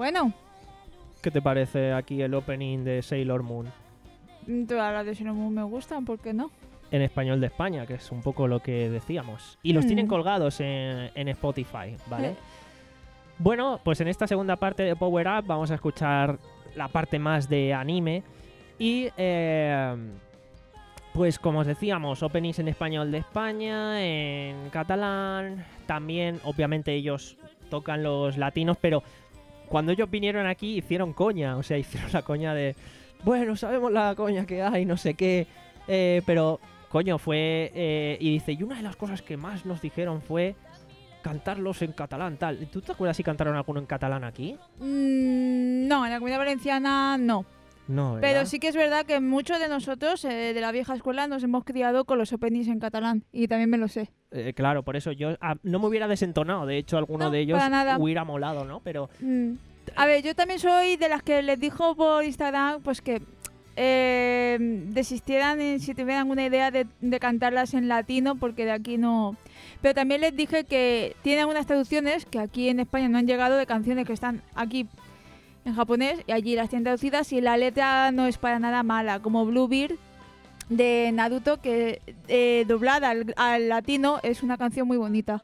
Speaker 3: Bueno,
Speaker 1: ¿Qué te parece aquí el opening de Sailor Moon?
Speaker 3: todas las de Sailor Moon me gustan, ¿por qué no?
Speaker 1: En español de España, que es un poco lo que decíamos. Y los
Speaker 3: Mm.
Speaker 1: tienen colgados en, en Spotify, ¿vale?
Speaker 3: Eh.
Speaker 1: Bueno, pues en esta segunda parte de Power Up vamos a escuchar la parte más de anime. Y, eh, pues como os decíamos, openings en español de España, en catalán. También, obviamente, ellos tocan los latinos, pero cuando ellos vinieron aquí hicieron coña. O sea, hicieron la coña de, bueno, sabemos la coña que hay, no sé qué. Eh, pero, coño, fue... Eh, y dice, y una de las cosas que más nos dijeron fue cantarlos en catalán, tal. ¿Tú te acuerdas si cantaron alguno en catalán aquí?
Speaker 3: Mm, no, en la Comunidad Valenciana no.
Speaker 1: No, ¿verdad?
Speaker 3: Pero sí que es verdad que muchos de nosotros eh, de la vieja escuela nos hemos criado con los openings en catalán. Y también me lo sé.
Speaker 1: Eh, claro, por eso yo ah, no me hubiera desentonado. De hecho, alguno
Speaker 3: No,
Speaker 1: de ellos
Speaker 3: para nada.
Speaker 1: hubiera molado, ¿no? Pero
Speaker 3: Mm. A ver, yo también soy de las que les dijo por Instagram pues que eh, desistieran en- si tuvieran una idea de, de cantarlas en latino, porque de aquí no... Pero también les dije que tienen unas traducciones que aquí en España no han llegado, de canciones que están aquí en japonés y allí las tienen traducidas, y la letra no es para nada mala, como Bluebeard de Naruto, que eh, doblada al, al latino es una canción muy bonita.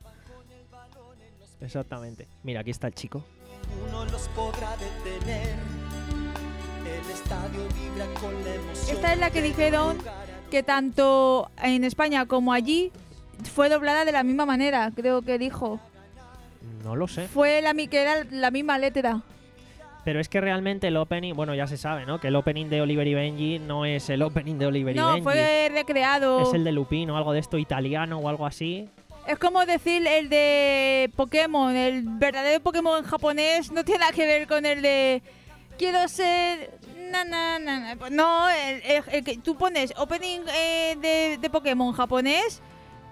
Speaker 1: exactamente. Mira, aquí está el chico.
Speaker 7: Uno los podrá detener. El estadio vibra con la emoción.
Speaker 3: Esta es la que dijeron que tanto en España como allí fue doblada de la misma manera, creo que dijo.
Speaker 1: No lo sé.
Speaker 3: Fue la mi- que era la misma letra.
Speaker 1: Pero es que realmente el opening, bueno, ya se sabe, ¿no? Que el opening de Oliver y Benji no es el opening de Oliver y
Speaker 3: No,
Speaker 1: Benji.
Speaker 3: fue recreado.
Speaker 1: Es el de Lupin o algo de esto, italiano o algo así.
Speaker 3: Es como decir el de Pokémon, el verdadero Pokémon en japonés no tiene nada que ver con el de quiero ser... Na, na, na, na. Pues no, el, el- el que tú pones opening eh, de, de Pokémon japonés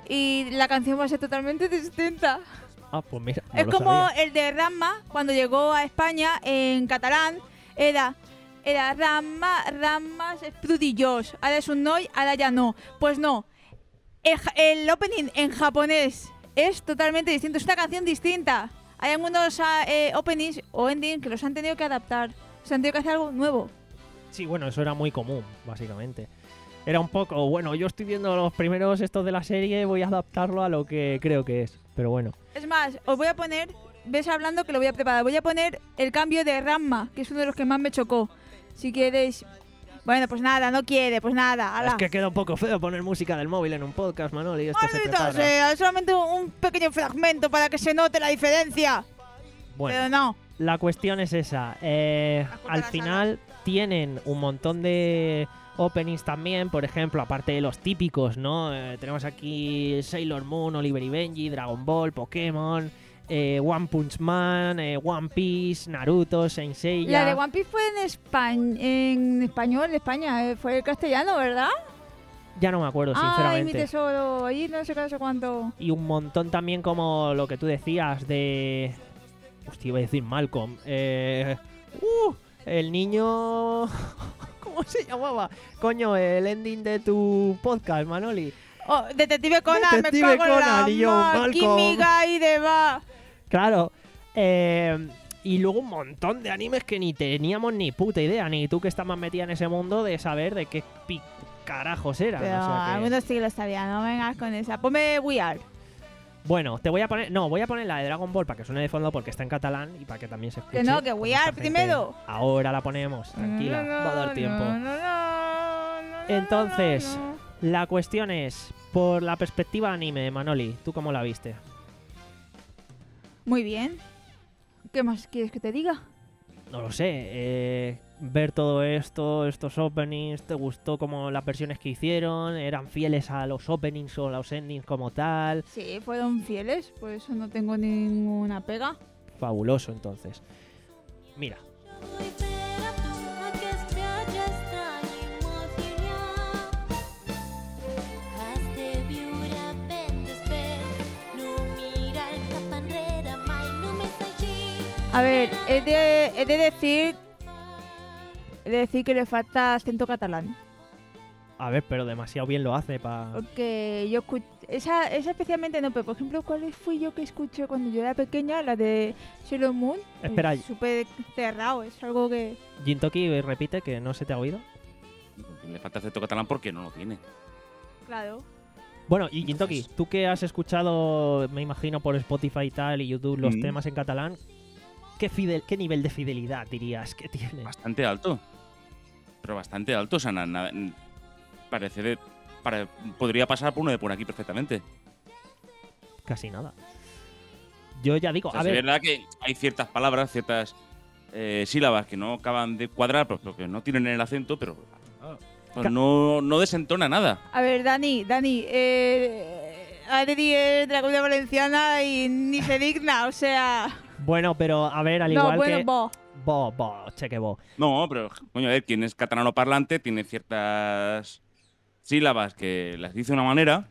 Speaker 3: y la canción va a ser totalmente distinta.
Speaker 1: Ah, pues mira, no
Speaker 3: Es
Speaker 1: lo
Speaker 3: como
Speaker 1: sabía.
Speaker 3: el de Ramma, cuando llegó a España en catalán, era, era Ramma, Rammas Sprudillos. Ahora es un noi, ahora ya no. Pues no, el, ja- el opening en japonés es totalmente distinto, es una canción distinta. Hay algunos ah, eh, openings o endings que los han tenido que adaptar, se han tenido que hacer algo nuevo.
Speaker 1: Sí, bueno, eso era muy común, básicamente. Era un poco, bueno, yo estoy viendo los primeros estos de la serie, voy a adaptarlo a lo que creo que es. Pero bueno,
Speaker 3: Es más, os voy a poner, ves hablando que lo voy a preparar, voy a poner el cambio de Ramma, que es uno de los que más me chocó. Si queréis... Bueno, pues nada, no quiere, pues nada, ala.
Speaker 1: es que queda un poco feo poner música del móvil en un podcast, Manoli. Esto se
Speaker 3: Maldita
Speaker 1: prepara.
Speaker 3: sea, solamente un pequeño fragmento para que se note la diferencia.
Speaker 1: Bueno,
Speaker 3: Pero no.
Speaker 1: la cuestión es esa. Eh,
Speaker 3: Las
Speaker 1: al
Speaker 3: las
Speaker 1: final tienen un montón de openings también, por ejemplo, aparte de los típicos, ¿no? Eh, tenemos aquí Sailor Moon, Oliver y Benji, Dragon Ball, Pokémon, eh, One Punch Man, eh, One Piece, Naruto, Saint Seiya.
Speaker 3: La de One Piece fue en, Españ- en español, en España, eh, fue el castellano, ¿verdad?
Speaker 1: Ya no me acuerdo,
Speaker 3: Ay, mi
Speaker 1: sinceramente.
Speaker 3: tesoro, ahí no sé qué, no sé cuánto.
Speaker 1: Y un montón también como lo que tú decías de... Hostia, iba a decir Malcolm. Eh... Uh, el niño... ¿Cómo se llamaba? Coño, el ending de tu podcast, Manoli.
Speaker 3: Oh, Detective Conan,
Speaker 1: Detective
Speaker 3: me cago en
Speaker 1: Conan
Speaker 3: la
Speaker 1: y yo, Malcolm.
Speaker 3: química y demás.
Speaker 1: Claro. Eh, y luego un montón de animes que ni teníamos ni puta idea, ni tú que estás más metida en ese mundo, de saber de qué pi- carajos eran.
Speaker 3: Pero
Speaker 1: o sea que-
Speaker 3: algunos sí lo sabían, no vengas con esa. Ponme We Are.
Speaker 1: Bueno, te voy a poner... No, voy a poner la de Dragon Ball para que suene de fondo porque está en catalán y para que también se escuche.
Speaker 3: Que no, que
Speaker 1: como
Speaker 3: We
Speaker 1: esta
Speaker 3: Are
Speaker 1: gente.
Speaker 3: primero.
Speaker 1: Ahora la ponemos, tranquila,
Speaker 3: No, no,
Speaker 1: va a dar
Speaker 3: no,
Speaker 1: tiempo.
Speaker 3: no, no, no, no, no,
Speaker 1: Entonces,
Speaker 3: no, no.
Speaker 1: la cuestión es, por la perspectiva anime, Manoli, ¿tú cómo la viste?
Speaker 3: Muy bien. ¿Qué más quieres que te diga?
Speaker 1: No lo sé, eh, ver todo esto, estos openings, ¿te gustó como las versiones que hicieron? ¿Eran fieles a los openings o los endings como tal?
Speaker 3: Sí, fueron fieles, por eso no tengo ninguna pega.
Speaker 1: Fabuloso, entonces. Mira,
Speaker 8: Espera tú a que estrella extraña emocionar. Has de viure ben despert. No mirar cap enrere mai, només així.
Speaker 3: A ver, he de, he de decir... He de decir que le falta acento catalán.
Speaker 1: A ver, pero demasiado bien lo hace para...
Speaker 3: Porque yo escuché... Esa, esa especialmente no, pero por ejemplo, ¿cuál fui yo que escuché cuando yo era pequeña? La de Sailor Moon.
Speaker 1: Espera.
Speaker 3: Es súper cerrado, es algo que...
Speaker 1: Jintoki, repite que no se te ha oído.
Speaker 2: Le falta acento catalán porque no lo tiene.
Speaker 3: Claro.
Speaker 1: Bueno, y Jintoki,
Speaker 2: Entonces-
Speaker 1: tú que has escuchado, me imagino, por Spotify y tal, y YouTube, los
Speaker 2: Mm.
Speaker 1: temas en catalán, ¿qué, fidel, ¿qué nivel de fidelidad dirías que tiene?
Speaker 2: Bastante alto. Pero bastante alto. O sea, nada, nada- parece de... pare- podría pasar por uno de por aquí perfectamente.
Speaker 1: Casi nada. Yo ya digo,
Speaker 2: O sea,
Speaker 1: a
Speaker 2: es
Speaker 1: ver,
Speaker 2: verdad que hay ciertas palabras, ciertas eh, sílabas que no acaban de cuadrar pues, porque no tienen el acento, pero pues,
Speaker 1: Ca-
Speaker 2: no, no desentona nada.
Speaker 3: A ver, Dani, Dani, eh... Adri es de la Comunidad Valenciana y ni se digna, o sea...
Speaker 1: bueno, pero a ver, al
Speaker 3: no,
Speaker 1: igual
Speaker 3: bueno,
Speaker 1: que...
Speaker 3: bo.
Speaker 1: Bo, bo, cheque bo.
Speaker 2: No, pero, coño, a ver, quien es catalano parlante tiene ciertas sílabas que las dice de una manera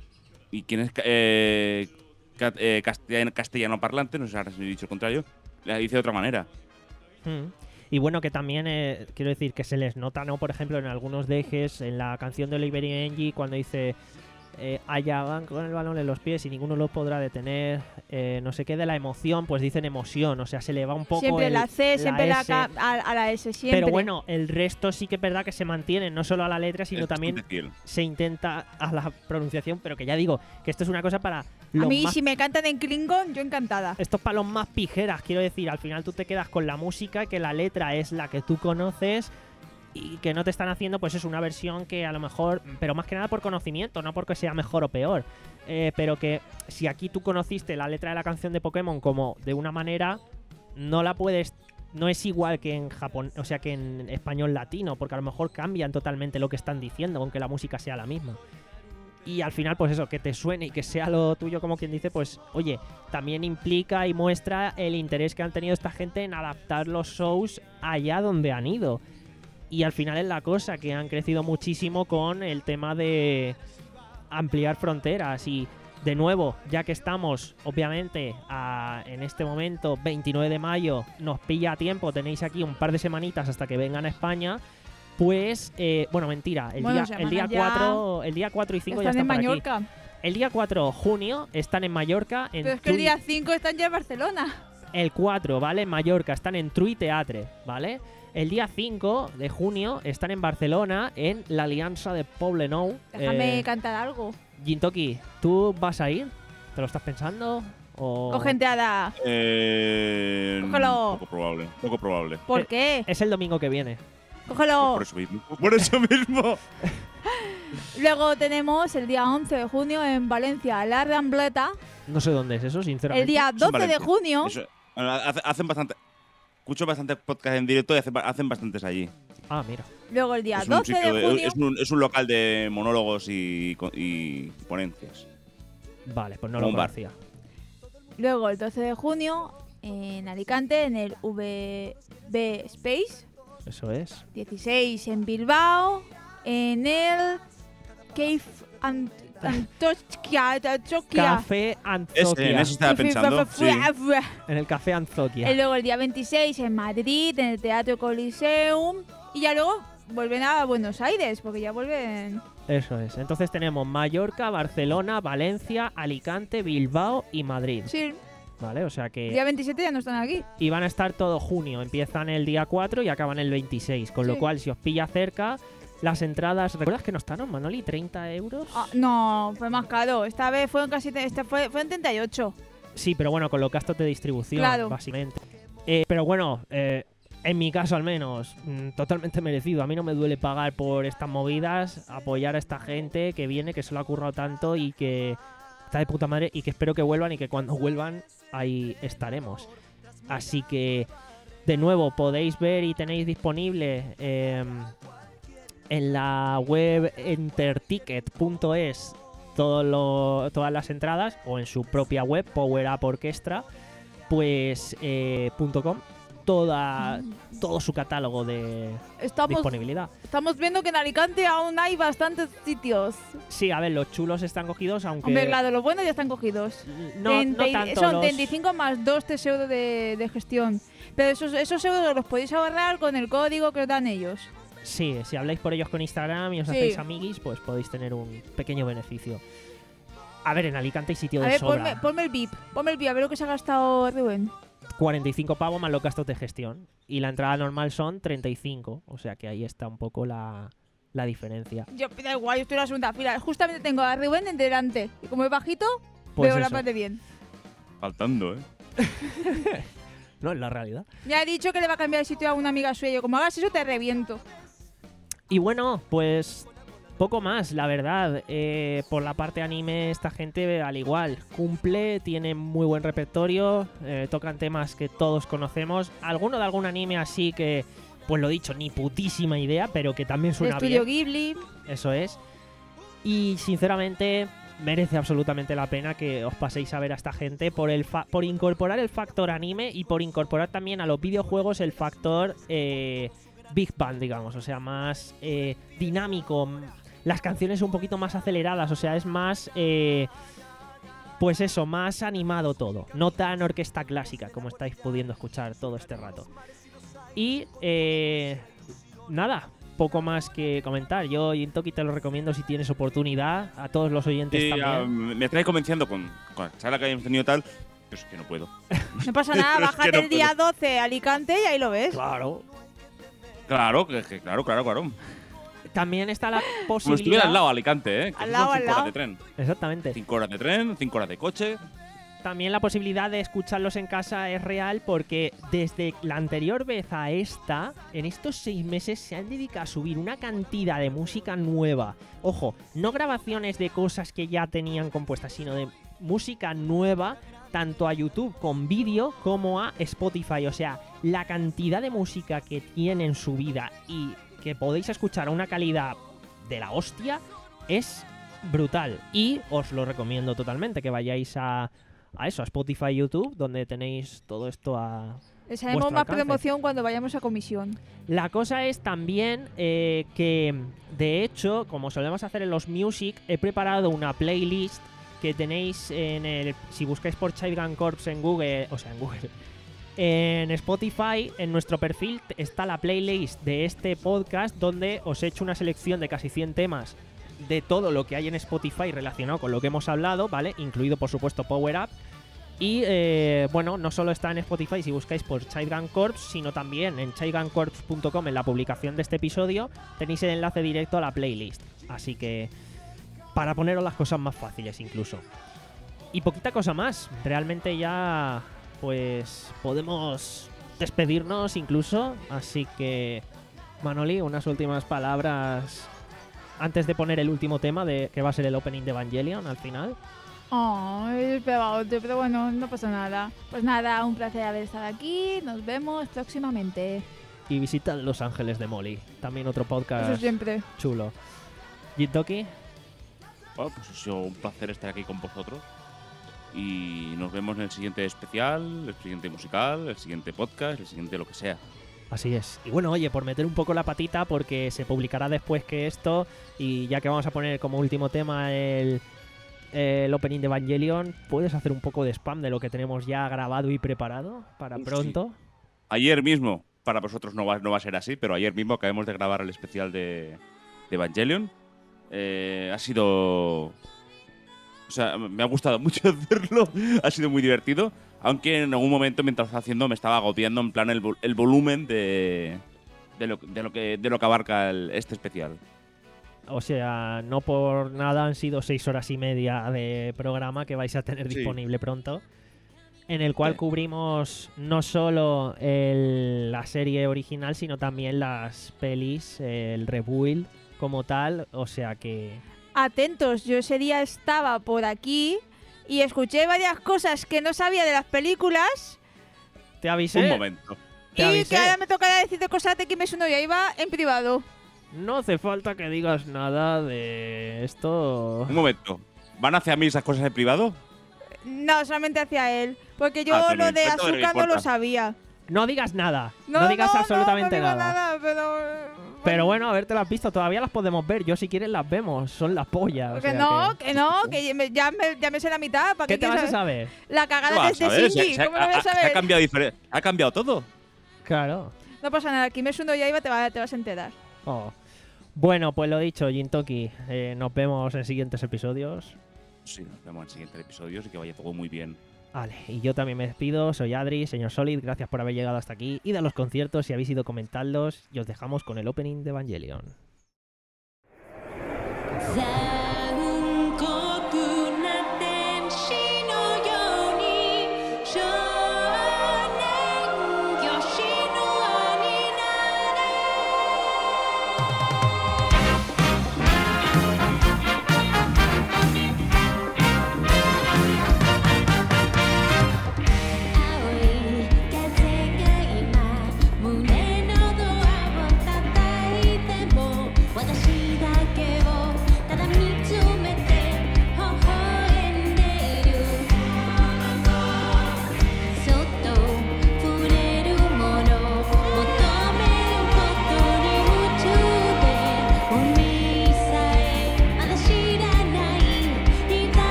Speaker 2: y quien es eh, ca- eh, castellano, castellano parlante, no sé si he dicho el contrario, las dice de otra manera.
Speaker 1: Mm. Y bueno, que también, eh, quiero decir, que se les nota, ¿no? Por ejemplo, en algunos dejes, en la canción de Oliver y Benji, cuando dice... Eh, allá van con el balón en los pies y ninguno lo podrá detener, eh, no sé qué, de la emoción, pues dicen emoción, o sea, se le va un poco
Speaker 3: Siempre
Speaker 1: el-
Speaker 3: la C, siempre la,
Speaker 1: S,
Speaker 3: K, a, a la S, siempre.
Speaker 1: pero bueno, el resto sí que es verdad que se mantiene, no solo a la letra, sino
Speaker 2: Es
Speaker 1: también
Speaker 2: bastante fiel.
Speaker 1: se intenta a la pronunciación, pero que ya digo, que esto es una cosa para
Speaker 3: A
Speaker 1: los
Speaker 3: mí,
Speaker 1: más...
Speaker 3: si me cantan en Klingon, yo encantada.
Speaker 1: Esto es para los más pijeras, quiero decir, al final tú te quedas con la música, que la letra es la que tú conoces y que no te están haciendo, pues es una versión que a lo mejor, pero más que nada por conocimiento, no porque sea mejor o peor, eh, pero que si aquí tú conociste la letra de la canción de Pokémon como de una manera, no la puedes, no es igual que en Japón, o sea que en español latino, porque a lo mejor cambian totalmente lo que están diciendo, aunque la música sea la misma. Y al final, pues eso, que te suene y que sea lo tuyo, como quien dice, pues oye, también implica y muestra el interés que han tenido esta gente en adaptar los shows allá donde han ido. Y al final es la cosa, que han crecido muchísimo con el tema de ampliar fronteras. Y de nuevo, ya que estamos, obviamente, a- en este momento, veintinueve de mayo, nos pilla a tiempo, tenéis aquí un par de semanitas hasta que vengan a España. Pues, eh, bueno, mentira, el
Speaker 3: Bueno,
Speaker 1: día, el día
Speaker 3: semanas ya.
Speaker 1: cuatro, el día cuatro y cinco ya
Speaker 3: Están
Speaker 1: están
Speaker 3: en
Speaker 1: por aquí.
Speaker 3: Mallorca.
Speaker 1: El día cuatro de junio están en Mallorca. En
Speaker 3: Pero es que el
Speaker 1: Tui-
Speaker 3: día cinco están ya en Barcelona.
Speaker 1: el cuatro, ¿vale? En Mallorca, están en Trui Teatre, ¿vale? El día cinco de junio están en Barcelona, en la Alianza de Poblenou.
Speaker 3: Déjame
Speaker 1: Eh,
Speaker 3: cantar algo.
Speaker 1: Jintoki, ¿tú vas a ir? ¿Te lo estás pensando? O...
Speaker 3: Con genteada.
Speaker 2: Eh,
Speaker 3: Cógelo.
Speaker 2: Poco probable, poco probable.
Speaker 3: ¿Por
Speaker 1: Eh,
Speaker 3: qué?
Speaker 1: Es el domingo que viene.
Speaker 3: Cógelo.
Speaker 2: Por eso mismo. Por eso mismo.
Speaker 3: Luego tenemos el día once de junio en Valencia, la Rambleta.
Speaker 1: No sé dónde es eso, sinceramente.
Speaker 3: El día
Speaker 2: Eso en
Speaker 3: doce de
Speaker 2: Valencia.
Speaker 3: junio.
Speaker 2: Eso, hace- hacen bastante. Escucho bastantes podcasts en directo y hacen, hacen bastantes allí.
Speaker 1: Ah, mira.
Speaker 3: Luego el día
Speaker 2: Es un,
Speaker 3: doce
Speaker 2: sitio
Speaker 3: de
Speaker 2: de-
Speaker 3: junio.
Speaker 2: es, un, es un local de monólogos y, co- y ponencias.
Speaker 1: Vale, pues no
Speaker 2: Como
Speaker 1: lo
Speaker 2: un bar.
Speaker 1: conocía.
Speaker 3: Luego el doce de junio en Alicante, en el V B Space.
Speaker 1: Eso es.
Speaker 3: dieciséis en Bilbao, en el Cave Ant- Antoquia. Antoquia.
Speaker 1: Café
Speaker 2: Ese,
Speaker 1: Anzokia.
Speaker 2: en eso estaba pensando. Sí.
Speaker 1: En el Café Anzokia.
Speaker 3: Y luego el día veintiséis en Madrid, en el Teatro Coliseum. Y ya luego vuelven a Buenos Aires, porque ya vuelven.
Speaker 1: Eso es. Entonces tenemos Mallorca, Barcelona, Valencia, Alicante, Bilbao y Madrid.
Speaker 3: Sí,
Speaker 1: ¿Vale? O sea
Speaker 3: el
Speaker 1: que...
Speaker 3: día veintisiete ya no están aquí.
Speaker 1: Y van a estar todo junio. Empiezan el día cuatro y acaban el veintiséis. Con lo
Speaker 3: Sí.
Speaker 1: cual, si os pilla cerca, las entradas... ¿Recuerdas que no estaban, Manoli? ¿treinta euros?
Speaker 3: Ah, no, fue más caro. Esta vez fueron casi. Este fue, fue en treinta y ocho.
Speaker 1: Sí, pero bueno, con los gastos de distribución,
Speaker 3: Claro.
Speaker 1: básicamente. Eh, pero bueno, eh, en mi caso al menos, mm, totalmente merecido. A mí no me duele pagar por estas movidas, apoyar a esta gente que viene, que se lo ha currado tanto y que está de puta madre y que espero que vuelvan y que cuando vuelvan ahí estaremos. Así que, de nuevo, podéis ver y tenéis disponible eh, en la web enterticket punto es todo lo- todas las entradas o en su propia web, Power Up Orchestra, pues eh, punto com, toda, todo su catálogo de
Speaker 3: Estamos,
Speaker 1: disponibilidad.
Speaker 3: estamos viendo que en Alicante aún hay bastantes sitios.
Speaker 1: Sí, a ver, los chulos están cogidos, aunque
Speaker 3: Hombre, claro, los buenos ya están cogidos.
Speaker 1: no, no
Speaker 3: treinta y-
Speaker 1: tanto
Speaker 3: son
Speaker 1: los-
Speaker 3: treinta y cinco más dos tres euros de, de gestión. Pero esos, esos euros los podéis ahorrar con el código que os dan ellos.
Speaker 1: Sí, si habláis por ellos con Instagram y os
Speaker 3: Sí.
Speaker 1: hacéis amiguis, pues podéis tener un pequeño beneficio. A ver, en Alicante hay sitio
Speaker 3: A
Speaker 1: de
Speaker 3: ver,
Speaker 1: sobra.
Speaker 3: ponme, ponme el V I P. Ponme el V I P, a ver lo que se ha gastado Rubén.
Speaker 1: cuarenta y cinco pavos más los gastos de gestión. Y la entrada normal son treinta y cinco. O sea que ahí está un poco la, la diferencia.
Speaker 3: Yo, da igual, yo estoy en la segunda fila. Justamente tengo a Rubén en delante. Y como es bajito,
Speaker 1: Pues
Speaker 3: veo la
Speaker 1: eso.
Speaker 3: parte bien.
Speaker 2: Faltando, ¿eh?
Speaker 1: No es la realidad.
Speaker 3: Me ha dicho que le va a cambiar el sitio a una amiga suya. Yo, como hagas eso, te reviento.
Speaker 1: Y bueno, pues poco más, la verdad. Eh, por la parte anime, esta gente al igual cumple, tiene muy buen repertorio, eh, tocan temas que todos conocemos. Alguno de algún anime así que, pues lo dicho, ni putísima idea, pero que también
Speaker 3: El
Speaker 1: suena
Speaker 3: estudio
Speaker 1: bien.
Speaker 3: Ghibli.
Speaker 1: Eso es. Y sinceramente merece absolutamente la pena que os paséis a ver a esta gente por el fa- por incorporar el factor anime y por incorporar también a los videojuegos el factor eh, Big Bang, digamos, o sea, más eh, dinámico, m- las canciones un poquito más aceleradas, o sea, es más, eh, pues eso, más animado todo, no tan orquesta clásica como estáis pudiendo escuchar todo este rato. Y eh, nada, poco más que comentar. Yo, Intoki, te lo recomiendo si tienes oportunidad, a todos los oyentes
Speaker 2: Sí,
Speaker 1: también.
Speaker 2: ah, me estáis convenciendo con, con la charla que habíamos tenido tal, pero es que no puedo.
Speaker 3: No pasa nada,
Speaker 2: Pero es que
Speaker 3: bájate
Speaker 2: no
Speaker 3: el día doce a Alicante y ahí lo ves.
Speaker 1: Claro.
Speaker 2: Claro, que, que claro, claro, claro.
Speaker 1: También está la
Speaker 2: Como si estuviera
Speaker 1: posibilidad.
Speaker 2: al lado de Alicante, ¿eh? Que
Speaker 3: Al
Speaker 2: son
Speaker 3: lado, al
Speaker 2: cinco horas
Speaker 3: lado.
Speaker 2: de tren.
Speaker 1: Exactamente.
Speaker 2: Cinco horas de tren, cinco horas de coche.
Speaker 1: También la posibilidad de escucharlos en casa es real porque desde la anterior vez a esta, en estos seis meses se han dedicado a subir una cantidad de música nueva. Ojo, no grabaciones de cosas que ya tenían compuestas, sino de música nueva, tanto a YouTube con vídeo como a Spotify. O sea, la cantidad de música que tienen subida y que podéis escuchar a una calidad de la hostia es brutal. Y os lo recomiendo totalmente, que vayáis a, a eso, a Spotify y YouTube, donde tenéis todo esto a...
Speaker 3: Les haremos
Speaker 1: vuestro
Speaker 3: más
Speaker 1: alcance.
Speaker 3: promoción cuando vayamos a comisión.
Speaker 1: La cosa es también eh, que, de hecho, como solemos hacer en los Music, he preparado una playlist que tenéis en el... Si buscáis por Child Corps en Google, o sea, en Google... En Spotify, en nuestro perfil, está la playlist de este podcast donde os he hecho una selección de casi cien temas de todo lo que hay en Spotify relacionado con lo que hemos hablado, ¿vale? Incluido, por supuesto, Power Up. Y, eh, bueno, no solo está en Spotify si buscáis por Child Corps, sino también en child corps punto com, en la publicación de este episodio, tenéis el enlace directo a la playlist. Así que, para poneros las cosas más fáciles incluso. Y poquita cosa más. Realmente ya... pues podemos despedirnos incluso, así que Manoli, unas últimas palabras antes de poner el último tema de que va a ser el opening de Evangelion al final.
Speaker 3: Oh, he esperado otro, pero bueno, no pasa nada. Pues nada, un placer haber estado aquí. Nos vemos próximamente.
Speaker 1: Y visita Los Ángeles de Molly, también otro podcast
Speaker 3: Eso siempre.
Speaker 1: chulo. Jintoki,
Speaker 2: Bueno, pues ha sido un placer estar aquí con vosotros. Y nos vemos en el siguiente especial, el siguiente musical, el siguiente podcast, el siguiente lo que sea.
Speaker 1: así es. Y bueno, oye, por meter un poco la patita, porque se publicará después que esto, y ya que vamos a poner como último tema el, el opening de Evangelion, ¿puedes hacer un poco de spam de lo que tenemos ya grabado y preparado para
Speaker 2: Uf,
Speaker 1: pronto?
Speaker 2: Ayer mismo, para vosotros no va, no va a ser así, pero ayer mismo acabamos de grabar el especial de, de Evangelion. Eh, ha sido... O sea, me ha gustado mucho hacerlo, ha sido muy divertido, aunque en algún momento mientras lo estaba haciendo me estaba agobiando en plan el, vol- el volumen de, de, lo, de, lo que, de lo que abarca el- este especial.
Speaker 1: O sea, no por nada han sido seis horas y media de programa que vais a tener
Speaker 2: Sí.
Speaker 1: disponible pronto, en el cual
Speaker 2: Sí.
Speaker 1: cubrimos no solo el- la serie original, sino también las pelis, el rebuild como tal, o sea que...
Speaker 3: Atentos, yo ese día estaba por aquí y escuché varias cosas que no sabía de las películas.
Speaker 1: Te avisé.
Speaker 2: Un momento.
Speaker 1: Te
Speaker 3: y
Speaker 1: avisé.
Speaker 3: que ahora me tocará decirte cosas de Kimetsu no Yaiba en privado.
Speaker 1: No hace falta que digas nada de esto.
Speaker 2: Un momento. ¿Van hacia mí esas cosas en privado?
Speaker 3: No, solamente hacia él. Porque yo
Speaker 2: Ah, pero
Speaker 3: lo de
Speaker 2: entonces no me
Speaker 3: Asuka no lo
Speaker 2: importa.
Speaker 3: sabía.
Speaker 1: No digas nada. No, digas
Speaker 3: no,
Speaker 1: absolutamente
Speaker 3: no, no digo
Speaker 1: nada.
Speaker 3: nada. Pero,
Speaker 1: Pero bueno, haberte las visto. Todavía las podemos ver. Yo si quieres las vemos. Son las pollas. o
Speaker 3: Que
Speaker 1: sea
Speaker 3: no,
Speaker 1: que-
Speaker 3: que no, que ya me, ya me, ya me sé la mitad. ¿Para
Speaker 1: ¿Qué
Speaker 3: qué
Speaker 1: te vas
Speaker 3: quieres
Speaker 1: a
Speaker 3: saber?
Speaker 1: saber?
Speaker 3: La
Speaker 2: ¿Qué
Speaker 3: cagada
Speaker 2: vas
Speaker 3: desde
Speaker 2: a ver?
Speaker 3: Shinji.
Speaker 2: Se- se-
Speaker 3: ¿Cómo no voy
Speaker 2: ha,
Speaker 3: a
Speaker 2: se ha
Speaker 3: saber?
Speaker 2: cambiado diferente. ¿Ha cambiado todo?
Speaker 1: Claro.
Speaker 3: No pasa nada, Kimetsu no Yaiba te, va, te vas a enterar.
Speaker 1: Oh. Bueno, pues lo dicho, Jintoki, eh, nos vemos en siguientes episodios.
Speaker 2: Sí, nos vemos en siguientes episodios y que vaya todo muy bien.
Speaker 1: Vale, y yo también me despido, soy Adri, señor Solid, gracias por haber llegado hasta aquí. Id a los conciertos si habéis ido comentadlos y os dejamos con el opening de Evangelion.
Speaker 8: Sad